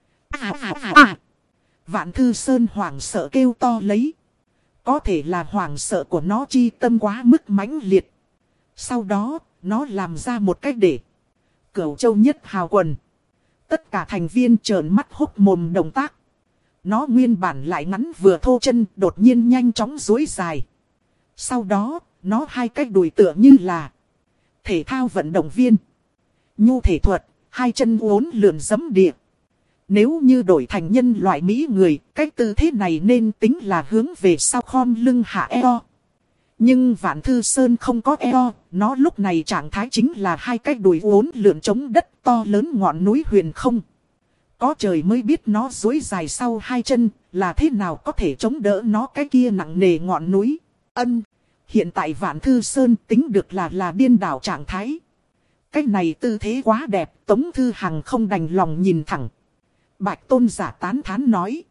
À à à à. Vạn Thư Sơn hoảng sợ kêu to lấy. Có thể là hoảng sợ của nó chi tâm quá mức mãnh liệt. Sau đó, nó làm ra một cách để Cửu Châu Nhất Hào quần. Tất cả thành viên trợn mắt hốc mồm động tác. Nó nguyên bản lại ngắn vừa thô chân, đột nhiên nhanh chóng duỗi dài. Sau đó, nó hai cái đùi tựa như là thể thao vận động viên. Nhu thể thuật, hai chân uốn lượn giẫm địa. Nếu như đổi thành nhân loại Mỹ người, cái tư thế này nên tính là hướng về sau khom lưng hạ eo. Nhưng Vạn Thư Sơn không có eo, nó lúc này trạng thái chính là hai cái đùi uốn lượn chống đất to lớn ngọn núi huyền không. Có trời mới biết nó duỗi dài sau hai chân, là thế nào có thể chống đỡ nó cái kia nặng nề ngọn núi. Ân, hiện tại Vạn Thư Sơn tính được là là điên đảo trạng thái. Cái này tư thế quá đẹp, Tống Thư Hằng không đành lòng nhìn thẳng. Bạch Tôn giả tán thán nói.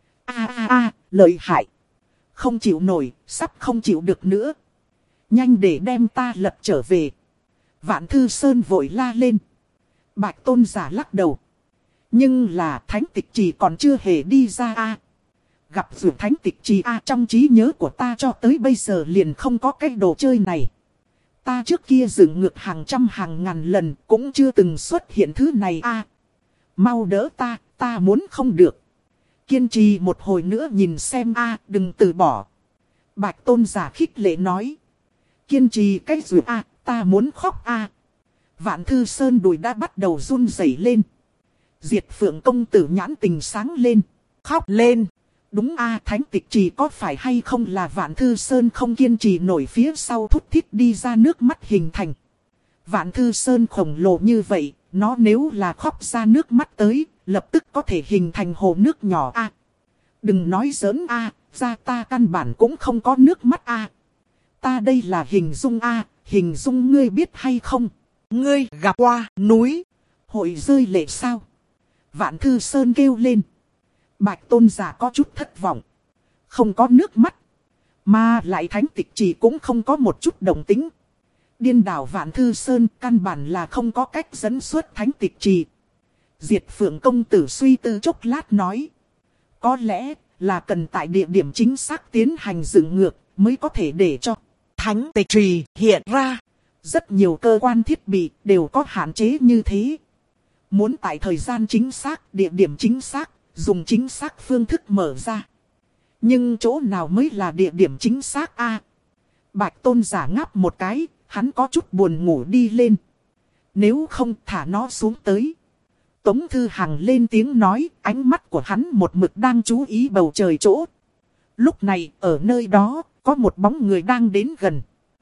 A a a, lợi hại. Không chịu nổi, sắp không chịu được nữa. Nhanh để đem ta lật trở về. Vạn Thư Sơn vội la lên. Bạch Tôn giả lắc đầu. Nhưng là thánh tịch trì còn chưa hề đi ra a. Gặp dù thánh tịch trì a trong trí nhớ của ta cho tới bây giờ liền không có cái đồ chơi này. Ta trước kia dựng ngược hàng trăm hàng ngàn lần cũng chưa từng xuất hiện thứ này a. Mau đỡ ta, ta muốn không được. Kiên trì một hồi nữa nhìn xem a, đừng từ bỏ. Bạch Tôn giả khích lệ nói. Kiên trì cái gì a, ta muốn khóc a. Vạn Thư Sơn đùi đã bắt đầu run rẩy lên. Diệt Phượng công tử nhãn tình sáng lên. Khóc lên. Đúng a, thánh tịch trì có phải hay không là Vạn Thư Sơn không kiên trì nổi phía sau thút thít đi ra nước mắt hình thành. Vạn Thư Sơn khổng lồ như vậy, nó nếu là khóc ra nước mắt tới, lập tức có thể hình thành hồ nước nhỏ a. Đừng nói giỡn a, ra ta căn bản cũng không có nước mắt a. Ta đây là hình dung a, hình dung ngươi biết hay không? Ngươi gặp qua núi hội rơi lệ sao? Vạn Thư Sơn kêu lên. Bạch Tôn giả có chút thất vọng. Không có nước mắt. Mà lại thánh tịch chỉ cũng không có một chút đồng tính. Điên đảo Vạn Thư Sơn căn bản là không có cách dẫn xuất thánh tịch trì. Diệt Phượng công tử suy tư chốc lát nói. Có lẽ là cần tại địa điểm chính xác tiến hành dựng ngược mới có thể để cho thánh tịch trì hiện ra. Rất nhiều cơ quan thiết bị đều có hạn chế như thế. Muốn tại thời gian chính xác, địa điểm chính xác, dùng chính xác phương thức mở ra. Nhưng chỗ nào mới là địa điểm chính xác a? Bạch Tôn giả ngáp một cái, hắn có chút buồn ngủ đi lên. Nếu không thả nó xuống tới. Tống Thư Hằng lên tiếng nói, ánh mắt của hắn một mực đang chú ý bầu trời chỗ. Lúc này, ở nơi đó, có một bóng người đang đến gần.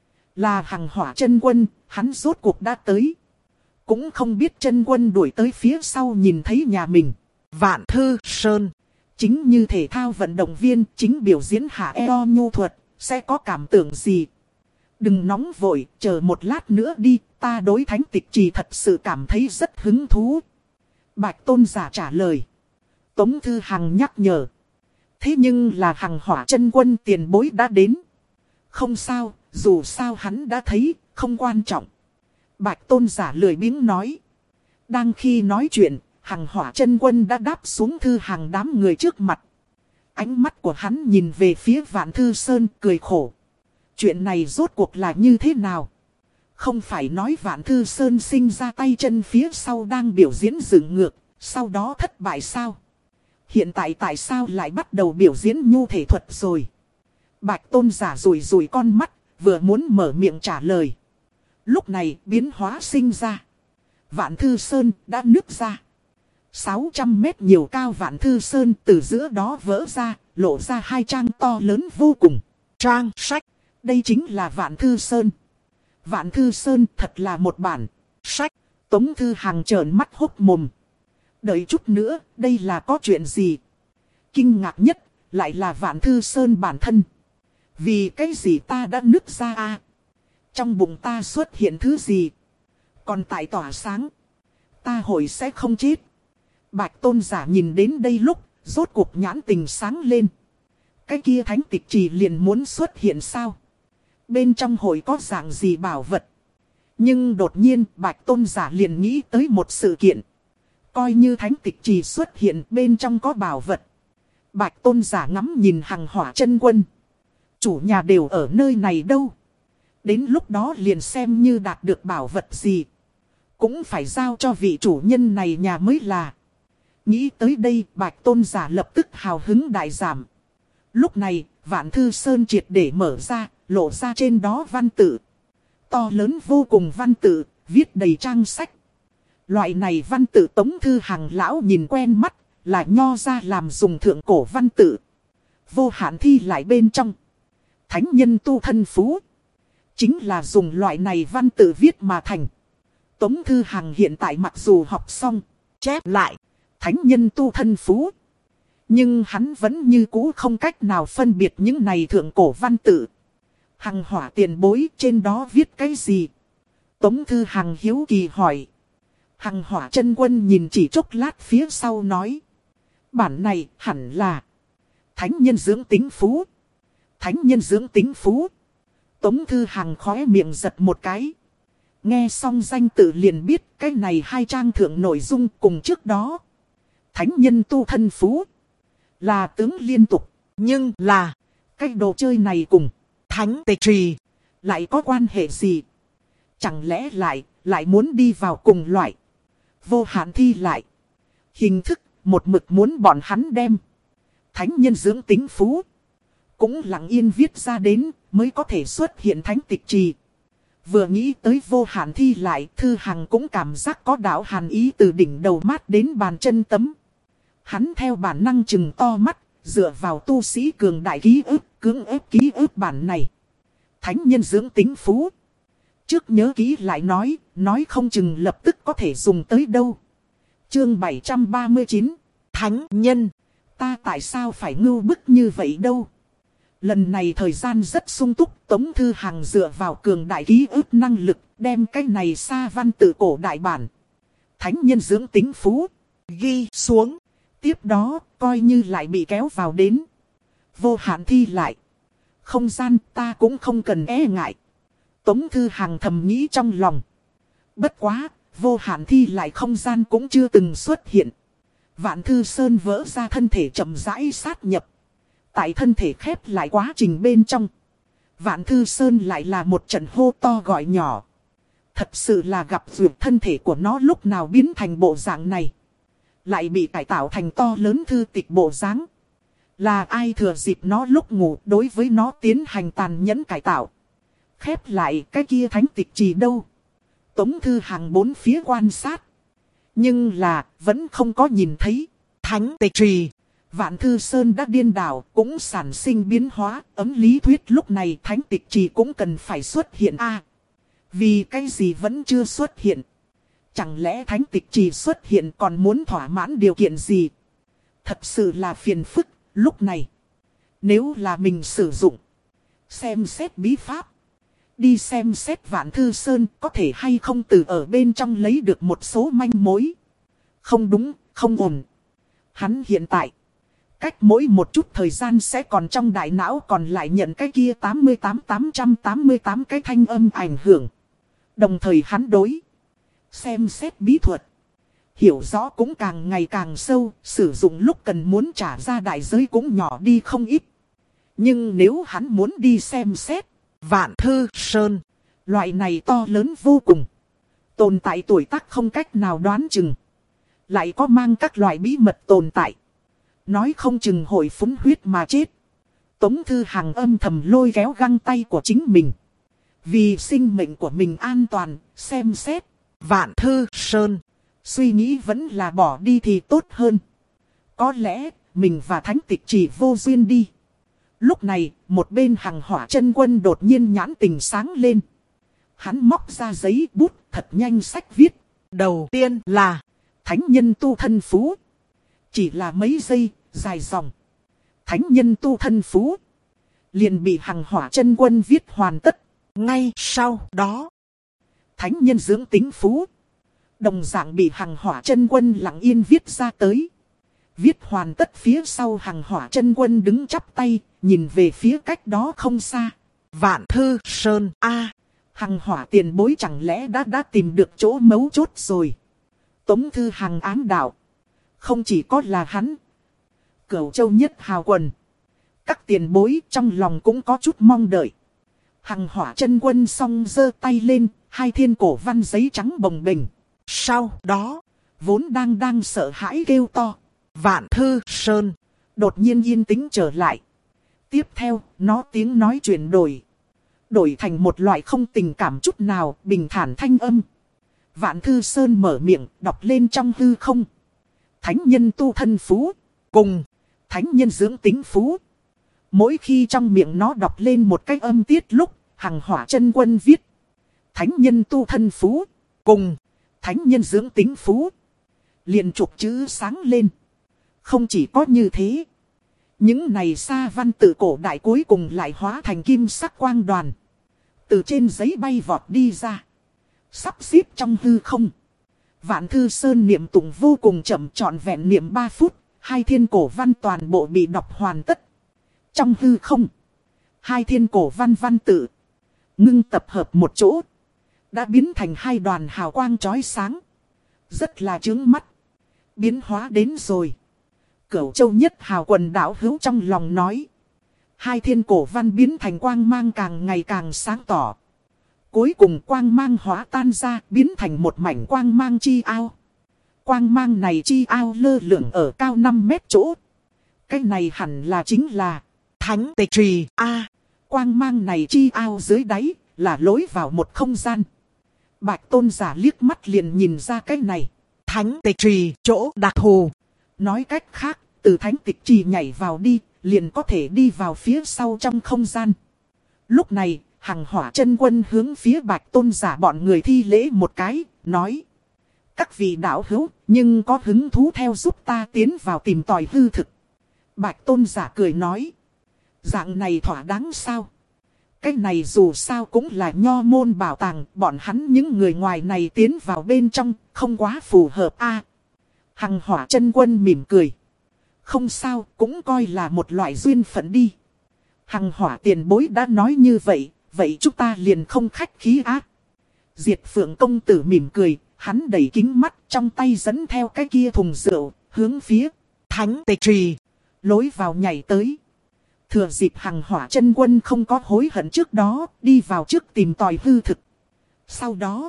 Là Hằng Hỏa Chân Quân, hắn rốt cuộc đã tới. Cũng không biết Chân Quân đuổi tới phía sau nhìn thấy nhà mình. Vạn Thư Sơn. Chính như thể thao vận động viên, chính biểu diễn hạ eo nhu thuật, sẽ có cảm tưởng gì? Đừng nóng vội, chờ một lát nữa đi, ta đối thánh tịch trì thật sự cảm thấy rất hứng thú. Bạch Tôn giả trả lời. Tống Thư Hằng nhắc nhở. Thế nhưng là Hằng Hỏa Chân Quân tiền bối đã đến. Không sao, dù sao hắn đã thấy, không quan trọng. Bạch Tôn giả lười biếng nói. Đang khi nói chuyện, Hằng Hỏa Chân Quân đã đáp xuống Thư Hằng đám người trước mặt. Ánh mắt của hắn nhìn về phía Vạn Thư Sơn cười khổ. Chuyện này rốt cuộc là như thế nào? Không phải nói Vạn Thư Sơn sinh ra tay chân phía sau đang biểu diễn dựng ngược, sau đó thất bại sao? Hiện tại tại sao lại bắt đầu biểu diễn nhu thể thuật rồi? Bạch Tôn giả rủi rủi con mắt, vừa muốn mở miệng trả lời. Lúc này biến hóa sinh ra. Vạn Thư Sơn đã nứt ra. sáu trăm mét nhiều cao Vạn Thư Sơn từ giữa đó vỡ ra, lộ ra hai trang to lớn vô cùng. Trang sách. Đây chính là Vạn Thư Sơn. Vạn Thư Sơn thật là một bản sách. Tống Thư Hằng trợn mắt hốc mồm. Đợi chút nữa, đây là có chuyện gì? Kinh ngạc nhất, lại là Vạn Thư Sơn bản thân. Vì cái gì ta đã nứt ra a? Trong bụng ta xuất hiện thứ gì? Còn tại tỏa sáng. Ta hồi sẽ không chết. Bạch tôn giả nhìn đến đây lúc, rốt cuộc nhãn tình sáng lên. Cái kia thánh tịch trì liền muốn xuất hiện sao? Bên trong hội có dạng gì bảo vật? Nhưng đột nhiên bạch tôn giả liền nghĩ tới một sự kiện. Coi như thánh tịch trì xuất hiện bên trong có bảo vật. Bạch tôn giả ngắm nhìn Hằng Hỏa Chân Quân. Chủ nhà đều ở nơi này đâu. Đến lúc đó liền xem như đạt được bảo vật gì. Cũng phải giao cho vị chủ nhân này nhà mới là. Nghĩ tới đây bạch tôn giả lập tức hào hứng đại giảm. Lúc này Vạn Thư Sơn triệt để mở ra, lộ ra trên đó văn tự. To lớn vô cùng văn tự, viết đầy trang sách. Loại này văn tự Tống Thư Hằng lão nhìn quen mắt, là nho ra làm dùng thượng cổ văn tự. Vô hạn thi lại bên trong. Thánh nhân tu thân phú. Chính là dùng loại này văn tự viết mà thành. Tống Thư Hằng hiện tại mặc dù học xong, chép lại, thánh nhân tu thân phú. Nhưng hắn vẫn như cũ không cách nào phân biệt những này thượng cổ văn tự. Hằng Hỏa tiền bối trên đó viết cái gì? Tống Thư Hằng hiếu kỳ hỏi. Hằng Hỏa Chân Quân nhìn chỉ chốc lát phía sau nói. Bản này hẳn là thánh nhân dưỡng tính phú. Thánh nhân dưỡng tính phú. Tống Thư Hằng khóe miệng giật một cái. Nghe xong danh tự liền biết cái này hai trang thượng nội dung cùng trước đó. Thánh nhân tu thân phú. Là tướng liên tục. Nhưng là cái đồ chơi này cùng thánh tịch trì lại có quan hệ gì? Chẳng lẽ lại lại muốn đi vào cùng loại vô hạn thi lại. Hình thức một mực muốn bọn hắn đem thánh nhân dưỡng tính phú. Cũng lặng yên viết ra đến mới có thể xuất hiện thánh tịch trì. Vừa nghĩ tới vô hạn thi lại, Thư Hằng cũng cảm giác có đạo hàn ý từ đỉnh đầu mát đến bàn chân tấm. Hắn theo bản năng chừng to mắt, dựa vào tu sĩ cường đại ký ức, cưỡng ép ký ức bản này. Thánh nhân dưỡng tính phú. Trước nhớ kỹ lại nói, nói không chừng lập tức có thể dùng tới đâu. Chương bảy trăm ba mươi chín. Thánh nhân. Ta tại sao phải ngưu bức như vậy đâu? Lần này thời gian rất sung túc, Tống Thư Hằng dựa vào cường đại ký ức năng lực, đem cái này xa văn tự cổ đại bản. Thánh nhân dưỡng tính phú. Ghi xuống. Tiếp đó, coi như lại bị kéo vào đến. Vô hạn thi lại. Không gian ta cũng không cần e ngại. Tống Thư Hằng thầm nghĩ trong lòng. Bất quá, vô hạn thi lại không gian cũng chưa từng xuất hiện. Vạn Thư Sơn vỡ ra thân thể chậm rãi sát nhập. Tại thân thể khép lại quá trình bên trong. Vạn Thư Sơn lại là một trận hô to gọi nhỏ. Thật sự là gặp vượt thân thể của nó lúc nào biến thành bộ dạng này. Lại bị cải tạo thành to lớn thư tịch bộ dáng. Là ai thừa dịp nó lúc ngủ đối với nó tiến hành tàn nhẫn cải tạo. Khép lại cái kia thánh tịch trì đâu. Tống Thư Hằng bốn phía quan sát. Nhưng là vẫn không có nhìn thấy thánh tịch trì. Vạn Thư Sơn đã điên đảo cũng sản sinh biến hóa. Ấm lý thuyết lúc này thánh tịch trì cũng cần phải xuất hiện a. À, vì cái gì vẫn chưa xuất hiện. Chẳng lẽ thánh tịch trì xuất hiện còn muốn thỏa mãn điều kiện gì? Thật sự là phiền phức lúc này. Nếu là mình sử dụng xem xét bí pháp. Đi xem xét Vạn Thư Sơn có thể hay không từ ở bên trong lấy được một số manh mối. Không đúng, không ổn. Hắn hiện tại cách mỗi một chút thời gian sẽ còn trong đại não còn lại nhận cái kia tám mươi tám nghìn tám trăm tám mươi tám cái thanh âm ảnh hưởng. Đồng thời hắn đối xem xét bí thuật hiểu rõ cũng càng ngày càng sâu. Sử dụng lúc cần muốn trả ra đại giới cũng nhỏ đi không ít. Nhưng nếu hắn muốn đi xem xét Vạn Thư Sơn, loại này to lớn vô cùng, tồn tại tuổi tác không cách nào đoán chừng, lại có mang các loại bí mật tồn tại, nói không chừng hội phúng huyết mà chết. Tống Thư Hằng âm thầm lôi kéo găng tay của chính mình. Vì sinh mệnh của mình an toàn, xem xét Vạn Thư Sơn, suy nghĩ vẫn là bỏ đi thì tốt hơn. Có lẽ mình và thánh tịch chỉ vô duyên đi. Lúc này, một bên Hằng Hỏa Chân Quân đột nhiên nhãn tình sáng lên. Hắn móc ra giấy bút thật nhanh sách viết. Đầu tiên là thánh nhân tu thân phú. Chỉ là mấy giây, dài dòng. Thánh nhân tu thân phú. liền bị Hằng Hỏa Chân Quân viết hoàn tất. Ngay sau đó, Thánh Nhân Dưỡng Tính Phú đồng dạng bị Hằng Hỏa Chân Quân lặng yên viết ra tới. Viết hoàn tất phía sau, Hằng Hỏa Chân Quân đứng chắp tay, nhìn về phía cách đó không xa. Vạn Thư Sơn A. Hằng Hỏa tiền bối chẳng lẽ đã đã tìm được chỗ mấu chốt rồi. Tống Thư Hằng ám đạo. Không chỉ có là hắn. Cửu Châu Nhất Hào Quần. Các tiền bối trong lòng cũng có chút mong đợi. Hằng Hỏa Chân Quân song giơ tay lên, hai thiên cổ văn giấy trắng bồng bềnh. Sau đó, vốn đang đang sợ hãi kêu to. Vạn Thư Sơn đột nhiên yên tĩnh trở lại. Tiếp theo, nó tiếng nói chuyển đổi. Đổi thành một loại không tình cảm chút nào, bình thản thanh âm. Vạn Thư Sơn mở miệng, đọc lên trong hư không. Thánh nhân tu thân phú, cùng thánh nhân dưỡng tính phú. Mỗi khi trong miệng nó đọc lên một cái âm tiết lúc, Hằng Hỏa Chân Quân viết. Thánh nhân tu thân phú, cùng thánh nhân dưỡng tính phú. Liền chụp chữ sáng lên. Không chỉ có như thế. Những này sa văn tự cổ đại cuối cùng lại hóa thành kim sắc quang đoàn. Từ trên giấy bay vọt đi ra. Sắp xếp trong hư không. Vạn Thư Sơn niệm tụng vô cùng chậm, trọn vẹn niệm ba phút. Hai thiên cổ văn toàn bộ bị đọc hoàn tất. Trong hư không. Hai thiên cổ văn văn tự. Ngưng tập hợp một chỗ. Đã biến thành hai đoàn hào quang chói sáng. Rất là chướng mắt. Biến hóa đến rồi. Cửu Châu Nhất Hào Quần đạo hữu trong lòng nói. Hai thiên cổ văn biến thành quang mang càng ngày càng sáng tỏ. Cuối cùng quang mang hóa tan ra, biến thành một mảnh quang mang chi ao. Quang mang này chi ao lơ lửng ở cao năm mét chỗ. Cái này hẳn là chính là Thánh Tịch Trì A. Quang mang này chi ao dưới đáy là lối vào một không gian. Bạch Tôn giả liếc mắt liền nhìn ra cái này. Thánh Tịch Trì chỗ đặc thù. Nói cách khác, từ Thánh Tịch Trì nhảy vào đi, liền có thể đi vào phía sau trong không gian. Lúc này, Hằng Hỏa Chân Quân hướng phía Bạch Tôn giả bọn người thi lễ một cái, nói. Các vị đạo hữu, nhưng có hứng thú theo giúp ta tiến vào tìm tòi hư thực. Bạch Tôn giả cười nói. Dạng này thỏa đáng sao? Cái này dù sao cũng là nho môn bảo tàng, bọn hắn những người ngoài này tiến vào bên trong, không quá phù hợp a. À, Hằng Hỏa Chân Quân mỉm cười. Không sao, cũng coi là một loại duyên phận đi. Hằng Hỏa tiền bối đã nói như vậy, vậy chúng ta liền không khách khí ác. Diệt Phượng công tử mỉm cười, hắn đẩy kính mắt trong tay dẫn theo cái kia thùng rượu, hướng phía Thánh Tịch Trì lối vào nhảy tới. Thừa dịp Hằng Hỏa Chân Quân không có hối hận trước đó, đi vào trước tìm tòi hư thực. Sau đó,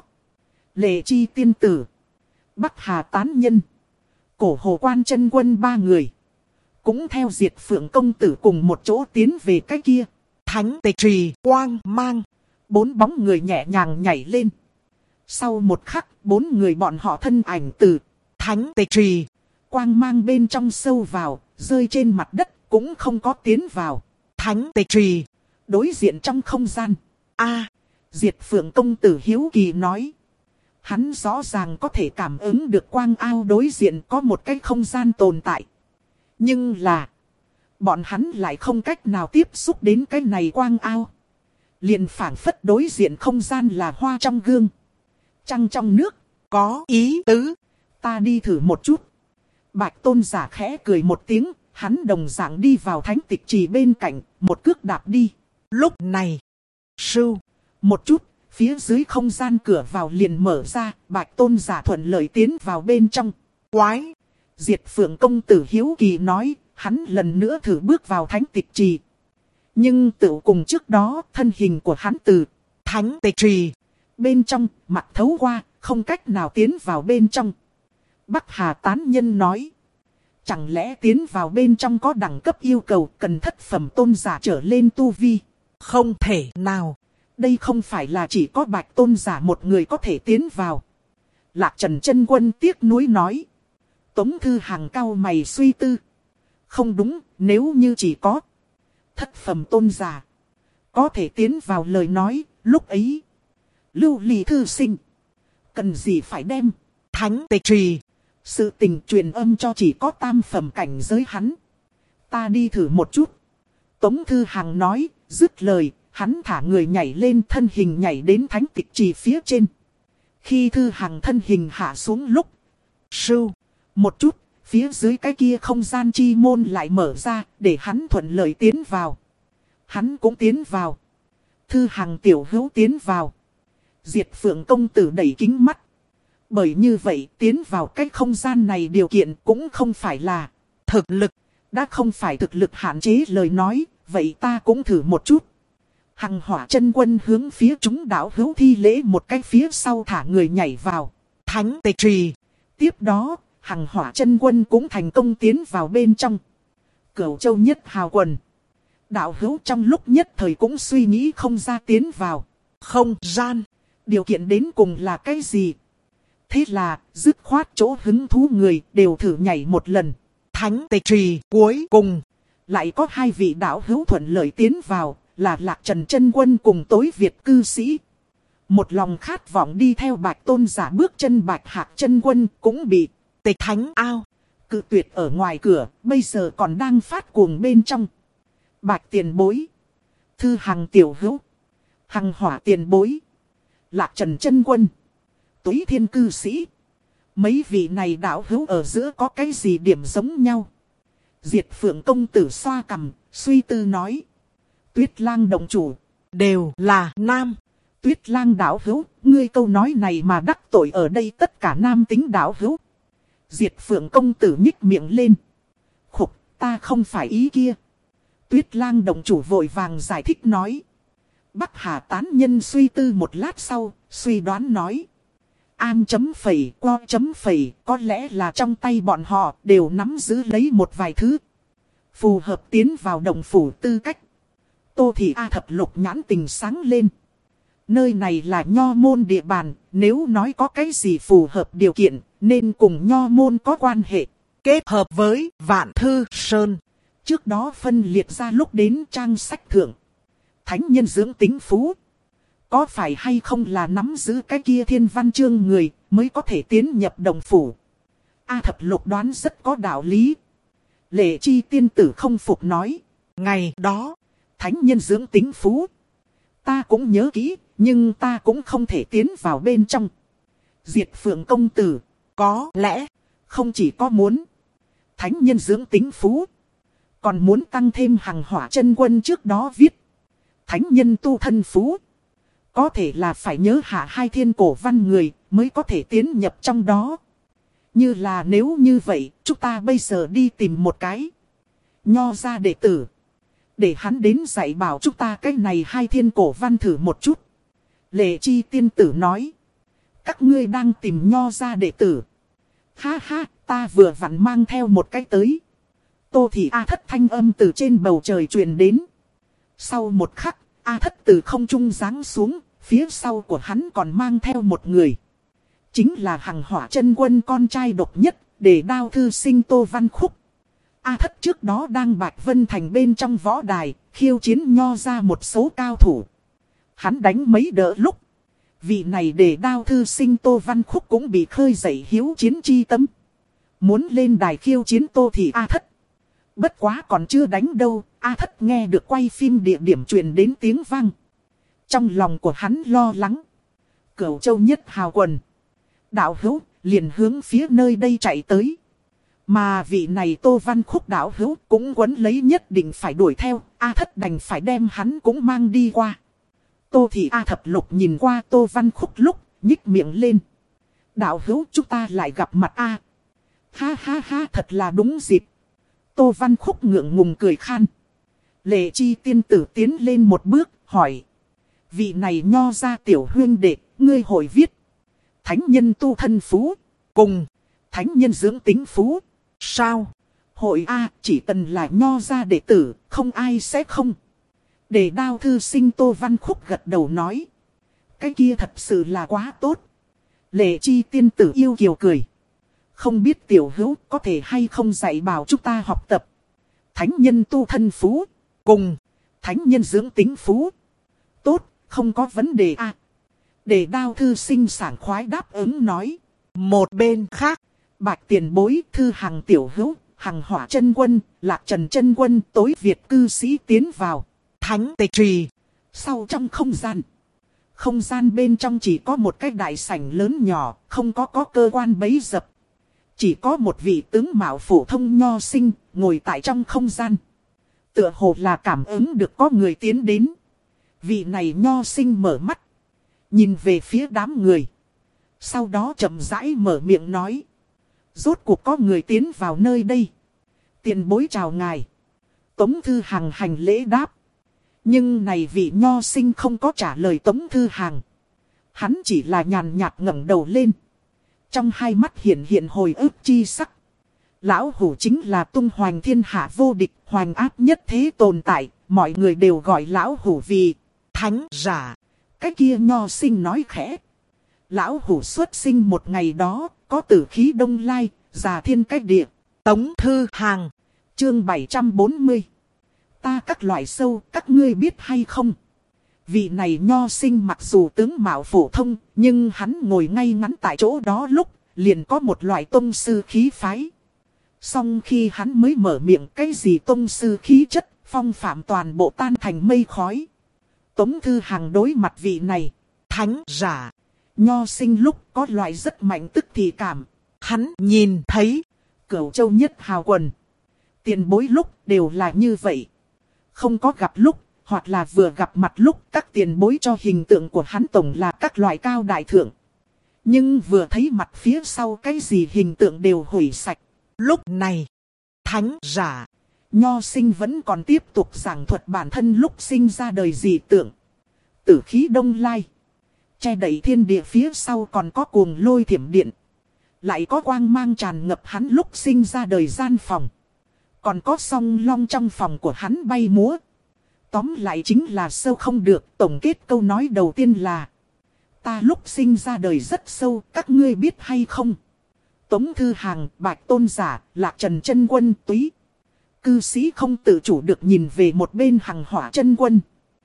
Lệ Chi tiên tử, Bắc Hà tán nhân, Cổ Hồ Quan Chân Quân ba người cũng theo Diệt Phượng công tử cùng một chỗ tiến về cái kia Thánh Tịch Trì. Quang mang, bốn bóng người nhẹ nhàng nhảy lên. Sau một khắc, bốn người bọn họ thân ảnh từ Thánh Tịch Trì quang mang bên trong sâu vào, rơi trên mặt đất, cũng không có tiến vào Thánh Tịch Trì. Đối diện trong không gian. A, à, Diệt Phượng công tử hiếu kỳ nói. Hắn rõ ràng có thể cảm ứng được quang ao đối diện có một cái không gian tồn tại. Nhưng là, bọn hắn lại không cách nào tiếp xúc đến cái này quang ao. Liền phảng phất đối diện không gian là hoa trong gương, trăng trong nước. Có ý tứ. Ta đi thử một chút. Bạch Tôn giả khẽ cười một tiếng, hắn đồng dạng đi vào Thánh Tịch Trì bên cạnh, một cước đạp đi. Lúc này, sưu, một chút, phía dưới không gian cửa vào liền mở ra, Bạch Tôn giả thuận lợi tiến vào bên trong. Quái! Diệt Phượng công tử hiếu kỳ nói, hắn lần nữa thử bước vào Thánh Tịch Trì. Nhưng tự cùng trước đó, thân hình của hắn từ Thánh Tịch Trì bên trong, mặt thấu qua, không cách nào tiến vào bên trong. Bắc Hà tán nhân nói. Chẳng lẽ tiến vào bên trong có đẳng cấp yêu cầu cần thất phẩm tôn giả trở lên tu vi? Không thể nào. Đây không phải là chỉ có Bạch Tôn giả một người có thể tiến vào. Lạc Trần Chân Quân tiếc nuối nói. Tống Thư Hàng cao mày suy tư. Không đúng, nếu như chỉ có thất phẩm tôn giả có thể tiến vào lời nói, lúc ấy Lưu Ly thư sinh cần gì phải đem Thánh Tịch Trì sự tình truyền âm cho chỉ có tam phẩm cảnh giới hắn. Ta đi thử một chút. Tống Thư Hàng nói, Dứt lời, hắn thả người nhảy lên, thân hình nhảy đến thánh tịch trì phía trên. Khi Thư Hằng thân hình hạ xuống lúc, sưu, một chút, phía dưới cái kia không gian chi môn lại mở ra, để hắn thuận lợi tiến vào. Hắn cũng tiến vào. Thư Hằng tiểu hữu tiến vào. Diệt Phượng công tử đẩy kính mắt. Bởi như vậy, tiến vào cái không gian này điều kiện cũng không phải là thực lực. Đã không phải thực lực hạn chế lời nói, vậy ta cũng thử một chút. Hằng Hỏa chân quân hướng phía chúng đạo hữu thi lễ một cái, phía sau thả người nhảy vào thánh tịch trì. Tiếp đó, Hằng Hỏa chân quân cũng thành công tiến vào bên trong Cửu Châu Nhất Hào Quần. Đạo hữu trong lúc nhất thời cũng suy nghĩ không ra tiến vào không gian điều kiện đến cùng là cái gì. Thế là, dứt khoát chỗ hứng thú người đều thử nhảy một lần. Thánh tịch trì cuối cùng, lại có hai vị đạo hữu thuận lợi tiến vào, là Lạc Trần chân quân cùng Tối Việt cư sĩ. Một lòng khát vọng đi theo Bạch tôn giả bước chân Bạch Hạc chân quân cũng bị tịch thánh ao cự tuyệt ở ngoài cửa, bây giờ còn đang phát cuồng bên trong. Bạch tiền bối, Thư Hằng tiểu hữu, Hằng Hỏa tiền bối, Lạc Trần chân quân, Túy Thiên cư sĩ. Mấy vị này đạo hữu ở giữa có cái gì điểm giống nhau? Diệt Phượng công tử xoa cằm, suy tư nói. Tuyết Lang đồng chủ, đều là nam. Tuyết Lang đạo hữu, ngươi câu nói này mà đắc tội ở đây tất cả nam tính đạo hữu. Diệt Phượng công tử nhích miệng lên. Khục, ta không phải ý kia. Tuyết Lang đồng chủ vội vàng giải thích nói. Bắc Hà tán nhân suy tư một lát sau, suy đoán nói. Am chấm phẩy, co chấm phẩy, có lẽ là trong tay bọn họ đều nắm giữ lấy một vài thứ phù hợp tiến vào đồng phủ tư cách. Tô Thị A Thập Lục nhãn tình sáng lên. Nơi này là Nho môn địa bàn, nếu nói có cái gì phù hợp điều kiện, nên cùng Nho môn có quan hệ. Kết hợp với Vạn Thư Sơn. Trước đó phân liệt ra lúc đến trang sách thượng. Thánh nhân dưỡng tính phú. Có phải hay không là nắm giữ cái kia thiên văn chương người mới có thể tiến nhập đồng phủ? A Thập Lục đoán rất có đạo lý. Lệ Chi tiên tử không phục nói. Ngày đó, thánh nhân dưỡng tính phú. Ta cũng nhớ kỹ, nhưng ta cũng không thể tiến vào bên trong. Diệt Phượng công tử, có lẽ, không chỉ có muốn thánh nhân dưỡng tính phú, còn muốn tăng thêm Hằng Hỏa chân quân trước đó viết thánh nhân tu thân phú. Có thể là phải nhớ hạ hai thiên cổ văn người mới có thể tiến nhập trong đó. Như là nếu như vậy, chúng ta bây giờ đi tìm một cái Nho gia đệ tử, để hắn đến dạy bảo chúng ta cái này hai thiên cổ văn thử một chút. Lệ Chi tiên tử nói. Các ngươi đang tìm Nho gia đệ tử. Ha ha, ta vừa vặn mang theo một cái tới. Tô Thị A Thất thanh âm từ trên bầu trời truyền đến. Sau một khắc, A Thất từ không trung giáng xuống, phía sau của hắn còn mang theo một người. Chính là Hằng Hỏa chân quân con trai độc nhất, để đao thư sinh Tô Văn Khúc. A Thất trước đó đang Bạch Vân Thành bên trong võ đài, khiêu chiến Nho ra một số cao thủ. Hắn đánh mấy đỡ lúc. Vị này để đao thư sinh Tô Văn Khúc cũng bị khơi dậy hiếu chiến chi tâm. Muốn lên đài khiêu chiến Tô thì A Thất. Bất quá còn chưa đánh đâu, A Thất nghe được quay phim địa điểm truyền đến tiếng vang. Trong lòng của hắn lo lắng. Cửu Châu Nhất Hào Quần. Đạo hữu liền hướng phía nơi đây chạy tới. Mà vị này Tô Văn Khúc đạo hữu cũng quấn lấy nhất định phải đuổi theo. A Thất đành phải đem hắn cũng mang đi qua. Tô Thị A Thập Lục nhìn qua Tô Văn Khúc lúc nhích miệng lên. Đạo hữu chúng ta lại gặp mặt A. Ha ha ha, thật là đúng dịp. Tô Văn Khúc ngượng ngùng cười khan. Lệ Chi tiên tử tiến lên một bước hỏi. Vị này Nho ra tiểu huyên đệ, ngươi hội viết thánh nhân tu thân phú cùng thánh nhân dưỡng tính phú. Sao? Hội A chỉ cần là Nho ra đệ tử, không ai sẽ không. Để đao thư sinh Tô Văn Khúc gật đầu nói. Cái kia thật sự là quá tốt. Lệ Chi tiên tử yêu kiều cười. Không biết tiểu hữu có thể hay không dạy bảo chúng ta học tập thánh nhân tu thân phú cùng thánh nhân dưỡng tính phú. Tốt, không có vấn đề à. Để đao thư sinh sảng khoái đáp ứng nói. Một bên khác, Bạch tiền bối Thư Hằng tiểu hữu, Hằng Hỏa chân quân, Lạc Trần chân quân, Tối Việt cư sĩ tiến vào thánh tịch trì. Sau trong không gian. Không gian bên trong chỉ có một cái đại sảnh lớn nhỏ, không có có cơ quan bấy dập. Chỉ có một vị tướng mạo phổ thông nho sinh, ngồi tại trong không gian. Tựa hồ là cảm ứng được có người tiến đến. Vị này nho sinh mở mắt. Nhìn về phía đám người. Sau đó chậm rãi mở miệng nói. Rốt cuộc có người tiến vào nơi đây. Tiền bối chào ngài. Tống Thư Hằng hành lễ đáp. Nhưng này vị nho sinh không có trả lời Tống Thư Hằng. Hắn chỉ là nhàn nhạt ngẩng đầu lên. Trong hai mắt hiện hiện hồi ức chi sắc. Lão Hủ chính là tung hoành thiên hạ vô địch, hoành áp nhất thế tồn tại. Mọi người đều gọi Lão Hủ vì thánh giả. Cái kia nho sinh nói khẽ. Lão Hủ xuất sinh một ngày đó, có tử khí đông lai, già thiên cách địa. Tống Thư Hằng. Chương bảy trăm bốn mươi. Ta các loại sâu, các ngươi biết hay không? Vị này nho sinh mặc dù tướng mạo phổ thông, nhưng hắn ngồi ngay ngắn tại chỗ đó lúc, liền có một loại tông sư khí phái. Song khi hắn mới mở miệng cái gì tông sư khí chất, phong phạm toàn bộ tan thành mây khói. Tống Thư Hằng đối mặt vị này, thánh giả. Nho sinh lúc có loại rất mạnh tức thì cảm. Hắn nhìn thấy, Cửu Châu nhất hào quần. Tiền bối lúc đều là như vậy. Không có gặp lúc, hoặc là vừa gặp mặt lúc các tiền bối cho hình tượng của hắn tổng là các loại cao đại thượng. Nhưng vừa thấy mặt phía sau cái gì hình tượng đều hủy sạch. Lúc này, thánh giả, Nho sinh vẫn còn tiếp tục giảng thuật bản thân lúc sinh ra đời dị tượng. Tử khí đông lai. Che đậy thiên địa phía sau còn có cuồng lôi thiểm điện. Lại có quang mang tràn ngập hắn lúc sinh ra đời gian phòng. Còn có song long trong phòng của hắn bay múa. Tóm lại chính là sâu không được. Tổng kết câu nói đầu tiên là. Ta lúc sinh ra đời rất sâu, các ngươi biết hay không? Tống Thư Hằng, Bạch Tôn Giả, Lạc Trần Chân Quân, Túy. Cư sĩ không tự chủ được nhìn về một bên Hằng Hỏa Chân Quân.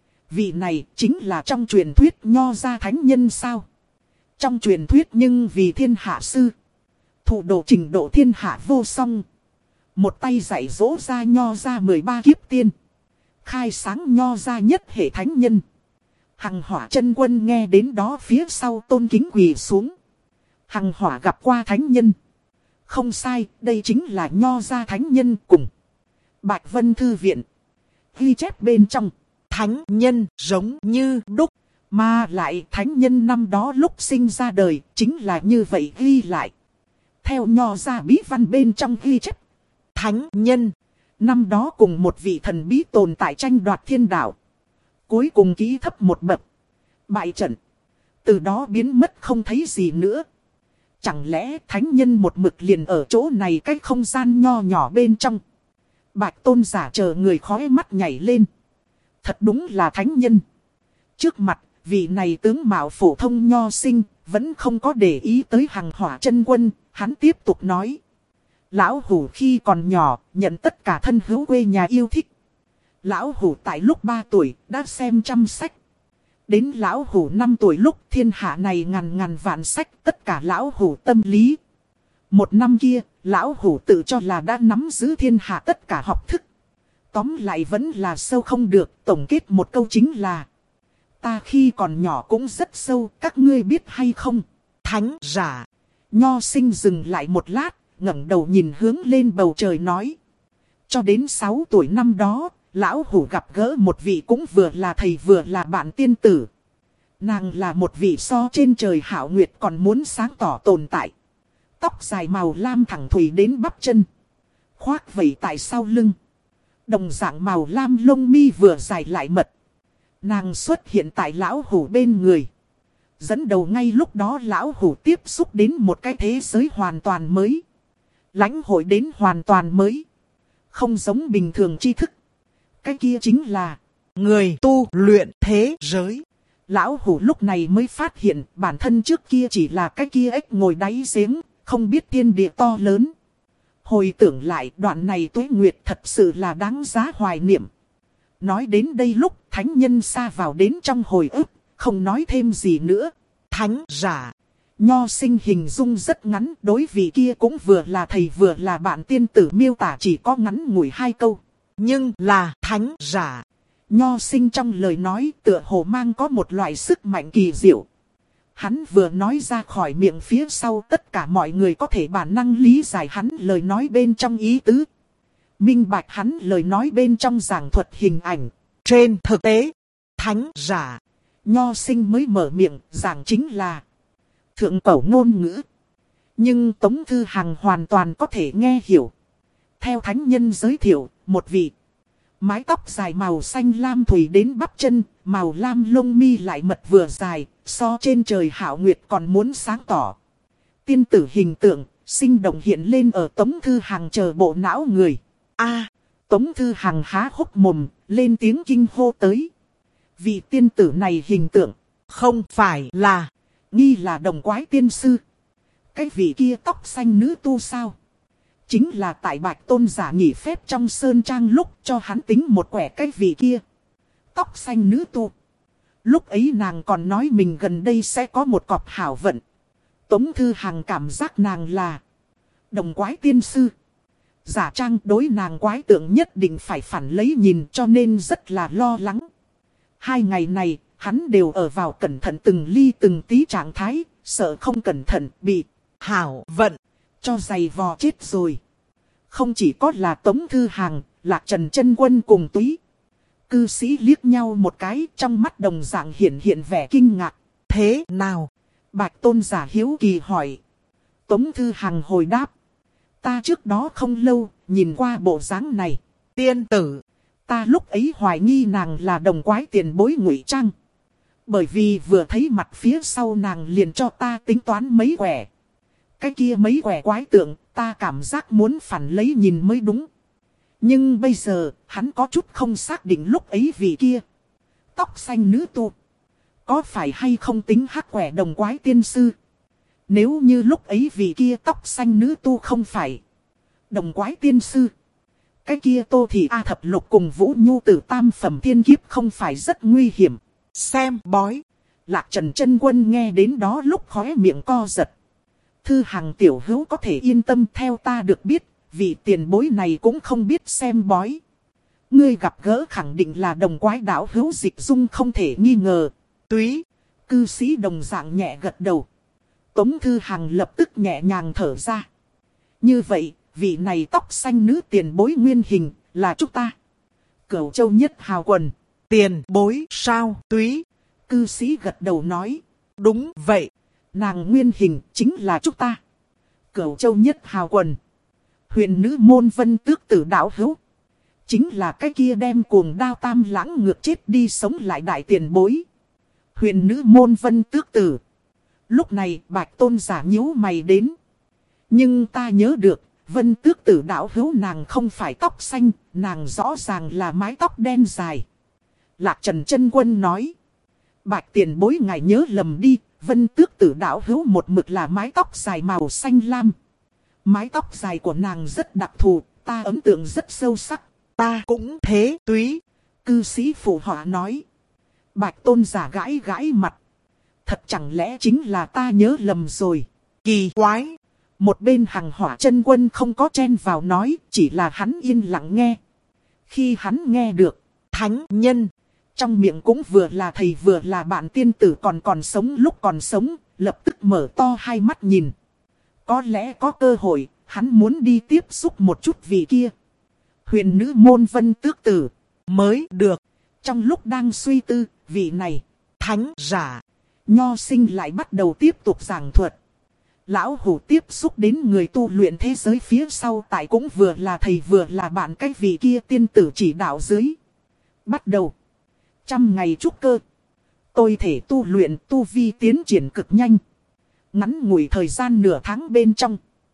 Vị này chính là trong truyền thuyết nho gia thánh nhân sao? Trong truyền thuyết nhưng vì thiên hạ sư. Thủ độ trình độ thiên hạ vô song. Một tay dạy dỗ ra nho ra mười ba kiếp tiên. Khai sáng nho ra nhất hệ thánh nhân. Hằng Hỏa Chân Quân nghe đến đó phía sau tôn kính quỳ xuống. Hằng Hỏa gặp qua thánh nhân. Không sai, đây chính là nho ra thánh nhân cùng. Bạch Vân Thư Viện. Ghi chép bên trong. Thánh nhân giống như đúc. Mà lại thánh nhân năm đó lúc sinh ra đời chính là như vậy ghi lại. Theo nho ra bí văn bên trong ghi chép. Thánh nhân. Năm đó cùng một vị thần bí tồn tại tranh đoạt thiên đạo. Cuối cùng ký thấp một bậc. Bại trận. Từ đó biến mất không thấy gì nữa. Chẳng lẽ thánh nhân một mực liền ở chỗ này cái không gian nho nhỏ bên trong. Bạch Tôn Giả chờ người khói mắt nhảy lên. Thật đúng là thánh nhân. Trước mặt, vị này tướng mạo phổ thông nho sinh, vẫn không có để ý tới Hằng Hỏa Chân Quân, hắn tiếp tục nói. Lão Hủ khi còn nhỏ, nhận tất cả thân hữu quê nhà yêu thích. Lão Hủ tại lúc ba tuổi, đã xem trăm sách. Đến Lão Hủ năm tuổi lúc thiên hạ này ngàn ngàn vạn sách, tất cả Lão Hủ tâm lý. Một năm kia, Lão Hủ tự cho là đã nắm giữ thiên hạ tất cả học thức. Tóm lại vẫn là sâu không được, tổng kết một câu chính là. Ta khi còn nhỏ cũng rất sâu, các ngươi biết hay không? Thánh giả. Nho sinh dừng lại một lát, ngẩng đầu nhìn hướng lên bầu trời nói. Cho đến sáu tuổi năm đó, Lão Hủ gặp gỡ một vị cũng vừa là thầy vừa là bạn tiên tử. Nàng là một vị so trên trời hảo nguyệt còn muốn sáng tỏ tồn tại. Tóc dài màu lam thẳng thùy đến bắp chân. Khoác vẩy tại sau lưng. Đồng dạng màu lam lông mi vừa dài lại mật. Nàng xuất hiện tại Lão Hủ bên người. Dẫn đầu ngay lúc đó Lão Hủ tiếp xúc đến một cái thế giới hoàn toàn mới. Lãnh hội đến hoàn toàn mới. Không giống bình thường tri thức. Cái kia chính là người tu luyện thế giới. Lão Hủ lúc này mới phát hiện bản thân trước kia chỉ là cái kia ếch ngồi đáy giếng, không biết thiên địa to lớn. Hồi tưởng lại đoạn này tuế nguyệt thật sự là đáng giá hoài niệm. Nói đến đây lúc thánh nhân xa vào đến trong hồi ức, không nói thêm gì nữa. Thánh giả. Nho sinh hình dung rất ngắn, đối vị kia cũng vừa là thầy vừa là bạn tiên tử miêu tả chỉ có ngắn ngủi hai câu. Nhưng là thánh giả. Nho sinh trong lời nói tựa hồ mang có một loại sức mạnh kỳ diệu. Hắn vừa nói ra khỏi miệng phía sau, tất cả mọi người có thể bản năng lý giải hắn lời nói bên trong ý tứ. Minh bạch hắn lời nói bên trong giảng thuật hình ảnh. Trên thực tế, thánh giả, Nho sinh mới mở miệng giảng chính là thượng cổ ngôn ngữ. Nhưng Tống Thư Hằng hoàn toàn có thể nghe hiểu. Theo thánh nhân giới thiệu, một vị mái tóc dài màu xanh lam thủy đến bắp chân, màu lam lông mi lại mật vừa dài, so trên trời hạo nguyệt còn muốn sáng tỏ. Tiên tử hình tượng, sinh động hiện lên ở Tống Thư Hằng chờ bộ não người. A, Tống Thư Hằng há hốc mồm, lên tiếng kinh hô tới. Vị tiên tử này hình tượng, không phải là, nghi là đồng quái tiên sư. Cái vị kia tóc xanh nữ tu sao? Chính là tại Bạch Tôn giả nghỉ phép trong sơn trang lúc cho hắn tính một quẻ cái vị kia. Tóc xanh nữ tu. Lúc ấy nàng còn nói mình gần đây sẽ có một cọp hảo vận. Tống Thư Hằng cảm giác nàng là đồng quái tiên sư. Giả trang đối nàng quái tượng nhất định phải phản lấy nhìn, cho nên rất là lo lắng. Hai ngày này, hắn đều ở vào cẩn thận từng ly từng tí trạng thái, sợ không cẩn thận bị hảo vận cho giày vò chết rồi. Không chỉ có là Tống Thư Hằng, Lạc Trần Chân Quân cùng Túy cư sĩ liếc nhau một cái, trong mắt đồng dạng hiện hiện vẻ kinh ngạc. Thế nào? Bạch Tôn giả hiếu kỳ hỏi. Tống Thư Hằng hồi đáp. Ta trước đó không lâu, nhìn qua bộ dáng này. Tiên tử, ta lúc ấy hoài nghi nàng là đồng quái tiền bối ngụy trang. Bởi vì vừa thấy mặt phía sau nàng liền cho ta tính toán mấy quẻ. Cái kia mấy quẻ quái tượng, ta cảm giác muốn phản lấy nhìn mới đúng. Nhưng bây giờ, hắn có chút không xác định lúc ấy vì kia. Tóc xanh nữ tu. Có phải hay không tính hắc quẻ đồng quái tiên sư? Nếu như lúc ấy vì kia tóc xanh nữ tu không phải đồng quái tiên sư. Cái kia Tô Thị A Thập Lục cùng Vũ Nhu Tử tam phẩm thiên kiếp không phải rất nguy hiểm. Xem bói. Lạc Trần Chân Quân nghe đến đó lúc khóe miệng co giật. Thư Hằng tiểu hữu có thể yên tâm, theo ta được biết, vị tiền bối này cũng không biết xem bói. Ngươi gặp gỡ khẳng định là đồng quái đảo hữu Dịch Dung không thể nghi ngờ. Túy, cư sĩ đồng dạng nhẹ gật đầu. Tống Thư Hằng lập tức nhẹ nhàng thở ra. Như vậy, vị này tóc xanh nữ tiền bối nguyên hình là chúng ta. Cửu Châu Nhất Hào Quần. Tiền bối sao? Túy, cư sĩ gật đầu nói. Đúng vậy. Nàng nguyên hình chính là chúng ta. Cửu Châu Nhất Hào Quần. Huyền nữ môn Vân Tước Tử đạo hữu. Chính là cái kia đem cuồng đao tam lãng ngược chết đi sống lại đại tiền bối. Huyền nữ môn Vân Tước Tử. Lúc này Bạch Tôn giả nhíu mày đến. Nhưng ta nhớ được, Vân Tước Tử đạo hữu nàng không phải tóc xanh, nàng rõ ràng là mái tóc đen dài. Lạc Trần Chân Quân nói. Bạch tiền bối ngài nhớ lầm đi, Vân Tước Tử đạo hữu một mực là mái tóc dài màu xanh lam. Mái tóc dài của nàng rất đặc thù, ta ấn tượng rất sâu sắc. Ta cũng thế. Túy, cư sĩ phụ họa nói. Bạch Tôn giả gãi gãi mặt. Thật chẳng lẽ chính là ta nhớ lầm rồi. Kỳ quái. Một bên Hằng Hỏa Chân Quân không có chen vào nói, chỉ là hắn yên lặng nghe. Khi hắn nghe được, thánh nhân trong miệng cũng vừa là thầy vừa là bạn tiên tử còn còn sống lúc còn sống, lập tức mở to hai mắt nhìn. Có lẽ có cơ hội, hắn muốn đi tiếp xúc một chút vị kia. Huyền nữ môn Vân Tước Tử mới được. Trong lúc đang suy tư, vị này, thánh giả, Nho sinh lại bắt đầu tiếp tục giảng thuật. Lão Hủ tiếp xúc đến người tu luyện thế giới phía sau, tại cũng vừa là thầy vừa là bạn cái vị kia tiên tử chỉ đạo dưới. Bắt đầu. Trăm ngày trúc cơ. Tôi thể tu luyện tu vi tiến triển cực nhanh. Ngắn ngủi thời gian nửa tháng bên trong.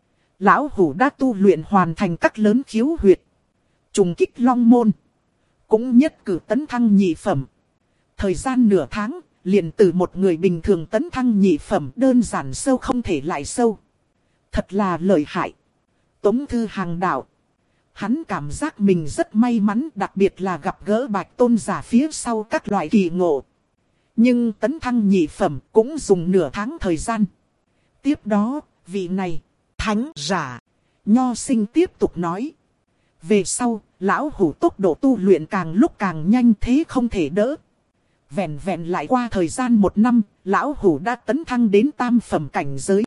Lão Hủ đã tu luyện hoàn thành các lớn khiếu huyệt. Trùng kích long môn. Cũng nhất cử tấn thăng nhị phẩm. Thời gian nửa tháng, liền từ một người bình thường tấn thăng nhị phẩm đơn giản sâu không thể lại sâu. Thật là lợi hại. Tống Thư Hằng đạo. Hắn cảm giác mình rất may mắn, đặc biệt là gặp gỡ Bạch Tôn giả phía sau các loại kỳ ngộ. Nhưng tấn thăng nhị phẩm cũng dùng nửa tháng thời gian. Tiếp đó, vị này, thánh giả, Nho sinh tiếp tục nói. Về sau, lão hủ tốc độ tu luyện càng lúc càng nhanh thế không thể đỡ. Vẹn vẹn lại qua thời gian một năm, lão hủ đã tấn thăng đến tam phẩm cảnh giới.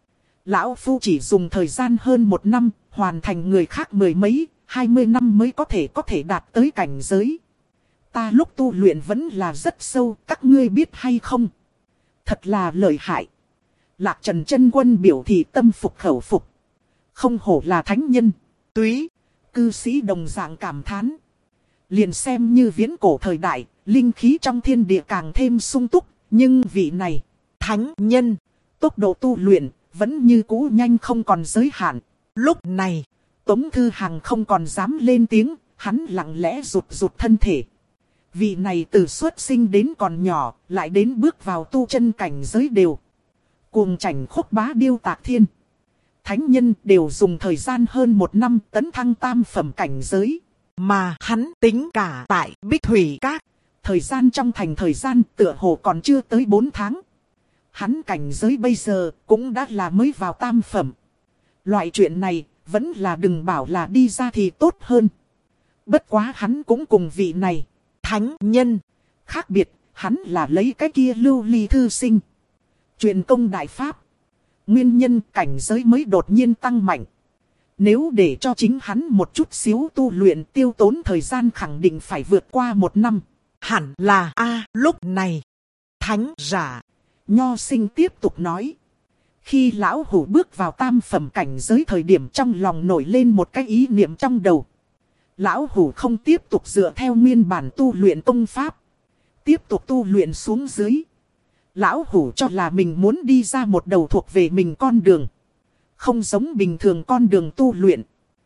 Lão phu chỉ dùng thời gian hơn một năm, hoàn thành người khác mười mấy, hai mươi năm mới có thể có thể đạt tới cảnh giới. Ta lúc tu luyện vẫn là rất sâu, các ngươi biết hay không? Thật là lợi hại. Lạc Trần chân quân biểu thị tâm phục khẩu phục. Không hổ là thánh nhân. Túy, cư sĩ đồng dạng cảm thán. Liền xem như viễn cổ thời đại, linh khí trong thiên địa càng thêm sung túc. Nhưng vị này, thánh nhân, tốc độ tu luyện, vẫn như cũ nhanh không còn giới hạn. Lúc này, Tống Thư Hằng không còn dám lên tiếng, hắn lặng lẽ rụt rụt thân thể. Vị này từ xuất sinh đến còn nhỏ, lại đến bước vào tu chân cảnh giới đều. Cuồng chảnh khúc bá điêu tạc thiên. Thánh nhân đều dùng thời gian hơn một năm tấn thăng tam phẩm cảnh giới. Mà hắn tính cả tại Bích Thủy Các. Thời gian trong thành thời gian tựa hồ còn chưa tới bốn tháng. Hắn cảnh giới bây giờ cũng đã là mới vào tam phẩm. Loại chuyện này vẫn là đừng bảo là đi ra thì tốt hơn. Bất quá hắn cũng cùng vị này. Thánh nhân. Khác biệt, hắn là lấy cái kia lưu ly thư sinh. Truyền công đại pháp. Nguyên nhân cảnh giới mới đột nhiên tăng mạnh. Nếu để cho chính hắn một chút xíu tu luyện tiêu tốn thời gian khẳng định phải vượt qua một năm. Hẳn là a lúc này. Thánh giả. Nho sinh tiếp tục nói. Khi lão hủ bước vào tam phẩm cảnh giới thời điểm trong lòng nổi lên một cái ý niệm trong đầu. Lão hủ không tiếp tục dựa theo nguyên bản tu luyện công pháp. Tiếp tục tu luyện xuống dưới. Lão hủ cho là mình muốn đi ra một đầu thuộc về mình con đường. Không giống bình thường con đường tu luyện.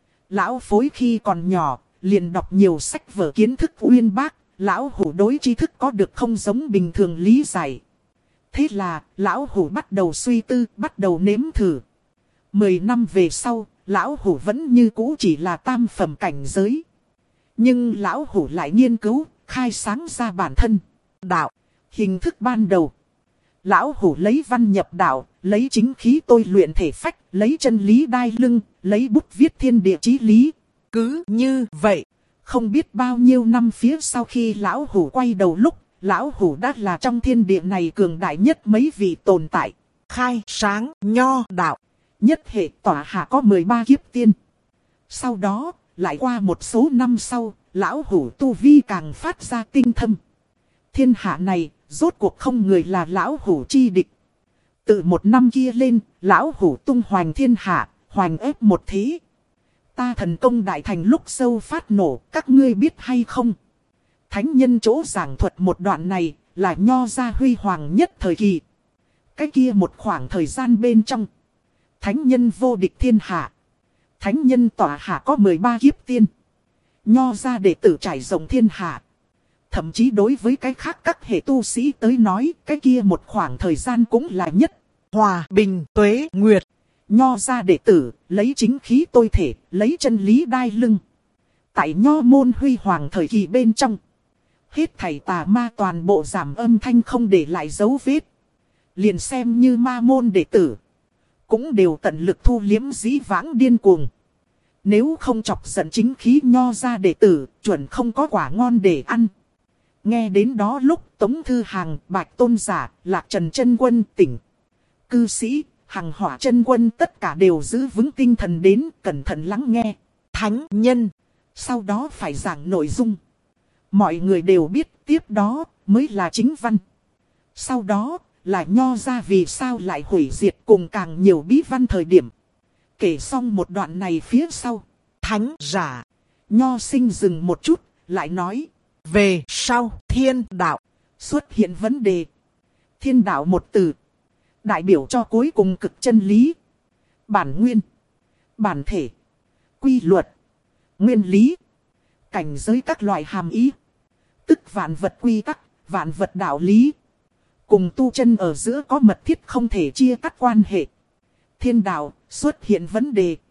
Lão phối khi còn nhỏ, liền đọc nhiều sách vở kiến thức uyên bác. Lão hủ đối tri thức có được không giống bình thường lý giải. Thế là, lão hủ bắt đầu suy tư, bắt đầu nếm thử. Mười năm về sau, lão hủ vẫn như cũ chỉ là tam phẩm cảnh giới. Nhưng lão hủ lại nghiên cứu, khai sáng ra bản thân. Đạo, hình thức ban đầu. Lão hủ lấy văn nhập đạo, lấy chính khí tôi luyện thể phách, lấy chân lý đai lưng, lấy bút viết thiên địa chí lý. Cứ như vậy, không biết bao nhiêu năm phía sau khi lão hủ quay đầu lúc, lão hủ đã là trong thiên địa này cường đại nhất mấy vị tồn tại. Khai sáng nho đạo. Nhất hệ tỏa hạ có mười ba kiếp tiên. Sau đó, lại qua một số năm sau, lão hủ tu vi càng phát ra tinh thâm. Thiên hạ này, rốt cuộc không người là lão hủ chi địch. Từ một năm kia lên, lão hủ tung hoành thiên hạ, hoành ép một thế. Ta thần công đại thành lúc sâu phát nổ, các ngươi biết hay không? Thánh nhân chỗ giảng thuật một đoạn này, là nho gia huy hoàng nhất thời kỳ. Cái kia một khoảng thời gian bên trong. Thánh nhân vô địch thiên hạ. Thánh nhân tỏa hạ có mười ba kiếp tiên. Nho gia đệ tử trải rộng thiên hạ. Thậm chí đối với cái khác các hệ tu sĩ tới nói, cái kia một khoảng thời gian cũng là nhất. Hòa, bình, tuế, nguyệt. Nho gia đệ tử, lấy chính khí tôi thể, lấy chân lý đai lưng. Tại nho môn huy hoàng thời kỳ bên trong. Hết thảy tà ma toàn bộ giảm âm thanh không để lại dấu vết. Liền xem như ma môn đệ tử. Cũng đều tận lực thu liếm dĩ vãng điên cuồng. Nếu không chọc giận chính khí nho ra đệ tử, chuẩn không có quả ngon để ăn. Nghe đến đó lúc Tống Thư Hàng, Bạch Tôn Giả, Lạc Trần chân quân tỉnh. Cư sĩ, Hằng Hỏa chân quân tất cả đều giữ vững tinh thần đến cẩn thận lắng nghe. Thánh nhân. Sau đó phải giảng nội dung. Mọi người đều biết tiếp đó mới là chính văn. Sau đó là nho ra vì sao lại hủy diệt cùng càng nhiều bí văn thời điểm. Kể xong một đoạn này phía sau. Thánh giả. Nho sinh dừng một chút, lại nói. Về sau thiên đạo xuất hiện vấn đề. Thiên đạo một từ. Đại biểu cho cuối cùng cực chân lý. Bản nguyên. Bản thể. Quy luật. Nguyên lý. Cảnh giới các loại hàm ý. Tức vạn vật quy tắc, vạn vật đạo lý. Cùng tu chân ở giữa có mật thiết không thể chia cắt quan hệ. Thiên đạo xuất hiện vấn đề.